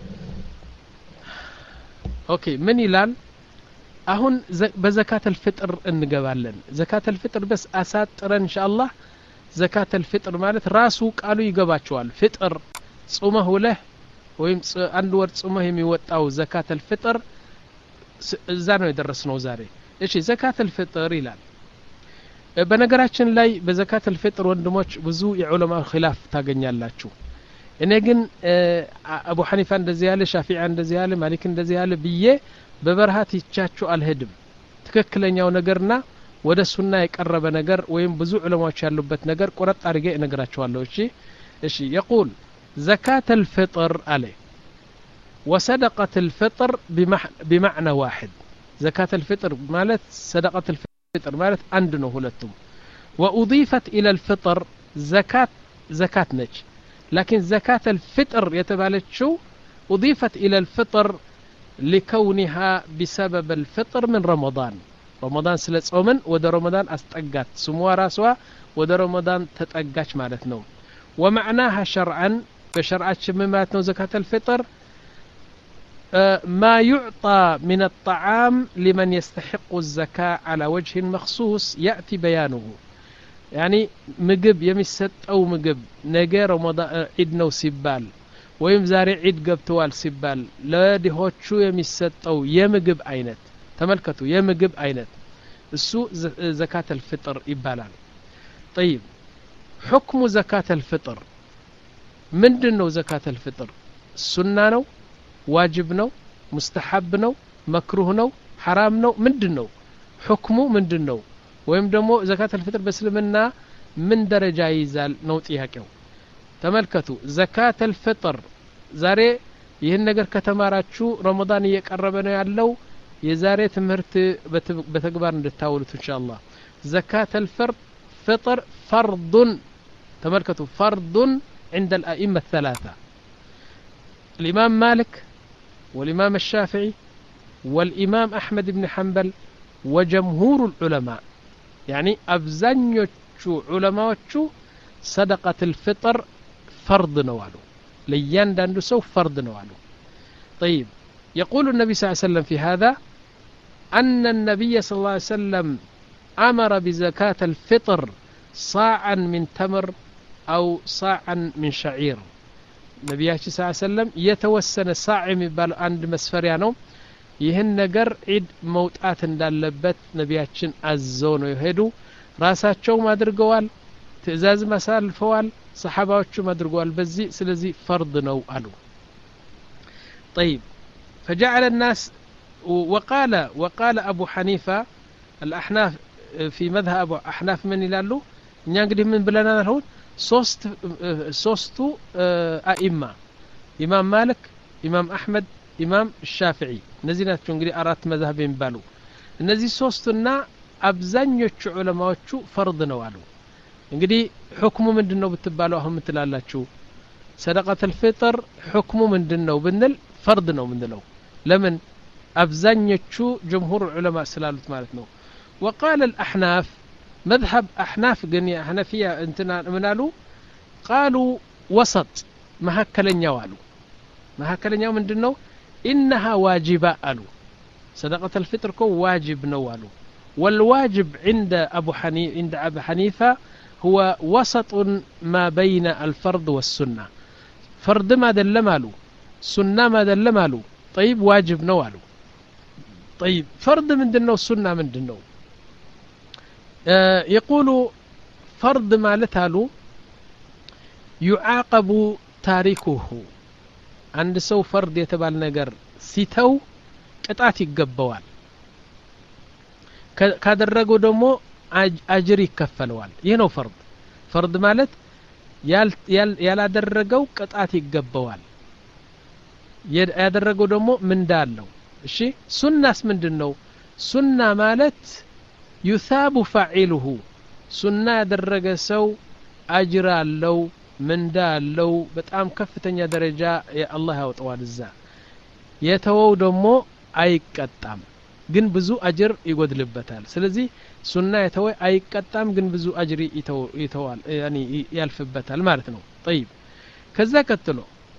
ኦኬ ምን ይላል አሁን በዘካት الفطر እንገባለን ዘካት الفطر በስ አሳጥረን ኢንሻአላህ ዘካት الفطر ማለት ራሱ ቃሉ ይገባቸዋል ፍጥር ጾመህ ውለህ ወይም አንድ ወር ጾመህ የሚወጣው ዘካት الفطر እዛ ነው የደረስነው ዛሬ እሺ ዘካት الفطر ይላል በነገራችን ላይ በዘካት الفطر ወንድሞች ብዙ የዑለማ ኺላፍ ታገኛላችሁ እኔ ግን አቡ ሐኒፋ እንደዚህ ያለ ሻፊዒ እንደዚህ ያለ ማሊክ እንደዚህ ያለ ብዬ በበርሃት ይቻችሁ አልሄድም ትክክለኛው ነገርና ወደ ሱና የቀረበ ነገር ወይም ብዙ ዑለማዎች ያሉበት ነገር ቆረጥ አድርጌ እነግራችኋለሁ እሺ እሺ يقول زكاة الفطر عليه وصدقة الفطر بمعنى واحد زكاة الفطر مالت صدقة الفطر مالت عندنا هلتم وأضيفت إلى الفطر زكاة زكاة نج لكن زكاة الفطر يتبالت شو أضيفت إلى الفطر لكونها بسبب الفطر من رمضان رمضان سلس أمن وده رمضان أستقات سموا راسوا وده رمضان تتأقاش مالتنا ومعناها شرعا بشرعات شمماتنا زكاة الفطر ما يعطى من الطعام لمن يستحق الزكاة على وجه مخصوص يأتي بيانه يعني مجب يمسد أو مجب نجا رمضان عيدنا وسبال ويم زارع عيد قبتوال سبال لا دهوتشو يمسد أو يمجب عينت تملكتو يمجب عينت السوء زكاة الفطر إبالان طيب حكم زكاة الفطر من دنو زكاة الفطر السنة نو واجب نو مستحب نو مكروه نو حرام نو من دنو حكمه من دنو ويم دمو زكاة الفطر بسلمنا من درجة يزال نوتيها كيو تملكتو زكاة الفطر زاري ይህን ነገር ከተማራችሁ ረመዳን እየቀረበ ነው ያለው የዛሬ ትምህርት በተግባር እንድታውሉት ኢንሻአላህ زكاة الفطر فرض تملكتو فرض عند الأئمة الثلاثة الإمام مالك والإمام الشافعي والإمام أحمد بن حنبل وجمهور العلماء يعني أبزنيوشو علماء صدقة الفطر فرض نوالو ليان داندو سو فرض نوالو طيب يقول النبي صلى الله عليه وسلم في هذا أن النبي صلى الله عليه وسلم أمر بزكاة الفطر صاعا من تمر أو صاعا من شعير ነቢያችን ሰለላሁ ዐለይሂ ወሰለም የተወሰነ ሳዕ የሚባል አንድ መስፈሪያ ነው ይህን ነገር ዒድ መውጣት እንዳለበት ነቢያችን አዘው ነው የሄዱ ራሳቸው አድርገዋል ትእዛዝ ማሳልፈዋል ሰሃባዎቹ አድርገዋል በዚህ ስለዚህ ፈርድ ነው አሉ طيب فجعل الناس وقال وقال ابو حنيفه الاحناف في مذهب ابو احناف من ይላሉ እኛ እንግዲህ ምን ብለናል አሁን ሶስት ሶስቱ አኢማ ኢማም ማሊክ ኢማም አህመድ ኢማም ሻፊዒ እነዚህ ናቸው እንግዲህ አራት መዝሀብ የሚባሉ እነዚህ ሶስቱና አብዛኞቹ ዑለማዎቹ ፈርድ ነው አሉ እንግዲህ ሁክሙ ምንድነው ብትባለው አሁን ምትላላችሁ ሰደቀተ الفطر ሁክሙ ምንድነው ብንል ፈርድ ነው ምንድነው ለምን አብዛኞቹ ጀምሁር ዑለማ ስላሉት ማለት ነው وقال الأحناف مذهب أحناف قنية حنفية انتنا منالو قالوا وسط ما هكلن يوالو ما هكلن يوم من دنو إنها واجبة ألو صدقة الفطر كو واجب نوالو والواجب عند أبو حنيفة عند أبو حنيفة هو وسط ما بين الفرض والسنة فرض ما دلمالو سنة ما دلمالو طيب واجب نوالو طيب فرض من دنو سنة من دنو يقول فرض مالتالو يعاقب تاركه عند سو فرض يتبال نجر سيتو قطعت يقبوال كادرغو دمو اجر يكفلوال ينو فرض فرض مالت يال يال ያላደረገው ቅጣት ይገባዋል ያደረገው ደግሞ ምንዳ አለው እሺ ሱናስ ምንድነው ሱና ማለት يثاب فاعله سنة ያደረገ ሰው አጅር አለው ምንዳ አለው በጣም ከፍተኛ ደረጃ አላህ ያወጣዋል እዛ የተወው ደግሞ አይቀጣም ግን ብዙ አጅር ይጎድልበታል ስለዚህ ሱና የተወ አይቀጣም ግን ብዙ አጅር ይተዋል ያኒ ያልፍበታል ማለት ነው طيب ከዛ ቀጥሎ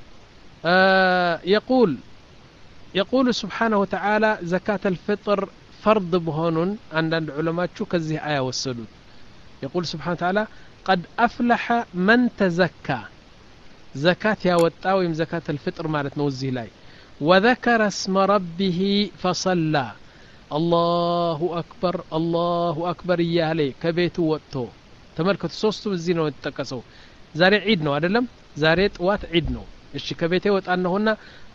يقول يقول سبحانه وتعالى زكاة الفطر فرض بهونن عند علماء كذي آية والسدود يقول سبحانه وتعالى قد أفلح من تزكى زكاة يا وتاويم زكاة الفطر مالت نوزي لاي وذكر اسم ربه فصلى الله أكبر الله أكبر يا لي كبيت وقته تملكت صوصته بالزينة والتكسو زاري عيدنا أدلم زاري طوات عيدنا እሺ ከቤቴ ወጣነውና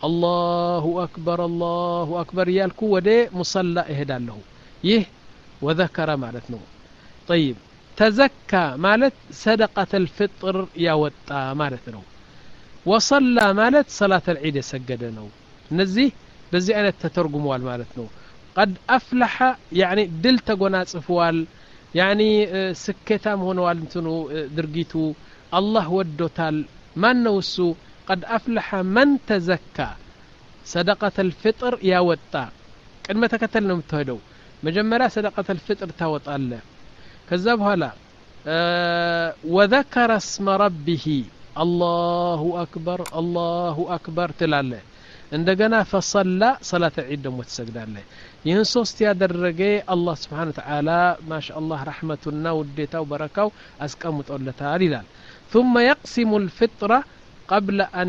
አላሁ አክበር አላሁ አክበር ያልኩ ወደ ሙሰላ እሄዳለሁ ይህ ወዘከረ ማለት ነው طيب ተዘካ ማለት ሰደቀተ الفطر ያወጣ ማለት ነው ወሰላ ማለት ሰላተ العيد የሰገደ ነው እነዚህ በዚህ አይነት ተተርጉሟል ማለት ነው قد افلح يعني ድል ተጎናጽፏል يعني ስኬታም ሆነዋል እንትኑ ድርጊቱ አላህ ወዶታል ማን ነው እሱ قد أفلح من تزكى صدقة الفطر يا وطا قدما تكتلنا متهدو مجمرا صدقة الفطر تاوطا الله كذا بهلا أه وذكر اسم ربه الله أكبر الله أكبر تلاله عندنا فصلى صلاة العيد متسجداله ይህን ሶስት ያደረገ አላህ Subhanahu Wa Ta'ala ما شاء الله رحمتنا وديتاو بركاو አስቀምጦለታል ይላል ثم يقسم الفطر قبل أن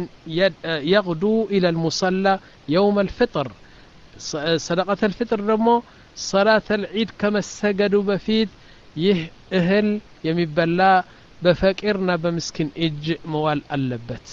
يغدو إلى المصلى يوم الفطر صدقة الفطر رمو صلاة العيد كما السجدوا بفيد يه أهل يمبلا بفكرنا بمسكن إج موال اللبت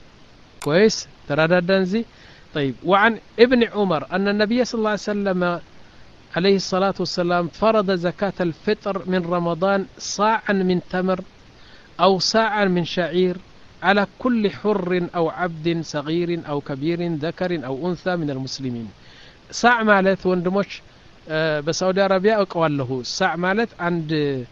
كويس ترى دنزي طيب وعن ابن عمر أن النبي صلى الله عليه وسلم عليه الصلاة والسلام فرض زكاة الفطر من رمضان صاعا من تمر أو صاعا من شعير على كل حر أو عبد صغير أو كبير ذكر أو أنثى من المسلمين صاع مالت وندموش بسعودي عربية أقوال له صاع مالت عند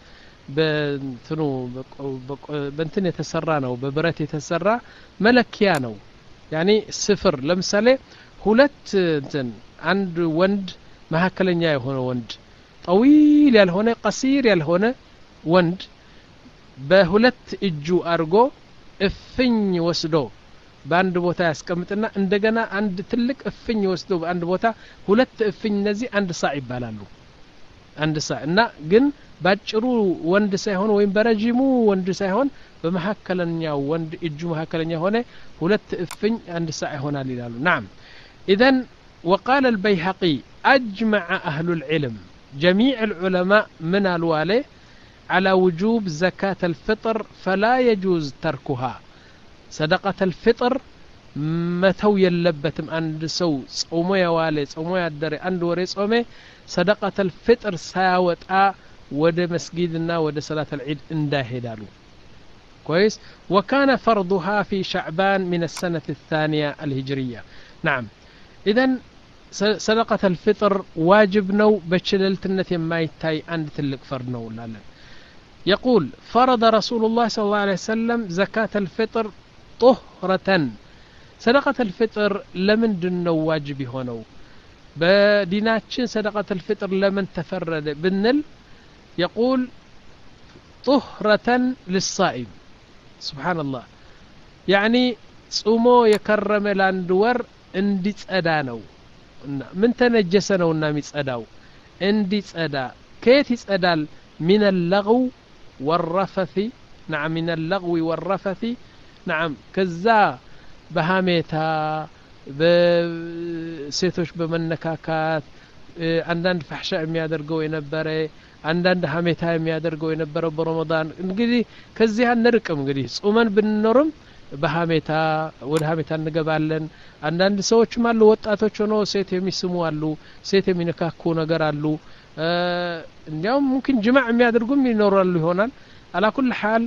بنتنو بنتن يتسرانو ببرت يتسرى ملكيانو يعني صفر لمثالي ሁለት እንትን አንድ ወንድ መሐከለኛ የሆነ ወንድ طويل ያልሆነ قصير ያልሆነ ወንድ በሁለት እጁ አርጎ እፍኝ ወስዶ በአንድ ቦታ ያስቀምጥና እንደገና አንድ ትልቅ እፍኝ ወስዶ በአንድ ቦታ ሁለት እፍኝ እነዚህ አንድ ሳዕ ይባላሉ አንድ ሳዕ እና ግን ባጭሩ ወንድ ሳይሆን ወይም በረጅሙ ወንድ ሳይሆን በመሐከለኛው ወንድ እጁ መሐከለኛ ሆነ ሁለት እፍኝ አንድ ሳዕ ይሆናል ይላሉ نعم اذا وقال البيهقي اجمع اهل العلم جميع العلماء من الوالي على وجوب زكاة الفطر فلا يجوز تركها صدقة الفطر متو يلبتم عند سو صومو يوالي صومو يدري عند وري صومي صدقة الفطر ساوطا ود مسجدنا ود صلاة العيد انداهدالو كويس وكان فرضها في شعبان من السنة الثانية الهجرية نعم اذن صدقة الفطر واجب نو بچللتنت ما يتاي عند تلك فرض نو لالا يقول فرض رسول الله صلى الله عليه وسلم زكاة الفطر طهرة صدقة الفطر لمن دنو واجب هونو بديناتشن صدقة الفطر لمن تفرد بالنل يقول طهرة للصائم سبحان الله يعني صومو يكرم لاندور اندي صدانو من تنجسنو النامي صداو اندي صدا كيف يصدال من اللغو والرفث نعم من اللغو والرفث نعم كذا بهاميتا بسيتوش بمنكاكات عندنا فحشاء የሚያደርገው የነበረ አንዳንድ ሀሜታ የሚያደርገው የነበረው በረመዳን እንግዲህ ከዚህ አንርቅም እንግዲህ ጾመን ብንኖርም በሀሜታ ወደ ሀሜታ እንገባለን አንዳንድ ሰዎችም አሉ ወጣቶች ሆነው ሴት የሚስሙ አሉ ሴት የሚነካኩ ነገር አሉ እንዲያውም ممكن ጅማዕ የሚያደርጉም ይኖራሉ ይሆናል على كل حال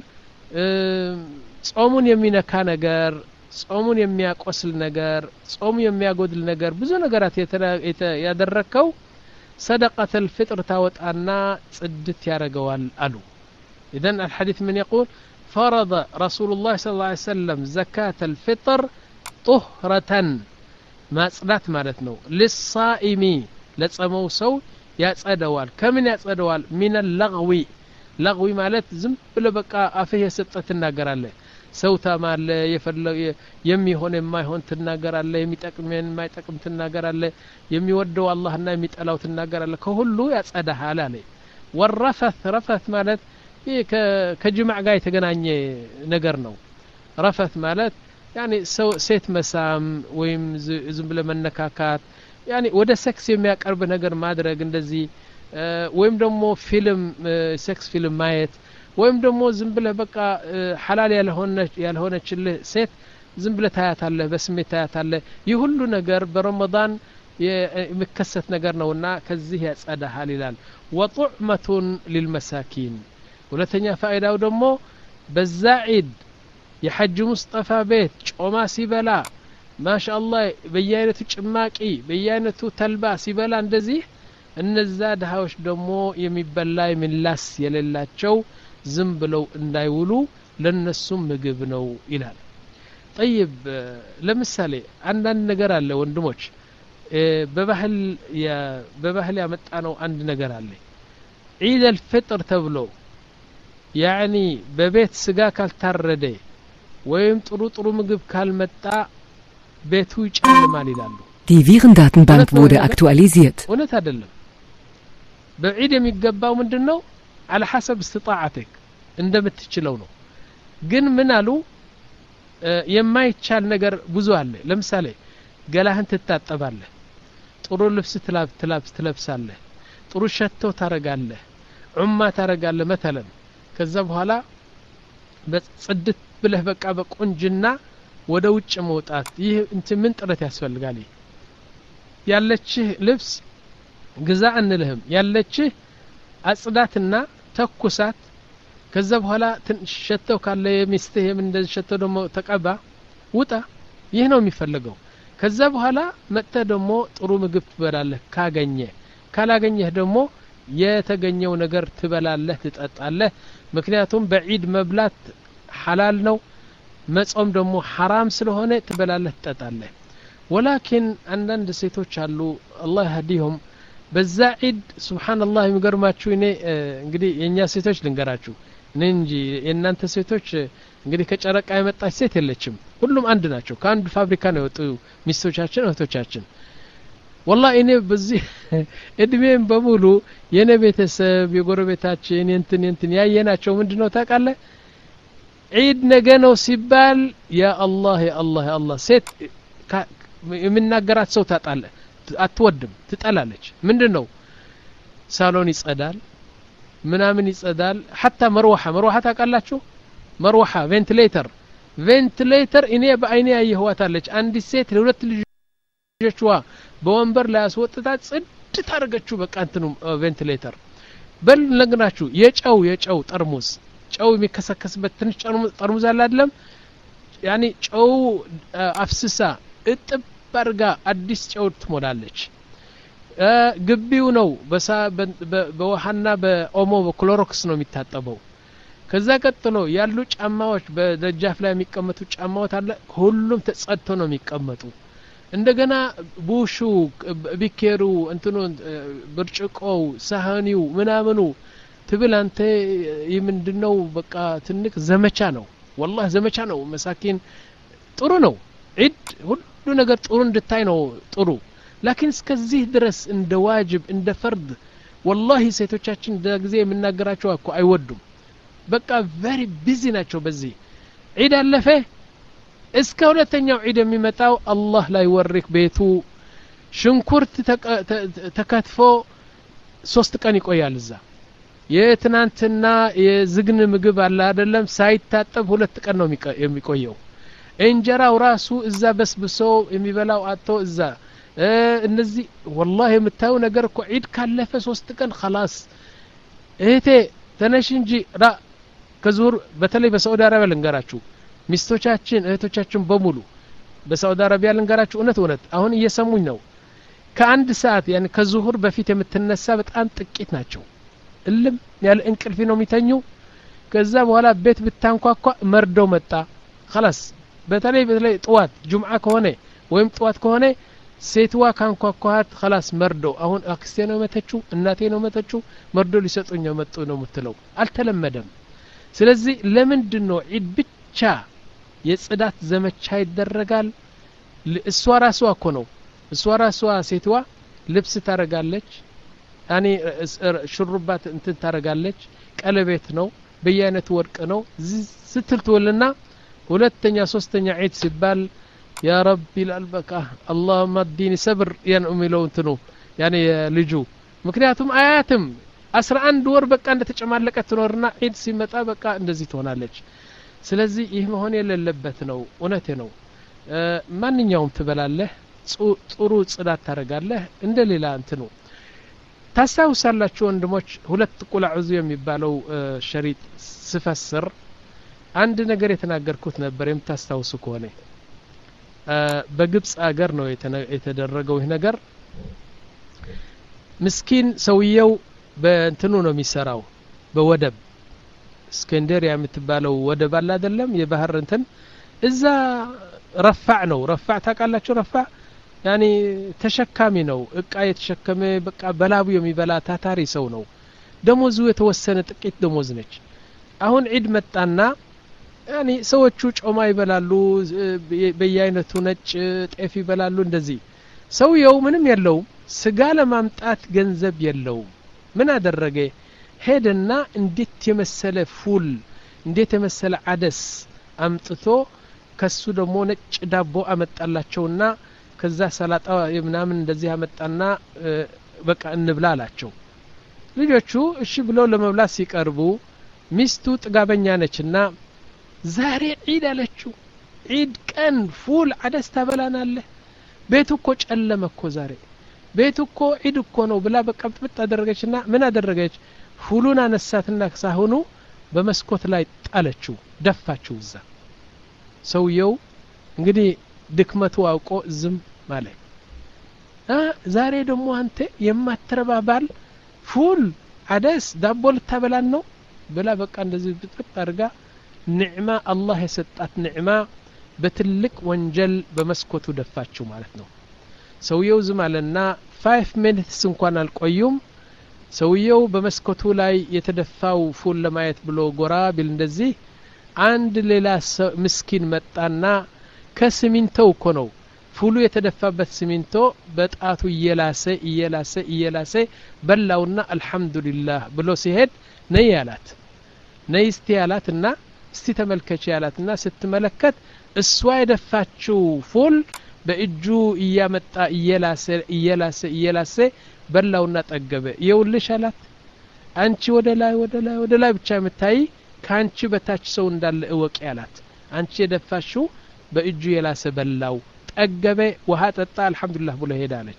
ጾሙን የሚነካ ነገር ጾሙን የሚያቆስል ነገር ጾሙ የሚያጎድል ነገር ብዙ ነገራት ያደረከው صدقة الفطر تاوطانا صدت يارغوال الو اذن الحديث من يقول فرض رسول الله صلى الله عليه وسلم زكاة الفطر طهرة ማጽዳት ማለት ነው ለሳኢሚ ለጸመው ሰው ያጸደዋል ከምን ያጸደዋል ሚን اللغو لغو ማለት ዝም ብለ በቃ አፍህ የሰጠ ትናገራለህ ሰው ታማለ የፈለገ የሚሆን የማይሆን ትናገራለህ የሚጠቅም የማይጠቅም ትናገራለህ የሚወደው አላህና የሚጠላው ትናገራለህ ከሁሉ ያጸዳሃል አለ ወረፈት ረፈት ማለት ይሄ ከጅማዕ ጋር የተገናኘ ነገር ነው ረፈት ማለት يعني ሰው ሴት መሳም ወይም ዝም ብለ መነካካት يعني ወደ ሴክስ የሚያቀርብ ነገር ማድረግ እንደዚህ ወይም ደግሞ ፊልም ሴክስ ፊልም ማየት ወይም ደግሞ ዝም ብለ በቃ ሐላል ያልሆነ ያልሆነችልህ ሴት ዝም ብለ ታያታለህ በስሜት ታያታለህ ይህ ሁሉ ነገር በረመዳን የሚከሰት ነገር ነውና ከዚህ ያጸዳሃል ይላል ወጡዕመቱን للمساكين ሁለተኛ ፋይዳው ደግሞ በዛ ዒድ የሐጅ ሙስጠፋ ቤት ጮማ ሲበላ ማሻአላህ በየአይነቱ ጭማቂ በየአይነቱ ተልባ ሲበላ እንደዚህ እነዛ ድሃዎች ደግሞ የሚበላ የሚላስ የሌላቸው ዝም ብለው እንዳይውሉ ለነሱም ምግብ ነው ይላል طيب ለምሳሌ አንዳንድ ነገር አለ ወንድሞች በባህል በባህል ያመጣነው አንድ ነገር አለ ዒድ الفطر ተብሎ يعني በቤት ስጋ ካልታረደ ወይም ጥሩ ጥሩ ምግብ ካልመጣ ቤቱ ይጨልማል ይላሉ Die Virendatenbank wurde aktualisiert. እውነት አይደለም በዒድ የሚገባው ምንድነው على حسب استطاعتك እንደምትችለው ነው ግን ምን አሉ የማይቻል ነገር ብዙ አለ ለምሳሌ ገላህን ትታጠባለህ ጥሩ ልብስ ትላብ ትላብ ትለብሳለህ ጥሩ ሸቶ ታረጋለህ ዑማ ታረጋለህ مثلا ከዛ በኋላ በጽድት ብለህ በቃ በቁንጅና ወደ ውጭ መውጣት ይህ እንት ምን ጥረት ያስፈልጋል ያለችህ ልብስ ግዛ እንልህም ያለችህ አጽዳትና ተኩሳት ከዛ በኋላ ትንሽተው ካለ የሚስትህ ምን እንደዚህ ሸተው ደግሞ ተቀባ ውጣ ይህ ነው የሚፈልገው ከዛ በኋላ መጥተ ደግሞ ጥሩ ምግብ ትበላለህ ካገኘ ካላገኘህ ደግሞ የተገኘው ነገር ትበላለህ ትጠጣለህ ምክንያቱም በዒድ መብላት ሐላል ነው መጾም ደግሞ حرام ስለሆነ ትበላለህ ትጠጣለህ ولكن አንዳንድ ሴቶች አሉ አላህ ያህዲهم በዛ ዒድ ሱብሃንአላህ የሚገርማችሁ እኔ እንግዲህ የኛ ሴቶች ልንገራችሁ እንጂ የእናንተ ሴቶች እንግዲህ ከጨረቃ የመጣች ሴት የለችም ሁሉም አንድ ናቸው ከአንድ ፋብሪካ ነው የወጡ ሚስቶቻችን እህቶቻችን والله እኔ በዚህ እድሜም በሙሉ የኔ ቤተሰብ የጎረቤታችን እንትን እንትን ያየናቸው ምንድነው ታውቃለህ ዒድ ነገ ነው ሲባል ያ አላህ ያ አላህ ያ አላህ ሴት የምናገራት ሰው ታጣለ አትወድም ትጠላለች ምንድነው ሳሎን ይጸዳል ምናምን ይጸዳል حتى መርዋሃ መርዋሃ ታውቃላችሁ መርዋሃ ቬንቲሌተር ቬንቲሌተር እኔ በአይኔ ያየኋታለች አንድ ሴት ለሁለት ልጆቿ በወንበር ላይ አስወጥታ ጽድ ታረገችው በቃ እንትኑ ቬንቲሌተር በል ለግናችሁ የጨው የጨው ጠርሙስ ጨው የሚከሰከስበት ትንሽ ጠርሙዝ አለ አይደለም ያኒ ጨው አፍስሳ እጥብ ባርጋ አዲስ ጨው ትሞላለች ግቢው ነው በውሃና በኦሞ በክሎሮክስ ነው የሚታጠበው ከዛ ቀጥሎ ያሉ ጫማዎች በደጃፍ ላይ የሚቀመጡ ጫማዎች አለ ሁሉም ተጸድቶ ነው የሚቀመጡ እንደገና ቡሹ ቢኬሩ እንትኑ ብርጭቆው ሳህኒው ምናምኑ ትብል አንተ ይምንድነው በቃ ትንቅ ዘመቻ ነው والله ዘመቻ ነው መሳኪን ጥሩ ነው ዒድ ሁሉ ነገር ጥሩ እንድታይ ነው ጥሩ لكن እስከዚህ ድረስ እንደ ዋጅብ እንደ ፈርድ والله ሴቶቻችን ጊዜ የምናገራቸው እኮ አይወዱም በቃ very busy ናቸው በዚህ ዒድ አለፈ እስከ ሁለተኛው ዒድ የሚመጣው አላህ ላይ ወርክ ቤቱ ሽንኩርት ተከትፎ ሶስት ቀን ይቆያል እዛ የትናንትና የዝግን ምግብ አለ አይደለም ሳይታጠብ ሁለት ቀን ነው የሚቆየው እንጀራው ራሱ እዛ በስብሶ የሚበላው አጥቶ እዛ እነዚህ والله የምታዩ ነገር እኮ ዒድ ካለፈ ሶስት ቀን خلاص እህቴ ተነሽ እንጂ ራ ከዙር በተለይ በሳውዲ አረቢያ ልንገራችሁ ሚስቶቻችን እህቶቻችን በሙሉ በሳውዲ አረቢያ ልንገራችሁ እውነት እውነት አሁን እየሰሙኝ ነው ከአንድ ሰዓት يعني ከዙሁር በፊት የምትነሳ በጣም ጥቂት ናቸው እልም ያለ እንቅልፍ ነው የሚተኙ ከዛ በኋላ ቤት ብታንኳኳ መርዶ መጣ خلاص በተለይ በተለይ ጧት ጁምዓ ከሆነ ወይም ጧት ከሆነ ሴትዋ ካንኳኳት خلاص መርዶ አሁን አክስቴ ነው መተችው እናቴ ነው መተችው መርዶ ሊሰጡኝ መጡ ነው የምትለው አልተለመደም ስለዚህ ለምንድን ነው ዒድ ብቻ የጽዳት ዘመቻ ይደረጋል እሷ ራሷ እኮ ነው እሷ ራሷ ሴትዋ ልብስ ታረጋለች ያኒ ሽሩባት እንትን ታረጋለች ቀለቤት ነው በየአይነት ወርቅ ነው ስትልትወልና ሁለተኛ ሶስተኛ ዒድ ሲባል يا رب الالبكه اللهم اديني صبر ينؤملو እንትኑ ያኒ ልጁ ምክንያቱም አያትም አስራ አንድ ወር በቃ እንደተጨማለቀ ትኖርና ዒድ ሲመጣ በቃ እንደዚህ ትሆናለች ስለዚህ ይህ መሆን የሌለበት ነው እውነቴ ነው ማንኛውም ትበላለህ ጥሩ ጽዳት ታረጋለህ እንደሌላ እንትኑ ታሳውሳላችሁ ወንድሞች ሁለት ቁልዓዙ የሚባለው ሸሪጥ ስፈስር አንድ ነገር የተናገርኩት ነበር የምታስታውሱ ከሆነ በግብጽ አገር ነው የተደረገው ይህ ነገር ምስኪን ሰውየው በእንትኑ ነው የሚሰራው በወደብ እስከንደሪያ የምትባለው ወደብ አለ አይደለም የባህር እንትን እዛ ረፋዕ ነው ረፋዕ ታውቃላችሁ ረፋዕ ያኒ ተሸካሚ ነው እቃ የተሸከመ በቃ በላቡ የሚበላ ታታሪ ሰው ነው ደሞዙ የተወሰነ ጥቂት ደሞዝ ነች አሁን ዒድ መጣና ያኒ ሰዎቹ ጮማ ይበላሉ በየአይነቱ ነጭ ጤፍ ይበላሉ እንደዚህ ሰውየው ምንም የለው ስጋ ለማምጣት ገንዘብ የለው ምን አደረገ ሄደና እንዴት የመሰለ ፉል እንዴት የመሰለ አደስ አምጥቶ ከሱ ደግሞ ነጭ ዳቦ አመጣላቸውና ከዛ ሰላጣ ምናምን እንደዚህ አመጣና በቃ እንብላ አላቸው ልጆቹ እሺ ብለው ለመብላት ሲቀርቡ ሚስቱ ጥጋበኛ ነችና ዛሬ ዒድ አለችው ዒድ ቀን ፉል አደስ ታበላናለህ ቤቱ እኮ ጨለመ እኮ ዛሬ ቤቱ እኮ ዒድ እኮ ነው ብላ በቃ ብጥ አደረገችና ምን አደረገች ፉሉን አነሳትና ሳይሆኑ በመስኮት ላይ ጣለችው ደፋችው እዛ ሰውየው እንግዲህ ድክመቱ አውቆ ዝም ማለት አ ዛሬ ደግሞ አንተ የማትረባባል ፉል አደስ ዳቦ ልታበላን ነው ብላ በቃ እንደዚህ ብጥጥ አድርጋ ንዕማ አላህ የሰጣት ንዕማ በትልቅ ወንጀል በመስኮቱ ደፋችው ማለት ነው ሰውየው ዝም አለና አምስት ሚኒትስ እንኳን አልቆዩም ሰውየው በመስኮቱ ላይ የተደፋው ፉል ለማየት ብሎ ጎራ ቢል እንደዚህ አንድ ሌላ ምስኪን መጣና ከሲሚንቶው እኮ ነው ፉሉ የተደፋበት ሲሚንቶ በጣቱ እየላሰ እየላሰ እየላሰ በላውና አልহামዱሊላህ ብሎ ሲሄድ ነይ ያላት ነይ እስቲ ያላትና እስቲ ተመልከች ያላትና ስትመለከት እሷ የደፋችው ፉል በእጁ እያመጣ እየላሰ እየላሰ እየላሰ በላውና ጠገበ ይውልሽ አላት አንቺ ወደ ላይ ወደ ላይ ወደ ላይ ብቻ የምታይ ካንቺ በታች ሰው እንዳለ እወቅ ያላት አንቺ የደፋሽው በእጁ የላሰ በላው ጠገበ ውሃ ጠጣ አልহামዱሊላህ ብሎ ሄዳለች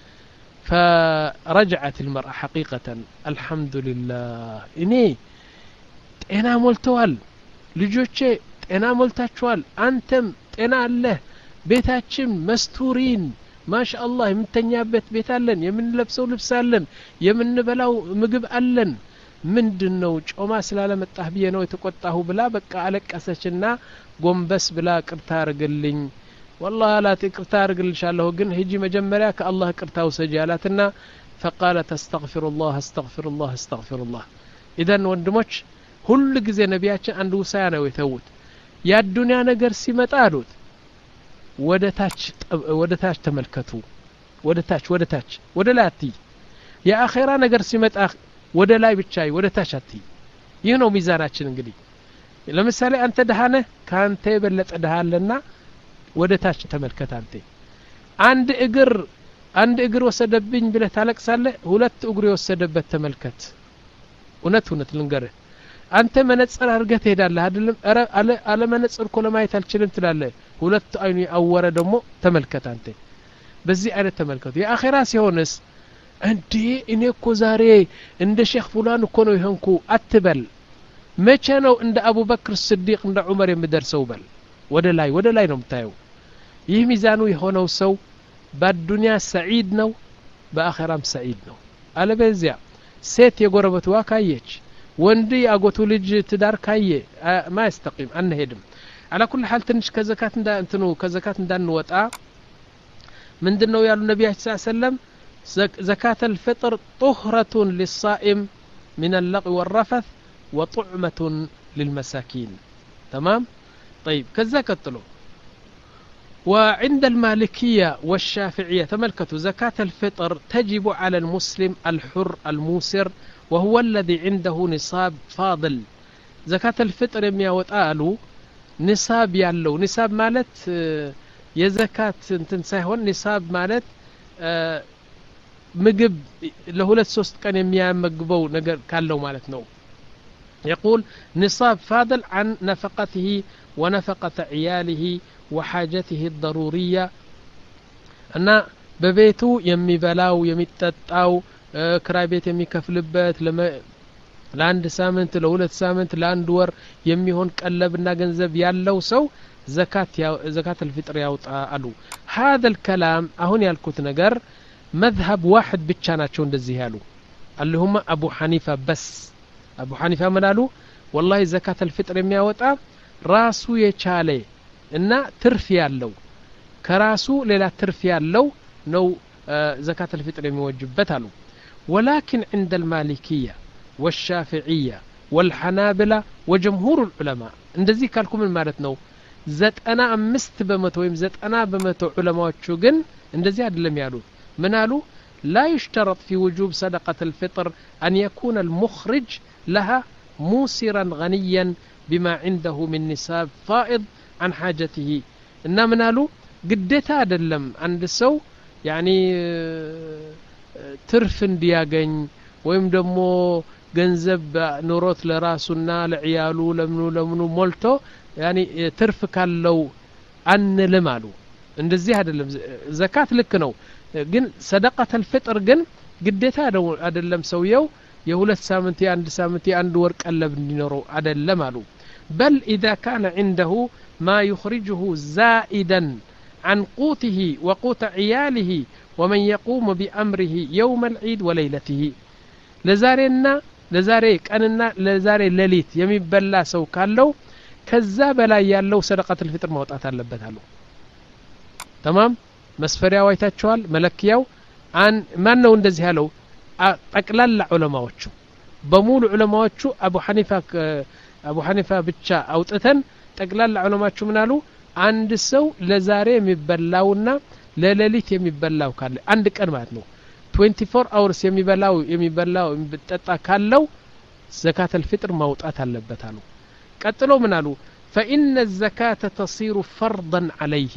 فرجعت المرأة حقيقة الحمد لله إني ጤና ሞልተዋል ልጆቼ ጤና ሞልታችኋል አንተም ጤና አለ ቤታችን መስተውሪን ማሻአላህ የምንተኛበት ቤት አለን የምንለብሰው ልብስ አለን የምንበላው ምግብ አለን ምንድነው ጮማ ስላለመጣህ ብዬ ነው የተቆጣሁ ብላ በቃ አለቀሰችና ጎንበስ ብላ ቅርታ አርግልኝ والله لا تقرታ አርግልሻለሁ ግን ሂጂ መጀመሪያ ከአላህ ቅርታ ወሰጂ አላትና فقالت استغفر الله استغفر الله استغفر الله اذا ወንድሞች ሁሉ ጊዜ ነቢያችን አንድ ውሳያ ነው የተውት ያ ዱንያ ነገር ሲመጣ አሉት ወደታች ወደታች ተመልከቱ ወደታች ወደታች ወደ ላይ አትይ የአኺራ ነገር ሲመጣ ወደ ላይ ብቻ ወደታች አትይ ይህ ነው ሚዛናችን እንግዲህ ለምሳሌ አንተ ደሃነ ካንተ የበለጠ ደሃለና ወደታች ተመልከት አንተ አንድ እግር አንድ እግር ወሰደብኝ ብለህ ታለቅሳለህ ሁለት እግር የወሰደበት ተመልከት እውነት እውነት ልንገርህ አንተ መነጽር አርገህ ትሄዳለህ አይደለም አለ አለ መነጽር እኮ ለማየት አልችልም ትላለህ ሁለት አይኑ ያወረ ደግሞ ተመልከት አንተ በዚህ አይነት ተመልከቱ የአኺራ ሲሆንስ እንዴ እኔ እኮ ዛሬ እንደ ሼክ ፉላን እኮ ነው ይሆንኩ አትበል መቼ ነው እንደ አቡበክር ሲዲቅ እንደ ዑመር የምደርሰው በል ወደ ላይ ወደ ላይ ነው የምታየው ይህ ሚዛኑ የሆነው ሰው በዱንያ ሰዒድ ነው በአኺራም ሰዒድ ነው አለበዚያ ሴት የጎረበትዋ ካየች ወንድ ያጎቱ ልጅ ትዳር ካየ ما يستقيم አንሄድም على كل حال ትንሽ ከዘካት እንዳ እንትኑ ከዘካት እንዳንወጣ ምንድነው ያሉ ነብያችን ሰለላሁ ዐለይሂ ወሰለም زكاة الفطر طهرة للصائم من اللغو والرفث وطعمة للمساكين تمام طيب كذا كتلو وعند المالكية والشافعية تملكتوا زكاة الفطر تجب على المسلم الحر الموسر وهو الذي عنده نصاب فاضل زكاة الفطر يمياوطالو نصاب يالو نصاب مالت የዘካት እንትን ሳይሆን ንሳብ ማለት ምግብ ለሁለት ሶስት ቀን የሚያመግበው ነገር ካለው ማለት ነው يقول نصاب فاضل عن نفقته ونفقة عياله وحاجته الضرورية أن ببيتو يميبلاو يميتطاو كراي بيت يميكفلበት ለአንድ ሳምንት ለሁለት ሳምንት ለአንድ ወር የሚሆን ቀለብና ገንዘብ ያለው ሰው زكاة زكاة الفطر ياوطا አሉ هذا الكلام አሁን ያልኩት ነገር مذهب واحد ብቻ ናቸው እንደዚህ ያሉ اللهم ابو حنيفه بس ابو حنيفه ምናሉ والله زكاة الفطر የሚያወጣ ራሱ የቻለ እና ትርፍ ያለው ከራሱ ሌላ ትርፍ ያለው ነው زكاة الفطر የሚወጅበት አሉ ولكن عند المالكيه والشافعيه والحنابلة وجمهور العلماء እንደዚህ ካልኩ ምን ማለት ነው ዘጠና አምስት በመቶ ወይም ዘጠና በመቶ ዑለማዎቹ ግን እንደዚህ አይደለም ያሉት ምን አሉ لا يشترط في وجوب صدقة الفطر أن يكون المخرج لها موسرا غنيا بما عنده من نصاب فائض عن حاجته إنما من قالوا قديتا አይደለም عند ሰው يعني ትርፍ እንዲያገኝ ወይም ደግሞ ገንዘብ ኑሮት ለራሱና ለعيالو ለምኑ ለምኑ ሞልቶ يعني ትርፍ ካለው አንልም አሉ እንደዚህ አይደለም ዘካት ልክ ነው ግን ሰደቃተ الفطر ግን ግዴታ አይደለም ሰውየው የሁለት ሳምንት የአንድ ሳምንት የአንድ ወር ቀለብ እንዲኖረው አይደለም አሉ بل إذا كان عنده ما يخرجه زائدا عن قوته وقوت عياله ومن يقوم بأمره يوم العيد وليلته لزارنا لزاري ቀንና ለዛሬ ሌሊት የሚበላ ሰው ካለው ከዛ በላይ ያለው ሰደቃተ الفطر ማውጣት አለበት አሉ تمام መስፈሪያው አይታችኋል መለኪያው አን ማን ነው እንደዚህ ያለው ጠቅላላ ዑለማዎቹ በሙሉ ዑለማዎቹ አቡ ሐኒፋ አቡ ሐኒፋ ብቻ አውጥተን ጠቅላላ ዑለማዎቹ ምናሉ አንድ ሰው ለዛሬ የሚበላውና ለሌሊት የሚበላው ካለ አንድ ቀን ማለት ነው twenty-four hours የሚበላው የሚበላው በጠጣ ካለው زكاة الفطر ማውጣት አለበት አሉ ቀጥሎ ምን አሉ فإن الزكاة تصير فرضا عليه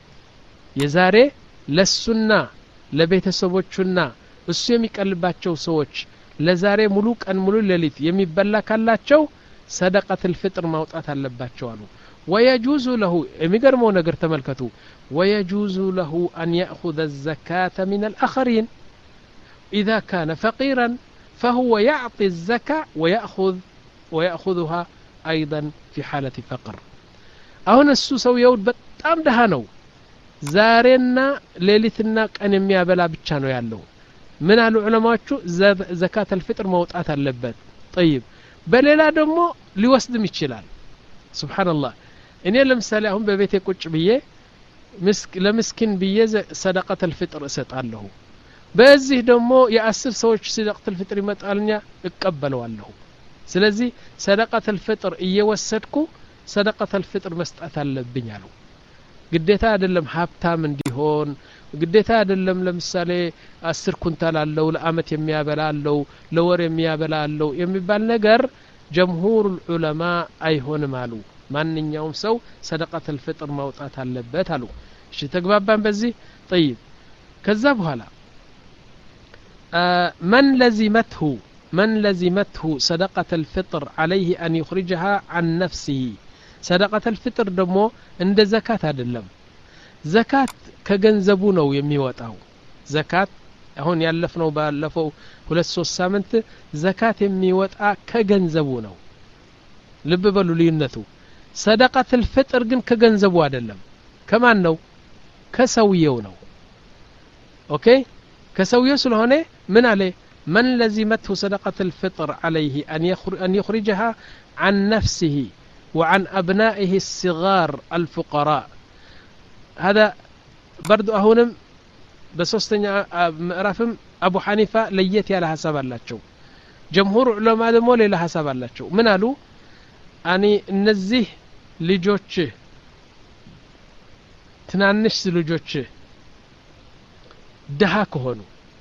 የዛሬ ለሱና ለቤተሰቦቹና እሱ የሚቀልባቸው ሰዎች ለዛሬ ሙሉ ቀን ሙሉ ሌሊት የሚበላ ካላቸው صدقة الفطر ማውጣት አለባቸው አሉ ويجوز له የሚገርመው ነገር ተመልከቱ ويجوز له أن يأخذ الزكاة من الآخرين إذا كان فقيرا فهو يعطي الزكاة ويأخذ ويأخذها أيضا في حالة فقر أهون السوسو يود بتام دهانو زارنا ليلتنا كان يميابلا بتشانو يالو من على علماء زكاة الفطر موطئات اللبات طيب بليلا دمو ليوسد يشلال سبحان الله إني لمثال هم ببيتي كوتش بيه مسك لمسكين بيه صدقة الفطر أسطالله በዚህ ደግሞ የአስር ሰዎች ሰደቃተ الفطر ይመጣልኛ እቀበለዋለሁ ስለዚህ ሰደቃተ الفطر እየወሰድኩ ሰደቃተ الفطر መስጠት አለብኝ አሉ ግዴታ አይደለም ሀብታም እንዲሆን ግዴታ አይደለም ለምሳሌ አስር ኩንታል አለው ለአመት የሚያበላለው ለወር የሚያበላለው የሚባል ነገር ጀምሁር ዑለማ አይሆንም አሉ ማንኛውም ሰው ሰደቃተ الفطر ማውጣት አለበት አሉ እሺ ተግባባን በዚህ طيب ከዛ በኋላ من لزمته من لزمته صدقة الفطر عليه أن يخرجها عن نفسه صدقة الفطر دمو عند زكاة አይደለም زكاة ከገንዘቡ ነው የሚወጣው زكاة አሁን ያለፍነው ባለፈው ሁለት ሶስት ሳምንት زكاة የሚወጣ ከገንዘቡ ነው ልብ በሉ ልዩነቱ صدقة الفطر ግን ከገንዘቡ አይደለም ከማን ነው ከሰውየው ነው ኦኬ كسويه سلهونه من عليه من لزمته صدقة الفطر عليه أن أن يخرجها عن نفسه وعن أبنائه الصغار الفقراء هذا برضو أهونم በሶስተኛ ምዕራፍም አቡ ሐኒፋ ለየት ያለ ሐሳብ አላቸው ጀምሁር ዑለማ ደግሞ ሌላ ሐሳብ አላቸው ምን አሉ አኒ እነዚህ ልጆች ትናንሽ ልጆች ደሃ ከሆኑ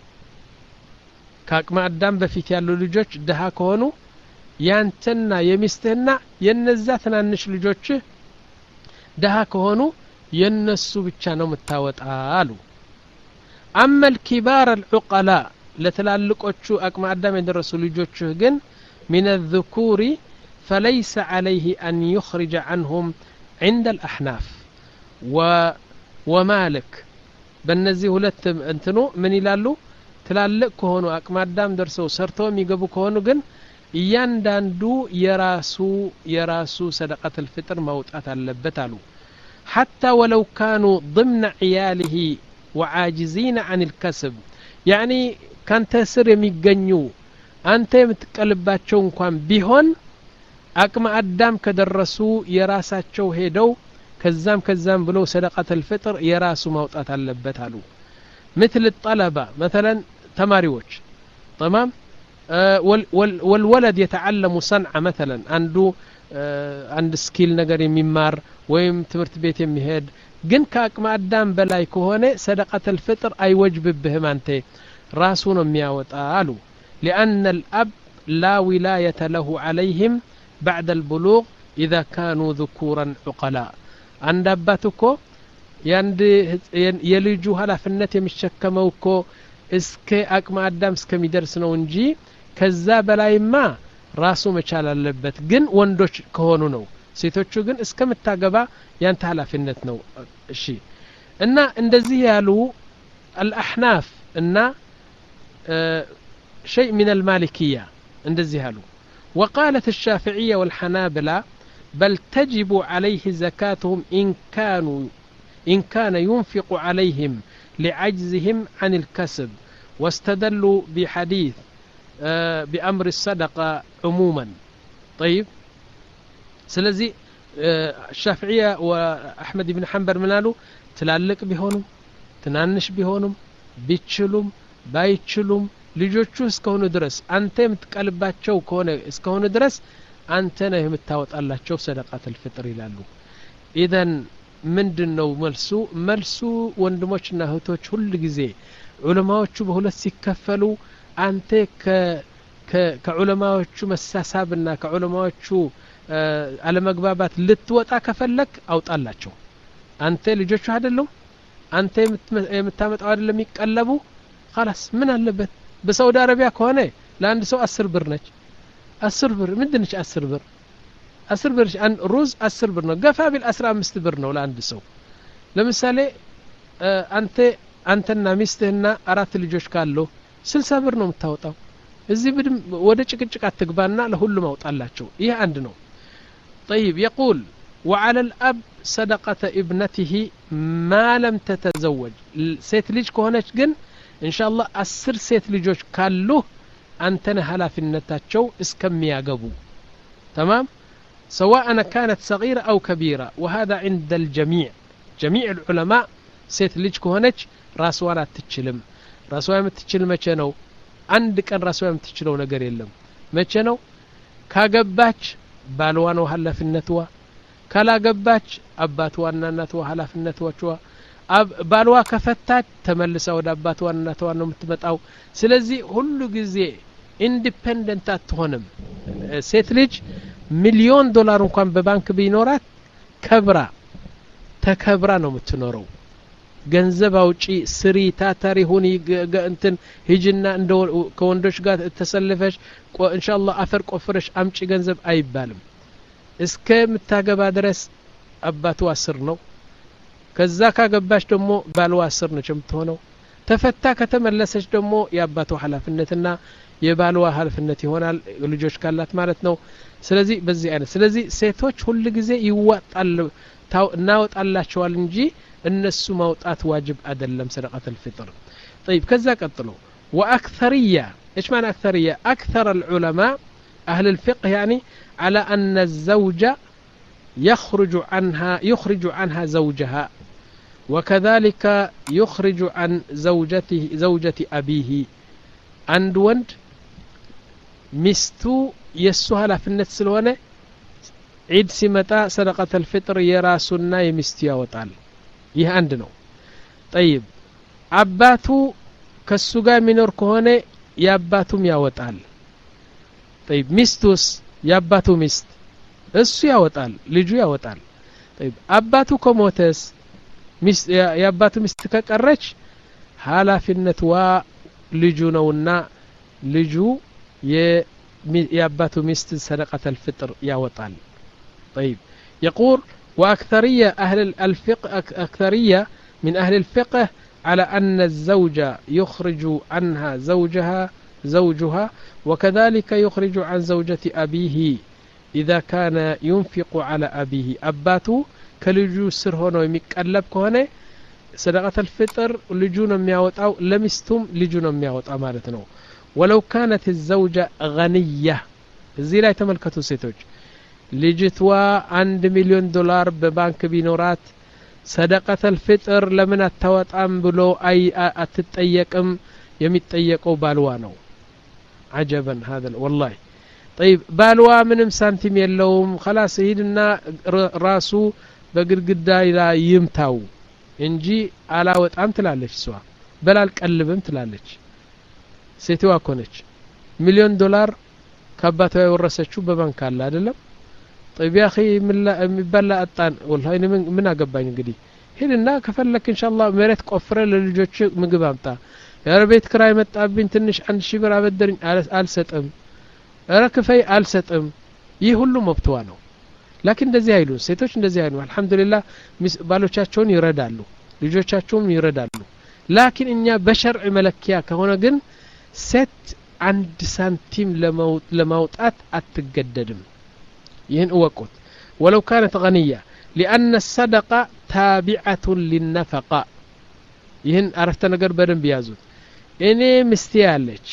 ከአቅመ አዳም በፊት ያሉ ልጆች ደሃ ከሆኑ ያንተና የሚስትህና የነዛ ትናንሽ ልጆች ደሃ ከሆኑ የነሱ ብቻ ነው መታወጣ አሉ أما الكبار العقلاء لتلالقوቹ አቅመ አዳም የደረሱ ልጆች ግን من الذكور فليس عليه أن يخرج عنهم عند الأحناف و ومالك በእነዚህ ሁለት እንትኑ ምን ይላሉ ትላልቅ ከሆኑ አቅመ አዳም ደርሰው ሰርተው የሚገቡ ከሆኑ ግን እያንዳንዱ የራሱ የራሱ ሰደቀተ الفطر ማውጣት አለበት አሉ حتى ولو كانوا ضمن عياله وعاجزين عن الكسب يعني كان تسر የሚገኙ አንተ የምትቀልባቸው እንኳን ቢሆን አቅመ አዳም ከደረሱ የራሳቸው ሄደው ከዛም ከዛም ብለው ሰደቀተ الفطر የራሱ ማውጣት አለበት አሉ مثل الطلبة مثلا ተማሪዎች تمام والولد يتعلم صنعة مثلا عنده عند سكيل ነገር የሚማር ወይም ትምህርት ቤት የሚሄድ ግን ከአቅመ አዳም በላይ ከሆነ ሰደቀተ الفطر አይወጅብብህም አንተ ራሱ ነው የሚያወጣ አሉ لأن الأب لا ولاية له عليهم بعد البلوغ إذا كانوا ذكورا عقلاء عند አባትኮ ያንድ የልጁ ኃላፊነት የሚሸከመው እኮ እስከ አቅመ አዳም እስከሚደርስ ነው እንጂ ከዛ በላይማ ራሱ መቻል አለበት ግን ወንዶች ከሆኑ ነው ሴቶቹ ግን እስከምታገባ ያንተ ኃላፊነት ነው እሺ እና እንደዚህ ያሉ الأحناف እና شيء من المالكية እንደዚህ ያሉ وقالت الشافعية والحنابلة بل تجب عليه زكاتهم إن كانوا إن كان ينفق عليهم لعجزهم عن الكسب واستدلوا بحديث بأمر الصدقة عموما طيب سلزي الشافعية وأحمد بن حنبل منالو تلالق بهونم تنانش بهونم بيتشلوم بايتشلوم ልጆቹ እስከሆኑ ድረስ አንተ የምትቀልባቸው ከሆነ እስከሆኑ ድረስ አንተ ነህ የምታወጣላቸው ሰደቃተ الفطر ይላሉ ኢዘን ምንድነው መልሱ መልሱ ወንድሞችና እህቶች ሁሉ ጊዜ ዑለማዎቹ በሁለት ሲከፈሉ አንተ ከ ከዑለማዎቹ መሳሳብና ከዑለማዎቹ አለመግባባት ልትወጣ ከፈለክ አውጣላቸው አንተ ልጆቹ አይደለም አንተ የምታመጣው አይደለም ይቀለቡ خلاص ምን አለበት በሳውዲ አረቢያ ከሆነ ለአንድ ሰው አስር ብር ነች አስር ብር ምንድነች አስር ብር አስር ብር አን ሩዝ አስር ብር ነው ገፋ ቢል አስራ አምስት ብር ነው ለአንድ ሰው ለምሳሌ አንተ አንተና ሚስትህና አራት ልጆች ካሉ ስልሳ ብር ነው የምታወጣው እዚህ ብድም ወደ ጭቅጭቅ አትግባና ለሁሉም አውጣላቸው ይሄ አንድ ነው طيب يقول وعلى الاب صدقه ابنته ما لم تتزوج ست ልጅ ከሆነች ግን ان شاء الله አስር ሴት ልጆች ካሉ አንተነ ኃላፊነታቸው እስከሚያገቡ تمام سواء كانت صغيرة أو كبيرة وهذا عند الجميع جميع العلماء ست ልጅ ከሆነች ራስዋን አትችልም ራስዋን የምትችል መቼ ነው አንድ ቀን ራስዋን የምትችለው ነገር የለም መቼ ነው ካገባች ባልዋ ነው ኃላፊነቷ ካላገባች አባቷና እናቷ ኃላፊነቷ ባልዋ ከፈታች ተመልሳ ወደ አባቷና እናቷ ነው የምትመጣው ስለዚህ ሁሉ ጊዜ ኢንዲፔንደንት አትሆንም ሴት ልጅ ሚሊዮን ዶላር እንኳን በባንክ ቢኖራት ከብራ ተከብራ ነው የምትኖረው ገንዘብ አውጪ ስሪ ታታሪ ሁኒ እንትን ሂጅና እንደ ከወንዶች ጋር ተሰልፈሽ ኢንሻአላህ አፈር ቆፍረሽ አምጪ ገንዘብ አይባልም እስከ ምታገባ ድረስ አባቱ አስር ነው ከዛ ካገባሽ ደግሞ ባልዋ አስር ነች የምትሆነው ተፈታ ከተመለሰች ደግሞ የአባቱ ኃላፊነትና የባልዋ ኃላፊነት ይሆናል ልጆች ካላት ማለት ነው ስለዚህ በዚህ አይነት ስለዚህ ሴቶች ሁሉ ጊዜ ይዋጣል እናወጣላቸዋል እንጂ እነሱ ማውጣት ዋጅብ አይደለም ሰደቀተ الفطر طيب كذا قطلوا واكثريه ايش معنى اكثريه اكثر العلماء اهل الفقه يعني على ان الزوجه يخرج عنها يخرج عنها زوجها وكذلك يخرج عن زوجته زوجة أبيه عند وند مستو يسوها لفنت سلوانه عيد سمتا صدقة الفطر يراسنا يمستيا وطال يه عندنا طيب አባቱ ከሱ ጋር የሚኖር ከሆነ ያባቱም ያወጣል طيب ሚስቱስ ያባቱ ሚስት እሱ ያወጣል ልጁ ያወጣል طيب አባቱ ከሞተስ ሚስት ያባቱ ሚስት ከቀረች ኃላፊነቷ ልጁ ነውና ልጁ የያባቱ ሚስት ሰደቀተ الفطر ያወጣል طيب يقول واكثريه اهل الفقه اكثريه من اهل الفقه على أن الزوج يخرج عنها زوجها زوجها وكذلك يخرج عن زوجة أبيه إذا كان ينفق على أبيه أباتو كلجو سر هنا يمكلب كهنه صدقة الفطر لجونا مياوت أو لمستم لجونا مياوت أمارتنا ولو كانت الزوجة غنية زي لا يتملكتو سيتوج لجتوا عند مليون دولار ببنك بينورات صدقة الفطر لمن التوطعم بلو أي أتتأيكم يمتأيكوا بالوانو عجبا هذا والله طيب بالوا من سنتيم يلوم خلاص يدنا راسو بقرقدا إلى يمتاو انجي على وطعم تلالش سوا بلا القلبم تلالش سيتوا كونش مليون دولار كباتو يورسچو ببنك الله አይደለም طيب يا اخي مبلا اطان والله انا من اغباኝ እንግዲህ ሄድና ከፈለክ ኢንሻአላህ መሬት ቆፍረ ለልጆች ምግብ አምጣ ያረቤት ክራይ መጣብኝ ትንሽ አንድ ሺህ ብር አበደርኝ አልሰጥም አረከፈይ አልሰጥም ይህ ሁሉ መብቷ ነው لكن እንደዚህ አይሉ ሴቶች እንደዚህ አይሉ አልহামዱሊላህ ባሎቻቸውን ይረዳሉ ልጆቻቸውም ይረዳሉ لكن እኛ በሸርዕ መለኪያ ከሆነ ግን ሴት አንድ ሳንቲም ለማውጣት አትገደድም ين أوقت ولو كانت غنية لأن الصدقة تابعة للنفقة ين عرفت نقر بدن بيازوت إني مستيالج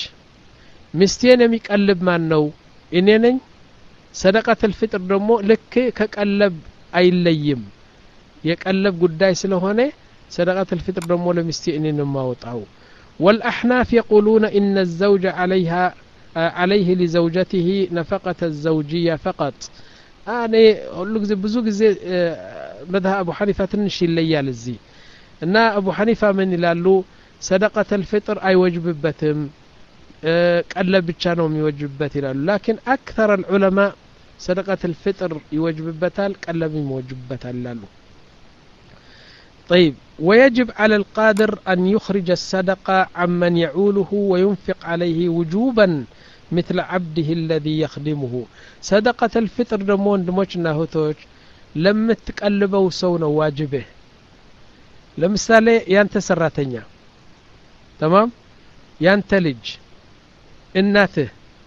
مستيان يقلب ما نو إني نن صدقة الفطر دمو لك كقلب أي ليم يقلب قداي سلهونه صدقة الفطر دمو لمستيان ما وطاو والأحناف يقولون إن الزوج عليها عليه لزوجته نفقة الزوجية فقط أنا أقول لك بزو زي مذهب أبو حنيفة تنش الليال الزي إن أبو حنيفة من يلالو صدقة الفطر أي وجب بتم قلب بتشانهم يوجب بتلال لكن أكثر العلماء صدقة الفطر يوجب بتال قلب يوجب بتال لالو طيب ويجب على القادر أن يخرج الصدقة عمن يعوله وينفق عليه وجوبا مثل عبده الذي يخدمه صدقة الفطر دمون دموشنا هوتوش لما تقلبوا سونا واجبه لمثالي يانت سراتنيا تمام يانت لج እናትህ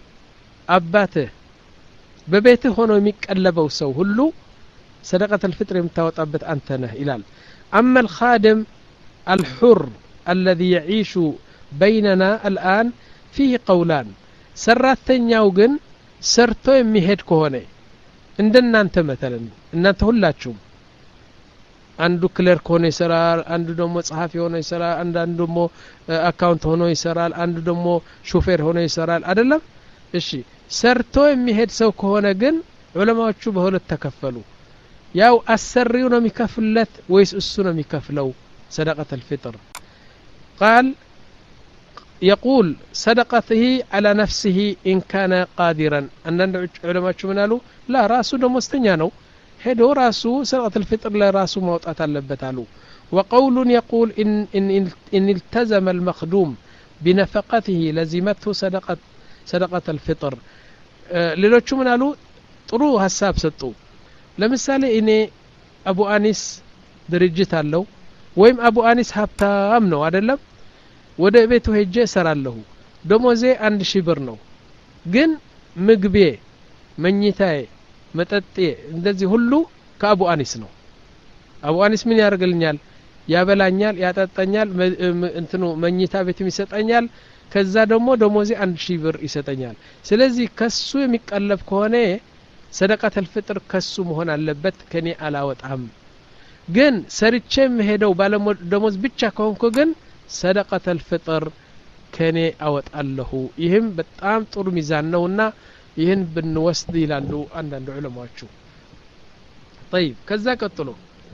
አባትህ በቤትህ ሆኖ የሚቀለበው ሰው ሁሉ صدقة الفطر የምታወጣበት አንተ ነህ ይላል أما الخادم الحر الذي يعيش بيننا الآن فيه قولان سراتኛው ግን ሰርቶ የሚሄድ ከሆነ እንደናንተ مثلا እናንተ ሁላችሁም አንዱ ክለርክ ሆኖ ይሰራል አንዱ ደግሞ ጸሐፊ ሆኖ ይሰራል አንዱ ደግሞ አካውንት ሆኖ ይሰራል አንዱ ደግሞ ሾፌር ሆኖ ይሰራል አይደለም እሺ ሰርቶ የሚሄድ ሰው ከሆነ ግን ዑለማዎቹ በሁለት ተከፈሉ ያው አሰሪው ነው የሚከፍለት ወይስ እሱ ነው የሚከፍለው صدقة الفطر قال يقول صدقته على نفسه إن كان قادرا أن علماء من قالوا لا راسه دمستنيا ነው ሄዶ ራሱ صدقة الفطر ለራሱ ማውጣት አለበት አሉ وقول يقول إن, إن, إن التزم المخدوم بنفقته لزمته صدقة صدقة الفطر ሌሎቹ ምን አሉ ጥሩ ሐሳብ ሰጡ ለምሳሌ እኔ አቡ አኒስ ድርጅት አለው ወይም አቡ አኒስ ሀብታም ነው አይደለም ወደ ቤቱ ሄጄ ሰራለሁ ደሞዜ አንድ ሺህ ብር ነው ግን ምግቤ መኝታዬ መጠጤ እንደዚህ ሁሉ ከአቡ አኒስ ነው አቡ አኒስ ምን ያደርግልኛል ያበላኛል ያጠጣኛል እንትኑ መኝታ ቤትም ይሰጠኛል ከዛ ደግሞ ደሞዜ አንድ ሺህ ብር ይሰጠኛል ስለዚህ ከሱ የሚቀለብ ከሆነ صدقة الفطر كسو مهون አለበት ከኔ አላወጣም ግን ሰርቼም ሄደው ባለ ደሞዝ ብቻ ከሆንኩ ግን ሰደቀተ الفطر ከኔ አወጣለሁ ይህም በጣም ጥሩ ሚዛን ነውና ይህን ብንወስድ ይላሉ አንዳንድ ዑለማዎቹ طيب ከዛ ቀጥሎ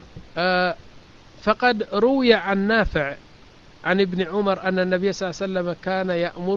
فقد روي عن نافع عن ابن عمر أن النبي صلى الله عليه وسلم كان يأمر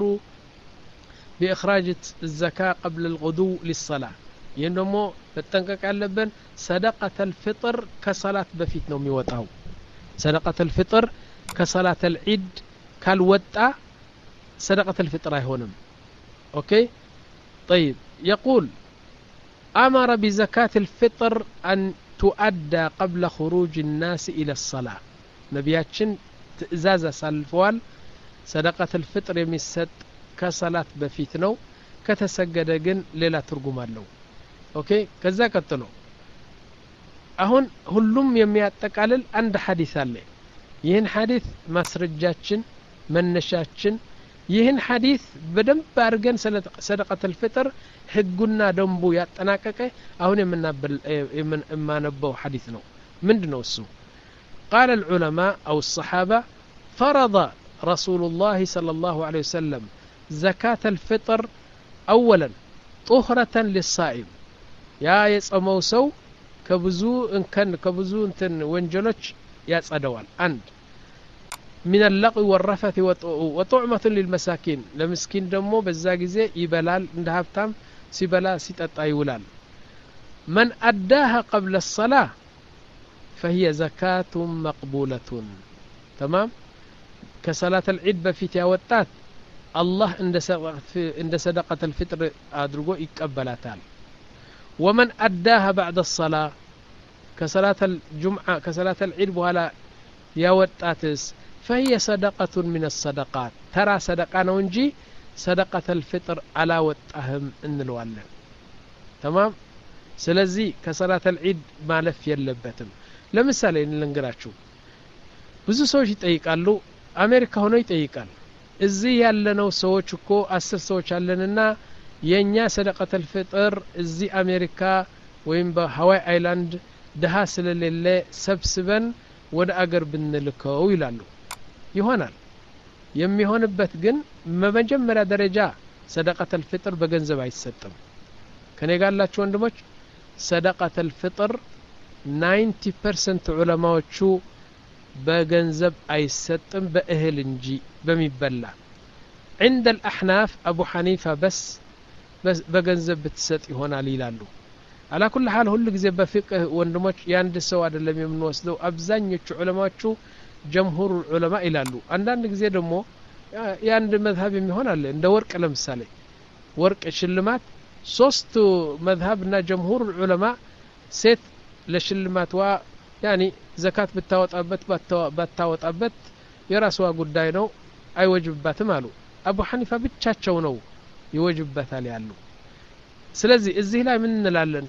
بإخراج الزكاة قبل الغدو للصلاة ينمو بتنقق علبن صدقة الفطر كصلاة بفيت نومي وطاو صدقة الفطر كصلاة العيد كالوطا صدقة الفطر هونم أوكي طيب يقول أمر بزكاة الفطر أن تؤدى قبل خروج الناس إلى الصلاة نبياتشن تأزاز سالفوال صدقة الفطر يمسد كصلاة بفيت نو كتسجد جن ليلة ترجم له أوكي كذا كتلو أهون هلوم يمياتكالل عند حديث الله يهن حديث مسرجاتشن منشاتشن ይህን ሐዲስ በደንብ አድርገን ሰደቀተ الفطر ህጉና ደንቡ ያጠናቀቀ አሁን የምናበል የምናነበው ሐዲስ ነው ምንድነው እሱ قال العلماء أو الصحابة فرض رسول الله صلى الله عليه وسلم زكاة الفطر أولا طهرة للصائم يا يصمو سو كبزو إن كان كبزو انتن وانجلوش يصدوال عند من اللغو والرفث وطعمة للمساكين لمسكين دمو بزاجزة يبلال ndhabtam سيبلا سيتطا يولال من أداها قبل الصلاة فهي زكاة مقبولة تمام كصلاة العيد بفيت ياوطات الله عند صدقة الفطر ادرغو يقبلاتال ومن أداها بعد الصلاة كصلاة الجمعة كصلاة العيد بኋላ ياوطاتس فهي صدقة من الصدقات ترى صدقة نونجي صدقة الفطر على وطهم انلوالن تمام سلازي كصلاة العيد مالف يلبتم ለምሳሌ እንልንገራችሁ ብዙ ሰዎች ይጠይቃሉ አሜሪካ ሆኖ ይጠይቃል እዚህ ያለነው ሰዎች እኮ አስር ሰዎች አለንና የኛ ሰደቀተ الفطر እዚህ አሜሪካ ወይም በሃዋይ አይላንድ ደሃ ስለሌለ ሰብስበን ወደ አገር ብንልከው ይላሉ ይሆናል የሚሆንበት ግን በመጀመሪያ ደረጃ ሰደቀተ الفطر በገንዘብ አይሰጥም ከኔ ጋር ያላችሁ ወንድሞች ሰደቀተ الفطر ninety percent ዑለማዎቹ በገንዘብ አይሰጥም በእህል እንጂ በሚበላ عند الأحناف أبو حنيفة بس بس በገንዘብ ብትሰጥ ይሆናል ይላሉ على كل حال ሁሉ ጊዜ በፍቅህ ወንድሞች ያንድ ሰው አይደለም የምንወስደው አብዛኞቹ ዑለማዎቹ جمهور العلماء ይላሉ አንዳንድ ጊዜ ደግሞ ያንድ መዝሀብ የሚሆን አለ እንደ ወርቅ ለምሳሌ ወርቅ ሽልማት ሶስት መዝሀብና جمهور العلماء ሴት ለሽልማትዋ يعني ዘካት ብታወጣበት ባታወጣበት የራስዋ ጉዳይ ነው አይወጅባትም አሉ አቡ ሐኒፋ ብቻቸው ነው ይወጅበታል ያሉ ስለዚህ እዚህ ላይ ምን እንላለን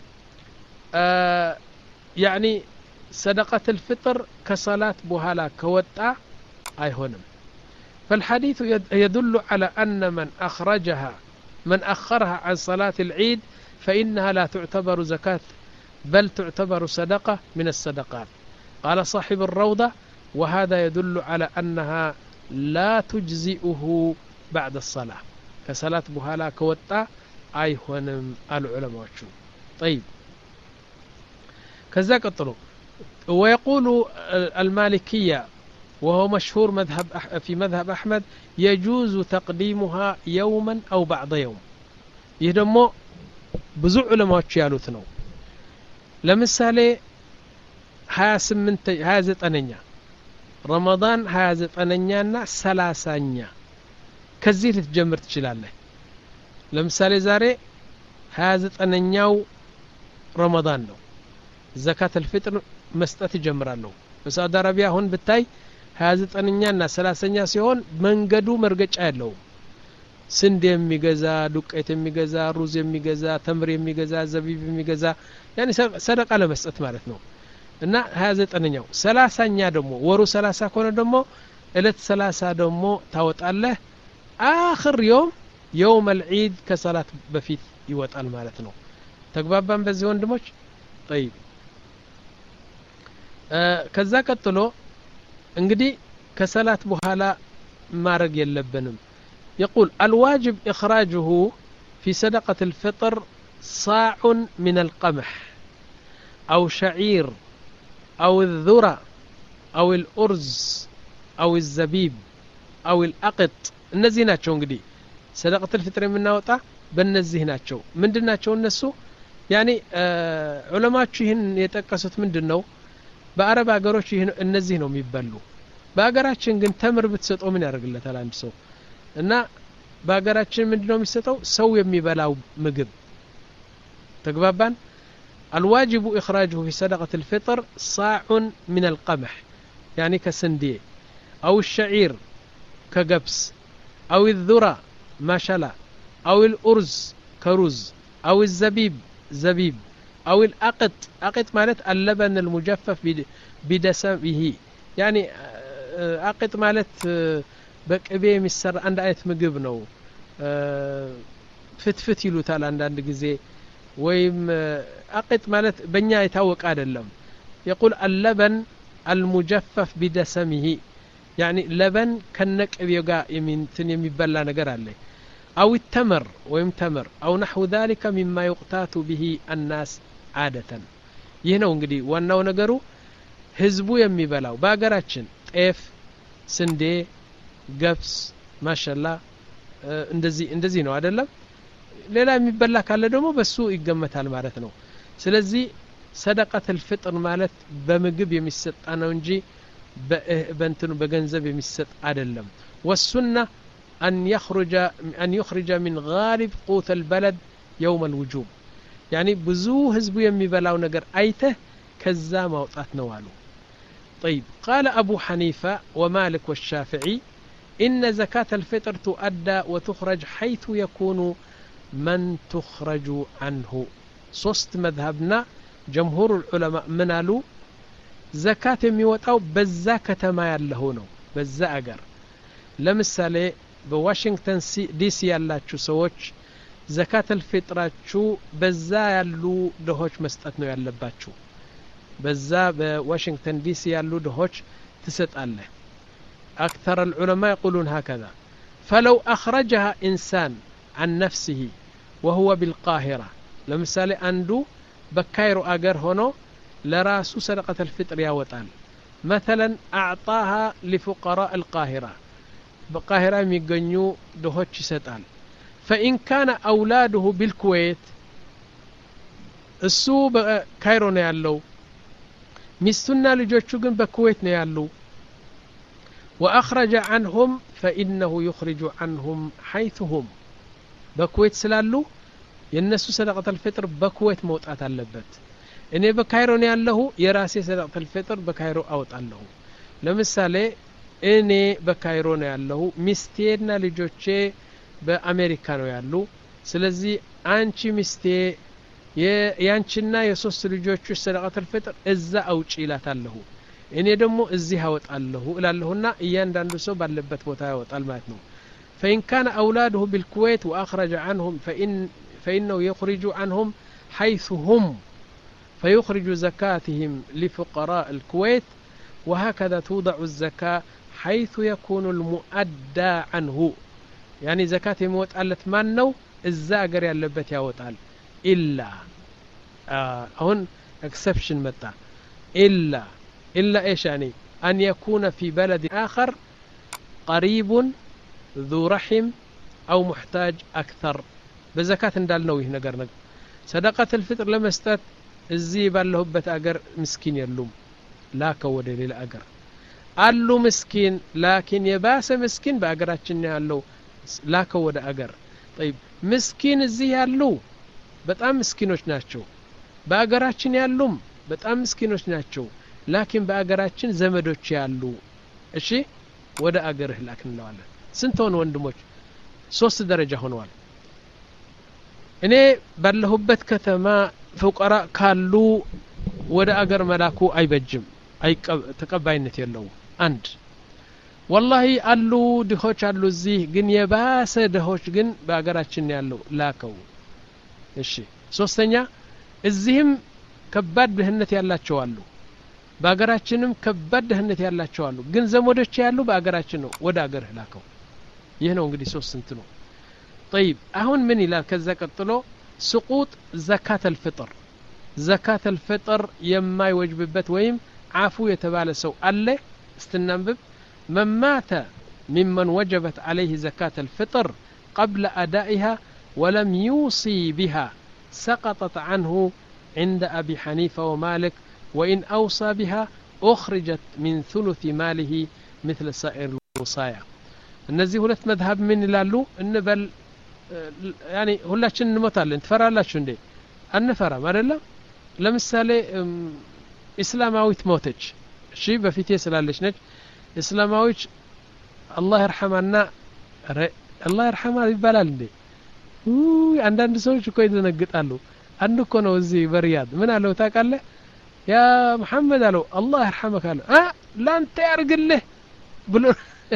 يعني صدقة الفطر كصلاة بوهالا كوتا أيهونم فالحديث يدل على أن من أخرجها من أخرها عن صلاة العيد فإنها لا تعتبر زكاة بل تعتبر صدقة من الصدقات قال صاحب الروضة وهذا يدل على أنها لا تجزئه بعد الصلاة كصلاة بوهالا كوتا أيهونم العلماء طيب كذا قطلوا ويقول المالكية وهو مشهور مذهب في مذهب أحمد يجوز تقديمها يوما أو بعض يوم يهدمو بزع علماء يالوتنو لمثالي هاي سمنت هاي زتنيا رمضان هاي زتنيانا سلاسانيا كزيت تجمر تشلالله لمثالي زاري هاي زتنياو رمضان نو زكاة الفطر መስጠት ይጀምራሉ በሳውዲ አረቢያ አሁን ብታይ ሃያ ዘጠነኛና ሰላሳኛ ሲሆን መንገዱ መርገጫ ያለው ስንዴ የሚገዛ ዱቄት የሚገዛ ሩዝ የሚገዛ ተምር የሚገዛ ዘቢብ የሚገዛ يعني ሰደቃ ለመስጠት ማለት ነው እና ሃያ ዘጠነኛው ሰላሳኛ ደግሞ ወሩ ሰላሳ ከሆነ ደግሞ እለት ሰላሳ ደግሞ ታወጣለህ آخر يوم يوم العيد كصلاة በፊት ይወጣል ማለት ነው ተግባባን በዚህ ወንድሞች طيب ከዛ ቀጥሎ እንግዲህ ከሰላት በኋላ ማረግ የለብንም يقول الواجب إخراجه في صدقة الفطر صاع من القمح أو شعير أو الذرة أو الأرز أو الزبيب أو الأقط እነዚህ ናቸው እንግዲህ صدقة الفطر የምናወጣ በእነዚህ ናቸው ምንድናቸው እነሱ ያኒ ዑለማዎች ይህን የጠቀሱት ምንድነው በአረብ ሀገሮች ይህን እነዚህ ነው የሚበሉ በአገራችን ግን ተምር ብትሰጠው ምን ያደርግለታል አንድ ሰው እና በአገራችን ምንድነው የሚሰጠው ሰው የሚበላው ምግብ ተግባባን الواجب إخراجه في صدقة الفطر صاع من القمح يعني كسندي أو الشعير كقبس أو الذرة ماشلا أو الأرز كرز أو الزبيب زبيب أو الأقط أقط مالت اللبن المجفف بدسمه يعني أقط مالت بقبي مسر عند آية مقب نو فتفت يلوتال عند جزي ويم أقط مالت بنيا يتوق عدلهم يقول اللبن المجفف بدسمه يعني لبن كنك بيوغا يمين تنيم يبلا نجر عليه أو التمر ويم تمر أو نحو ذلك مما يقتات به الناس عادة يهنا انجدي وانو نجرو هزبو يمي بلاو باقراتشن طيف سندي قبس ما شاء الله اندزي اندزي نو عدلم ሌላ የሚበላ ካለ ደግሞ በሱ ይገመታል ማለት ነው ስለዚህ صدقة الفطر ማለት በምግብ የሚሰጥ ነው እንጂ በእንትኑ በገንዘብ የሚሰጥ አይደለም والسنة أن يخرج أن يخرج من غالب قوت البلد يوم الوجوب يعني بزو حزب يميبلاو ነገር አይተህ ከዛ ማውጣት ነው አሉ طيب قال أبو حنيفة ومالك والشافعي إن زكاة الفطر تؤدى وتخرج حيث يكون من تخرج عنه ሶስት مذهبنا جمهور العلماء منالو زكاة የሚወጣው በዛ ከተማ ያለው ነው በዛ አገር ለምሳሌ በዋሽንግተን ዲሲ ያላችሁ ሰዎች زكاة الفطራችሁ በዛ ያሉ ደሆች መስጠት ነው ያለባችሁ በዛ በዋሽንግተን ዲሲ ያሉ ደሆች ትሰጣለህ أكثر العلماء يقولون هكذا فلو أخرجها إنسان عن نفسه وهو بالقاهرة لمثال أندو بكايرو أجر هنا لراسو صدقة الفطر يا وطن مثلا أعطاها لفقراء القاهرة بقاهرة يميقنيو دهوتش ستال فإن كان أولاده بالكويت السو بكايرو نيالو مستنا لجوتشو جن بكويت نيالو وأخرج عنهم فإنه يخرج عنهم حيث هم بكويت سلالو ينسو صدقة الفطر بكويت موطات اللبت إني بكايرو نيالله يراسي صدقة الفطر بكايرو أوط الله لمثالي إني بكايرو نيالله مستيرنا لجوتشي بأمريكا نيالو سلزي أنشي مستي يانشنا يسوس لجوتشي صدقة الفطر إزا أوچي لا تالله إني دمو إزي هاوط الله إلا اللهنا إيان داندو سو باللبت بوتا هاوط الماتنو فإن كان أولاده بالكويت وأخرج عنهم فإن فإنه يخرج عنهم حيث هم فيخرج زكاتهم لفقراء الكويت وهكذا توضع الزكاة حيث يكون المؤدى عنه يعني زكاة موت قالت مانو الزاقر يالبت ياوطال إلا آه هون exception متى إلا إلا إيش يعني أن يكون في بلد آخر قريب ذو رحم أو محتاج أكثر بزكاة اندالنو هنا قرنق صدقة الفطر لما استات الزيب اللي هبت أجر مسكين يلوم لا كود للأجر قالوا مسكين لكن يباس مسكين بأجراتشني قالوا لا كود أجر طيب مسكين الزي قالوا بتأم مسكينوش ناتشو بأجراتشني قالوا بتأم مسكينوش ناتشو لكن بأجراتشن زمدوش قالوا إشي ودا أجره لكن لا ولا سنتون وندموش ሶስት ደረጃ ሆነዋል እኔ ባለሁበት ከተማ فقراء ካሉ ወደ አገር መላኩ አይበጅም ተቀባይነት የለው አንድ والله አሉ ድሆች አሉ እዚህ ግን የባሰ ድሆች ግን በአገራችን ያለው ላከው እሺ ሶስተኛ እዚህም ከባድ ድህነት ያላቸው አሉ በአገራችንም ከባድ ድህነት ያላቸው አሉ ግን ዘመዶች ያሉ በአገራችን ነው ወደ አገር ላከው ይህ ነው እንግዲህ ሶስት ስንት ነው طيب አሁን ምን ይላል ከዛ ቀጥሎ سقوط زكاة الفطر زكاة الفطر የማይወጅብበት ወይም عفو የተባለ ሰው አለ استنبب من مات ممن وجبت عليه زكاة الفطر قبل أدائها ولم يوصي بها سقطت عنه عند أبي حنيفة ومالك وإن أوصى بها أخرجت من ثلث ماله مثل سائر الوصايا النزي هلت مذهب من لالو النبل يعني ሁላችን እንሞታለን ትፈራላችሁ እንዴ አንፈራም አይደለ ለምሳሌ እስላማዊት ሞተች እሺ በፊቴ ስላለች ነች እስላማዊት አላህ ይርሐማና አላህ ይርሐማ ይባላል እንዴ ውይ አንዳንድ ሰዎች እኮ ይደነግጣሉ አንድ እኮ ነው እዚህ በሪያድ ምን አለው ታውቃለህ ያ መሐመድ አለው አላህ ይርሐመክ አለው አ ላንተ ያርግልህ ብሎ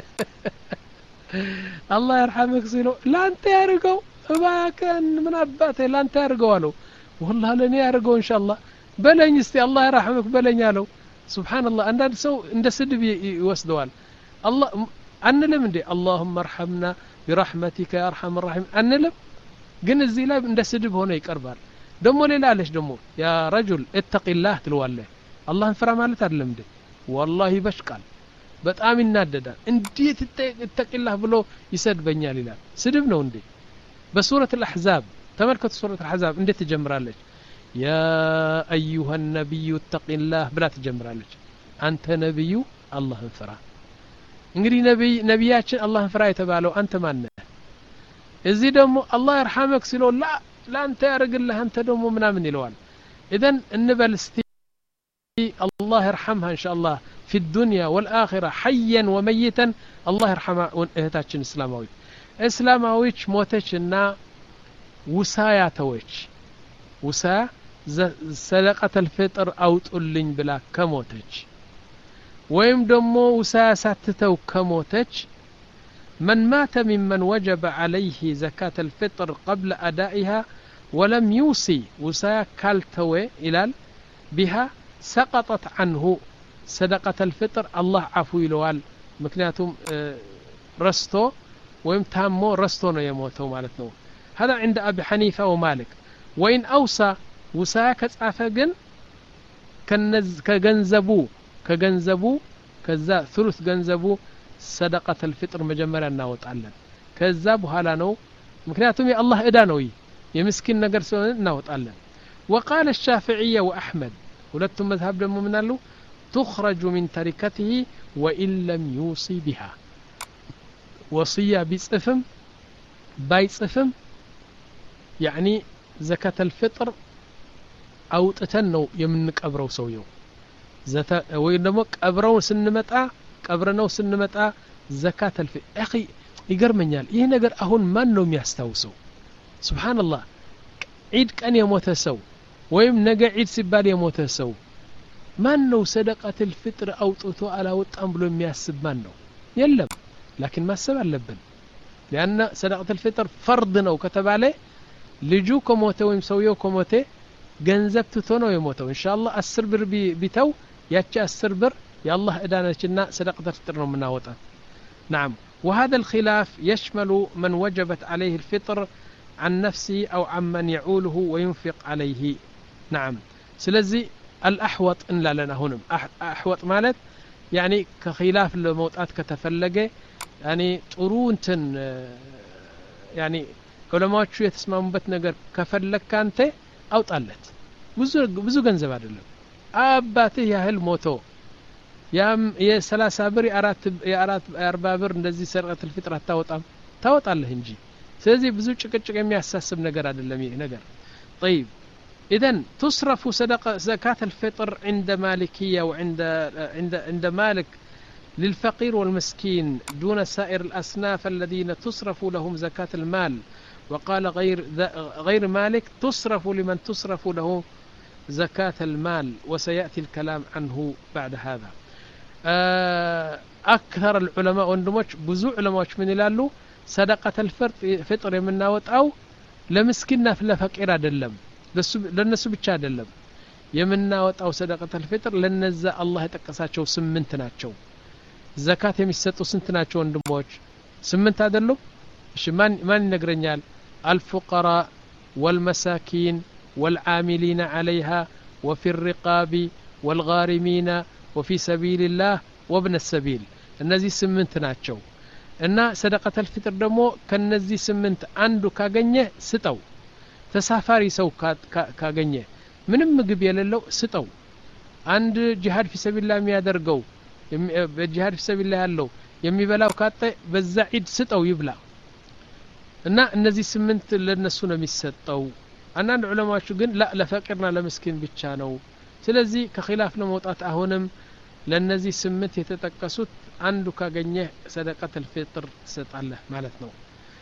الله يرحمك سيلو لا انت يارغو እባክህን ምን አባቴ ላንተ ያርገው አለው والله ለኔ ያርገው ኢንሻአላህ በለኝ እስቲ አላህ ይرحمك በለኝ አለው ሱብሃንአላህ አንዳንድ ሰው እንደ ስድብ ይወስደዋል አላህ አንልም እንዴ اللهم ارحمنا برحمتك يا ارحم الراحمين አንልም ግን እዚህ ላይ እንደ ስድብ ሆነ ይቀርባል ደሞ ሌላ አለሽ ደሞ ያ رجل اتق الله ትለዋለህ አላህን ፍራ ማለት አይደለም እንዴ والله በሽቃል በጣም ይናደዳል እንዴት ተቀላህ ብሎ ይሰድበኛል ይላል ስድብ ነው እንዴ በሱረት الأحزاب ተመልከቱ ሱረት الأحزاب እንዴት ትጀምራለች يا أيها النبي اتق الله ብላ ትጀምራለች አንተ ነብዩ አላህን ፍራ እንግዲህ ነብይ ነብያችን አላህን ፍራ የተባለው አንተ ማን ነህ እዚህ ደግሞ አላህ ይርሐመክ ሲሎ ላ ላንተ ያርግልህ አንተ ደግሞ ምናምን ይለዋል اذا እንበል እስቲ الله يرحمها إن شاء الله في الدنيا والآخرة حيا وميتا الله يرحمها እህታችን እስላማዊት እስላማዊት ሞተችና ውሳያ ተወች ውሳያ ሰደቀተ الفطر አውጡልኝ ብላ ከሞተች ወይም ደግሞ ውሳያ ሳትተው ከሞተች من مات ممن وجب عليه زكاة الفطر قبل أدائها ولم يوصي وسايا كالتوي إلال بها سقطت عنه صدقة الفطر الله عفو يلوال مكنياتهم رستو ويم تامو رستو نو يموتو مالتنو هذا عند أبي حنيفة ومالك وإن أوصى وسايا كتصافه جن كنز كجنزبو كجنزبو كذا ثلث جنزبو صدقة الفطر مجمرا እናወጣለን ከዛ በኋላ ነው ምክንያቱም የአላህ እዳ ነው የምስኪን ነገር ስለሆነ እናወጣለን وقال الشافعية وأحمد ሁለቱም መዝሐብ ደግሞ ምን አሉ تخرج من تركته وإن لم يوصي بها وصية بيصفم بايصفم يعني زكاة الفطر አውጥተን ነው የምንቀብረው ሰውየው ዘተ ወይ ደግሞ ቀብረው ስንመጣ ቀብረነው ስንመጣ ዘካት አልፍ አኺ ይገርመኛል ይሄ ነገር አሁን ማን ነው የሚያስታውሰው ሱብሃንአላህ ዒድ ቀን የሞተ ሰው ወይም ነገ ዒድ ሲባል የሞተ ሰው ማን ነው ሰደቃት الفطر አውጥቶ አላወጣም ብሎ የሚያስብ ማን ነው የለም لكن ማሰብ አለብን لان ሰደቃት الفطر فرض ነው ከተባለ ልጁ ከሞተ ወይም ሰውየው ከሞተ ገንዘብ ትቶ ነው የሞተው ኢንሻአላህ አስር ብር ቢተው ያቺ አስር ብር يا الله إدانتنا صدقة الفطر من ناوطة نعم وهذا الخلاف يشمل من وجبت عليه الفطر عن نفسه أو عمن يعوله وينفق عليه نعم سلزي الأحوط إن لا لنا هنا أحوط مالت يعني كخلاف الموتات كتفلقة يعني ترون تن يعني علماء شو يتسمعون بتنجر كفلك كانت أو طلت بزو بزو جنزب هذا أباته يا هل موتو ያም የሰላሳ ብር የአራት የአራት አርባ ብር እንደዚህ ሰረቀት الفطر አታወጣም ታወጣለህ እንጂ ስለዚህ ብዙ ጭቅጭቅ የሚያሳስብ ነገር አይደለም ይሄ ነገር طيب اذا تصرف صدقه زكاه الفطر عند مالكيه وعند عند عند مالك للفقير والمسكين دون سائر الاصناف الذين تصرف لهم زكاه المال وقال غير غير مالك تصرف لمن تصرف له زكاه المال وسياتي الكلام عنه بعد هذا أكثر العلماء وندموش بزوع علماء من يلالو صدقة الفطر من ناوت أو لمسكننا في الفقير دلم للنسو بتشا دلم የምናወጣው ሰደቀተል ፊጥር ለነዛ አላህ የጠቀሳቸው ስምንት ናቸው ዘካት የሚሰጡ ስንት ናቸው ወንድሞች ስምንት አይደሉም እሺ ማን ማን ይነግረኛል الفقراء والمساكين والعاملين عليها وفي الرقاب والغارمين وفي سبيل الله وابن السبيل እነዚህ ስምንት ናቸው እና ሰደቀተል ፊጥር ደግሞ ከነዚህ ስምንት አንዱ ካገኘ ስጠው ተሳፋሪ ሰው ካገኘ ምንም ምግብ የሌለው ስጠው አንድ ጂሃድ في سبيل الله የሚያደርገው በጂሃድ في سبيل الله ያለው የሚበላው ካጠ በዛ ዒድ ስጠው ይብላ እና እነዚህ ስምንት ለነሱ ነው የሚሰጠው አንዳንድ ዑለማዎች ግን ላ ለፈቂርና ለምስኪን ብቻ ነው ስለዚህ ከኺላፍ ለመውጣት አሁንም ለነዚህ ስምንት የተጠቀሱት አንዱ ካገኘ ሰደቀተል ፊጥር ትሰጣለህ ማለት ነው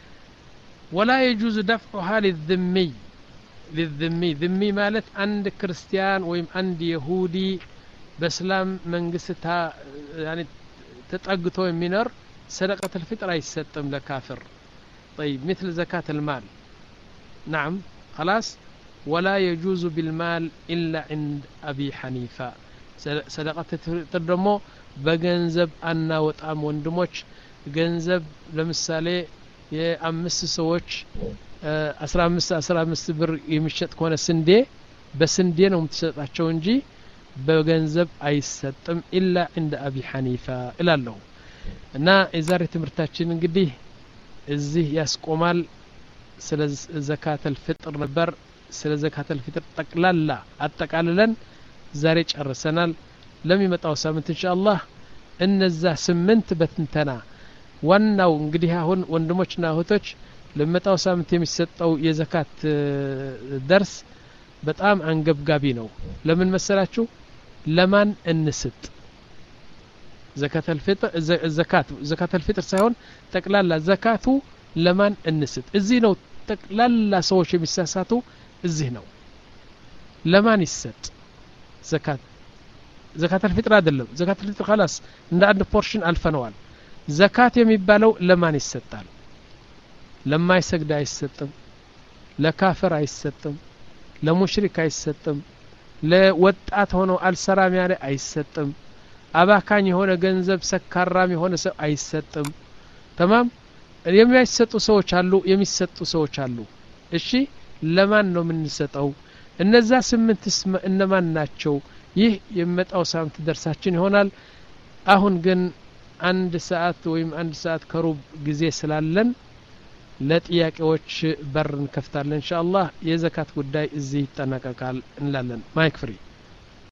ولا يجوز دفعها للذمي للذمي ذمي ማለት አንድ ክርስቲያን ወይም አንድ ይሁዲ በእስላም መንግስታ يعني ተጠግቶ የሚኖር ሰደቀተል ፊጥር አይሰጥም ለካፍር طيب مثل زكاة المال نعم خلاص ولا يجوز بالمال إلا عند أبي حنيفة صدقة الفطر بجنزب أن وطعم وندموش جنزب لمثالي የአምስት ሰዎች አስራ አምስት አስራ አምስት ብር የሚሸጥ ከሆነ ስንዴ በስንዴ ነው የምትሰጣቸው እንጂ በገንዘብ አይሰጥም ኢላ عند أبي حنيفة እላለሁ እና የዛሬ ትምህርታችን እንግዲህ እዚህ ያስቆማል ስለ ዘካተል ፊጥር ነበር ስለ ዘካተል ፊጥር ጠቅላላ አጠቃልለን ዛሬ ጨርሰናል ለሚመጣው ሳምንት ኢንሻአላህ እነዛ ስምንት በትንተና ዋናው እንግዲህ አሁን ወንድሞችና እህቶች ለሚመጣው ሳምንት የሚሰጠው የዘካት ደርስ በጣም አንገብጋቢ ነው ለምን መሰላችሁ ለማን እንስጥ ዘካተል ፊጥር ዘካት ዘካተል ፊጥር ሳይሆን ጠቅላላ ዘካቱ ለማን እንስጥ እዚህ ነው ጠቅላላ ሰዎች የሚሳሳቱ እዚህ ነው ለማን ይሰጥ ዘካት ዘካተል ፊጥር አይደለም ዘካተል ፊጥር خلاص እንደ አንድ ፖርሽን አልፈነዋል ዘካት የሚባለው ለማን ይሰጣል ለማይሰግድ አይሰጥም ለካፍር አይሰጥም ለሙሽሪክ አይሰጥም ለወጣት ሆኖ አልሰራም ያለ አይሰጥም አባካኝ የሆነ ገንዘብ ሰካራም የሆነ ሰው አይሰጥም تمام የሚያሰጡ ሰዎች አሉ የሚሰጡ ሰዎች አሉ እሺ ለማን ነው የምንሰጠው እነዛ ስምንት እነማን ናቸው ይህ የመጣው ሳምንት ደርሳችን ይሆናል አሁን ግን አንድ ሰዓት ወይም አንድ ሰዓት ከሩብ ጊዜ ስላለን ለጥያቄዎች በር እንከፍታለን ኢንሻአላህ የዘካት ጉዳይ እዚህ ይጠናቀቃል እንላለን ማይክ ፍሪ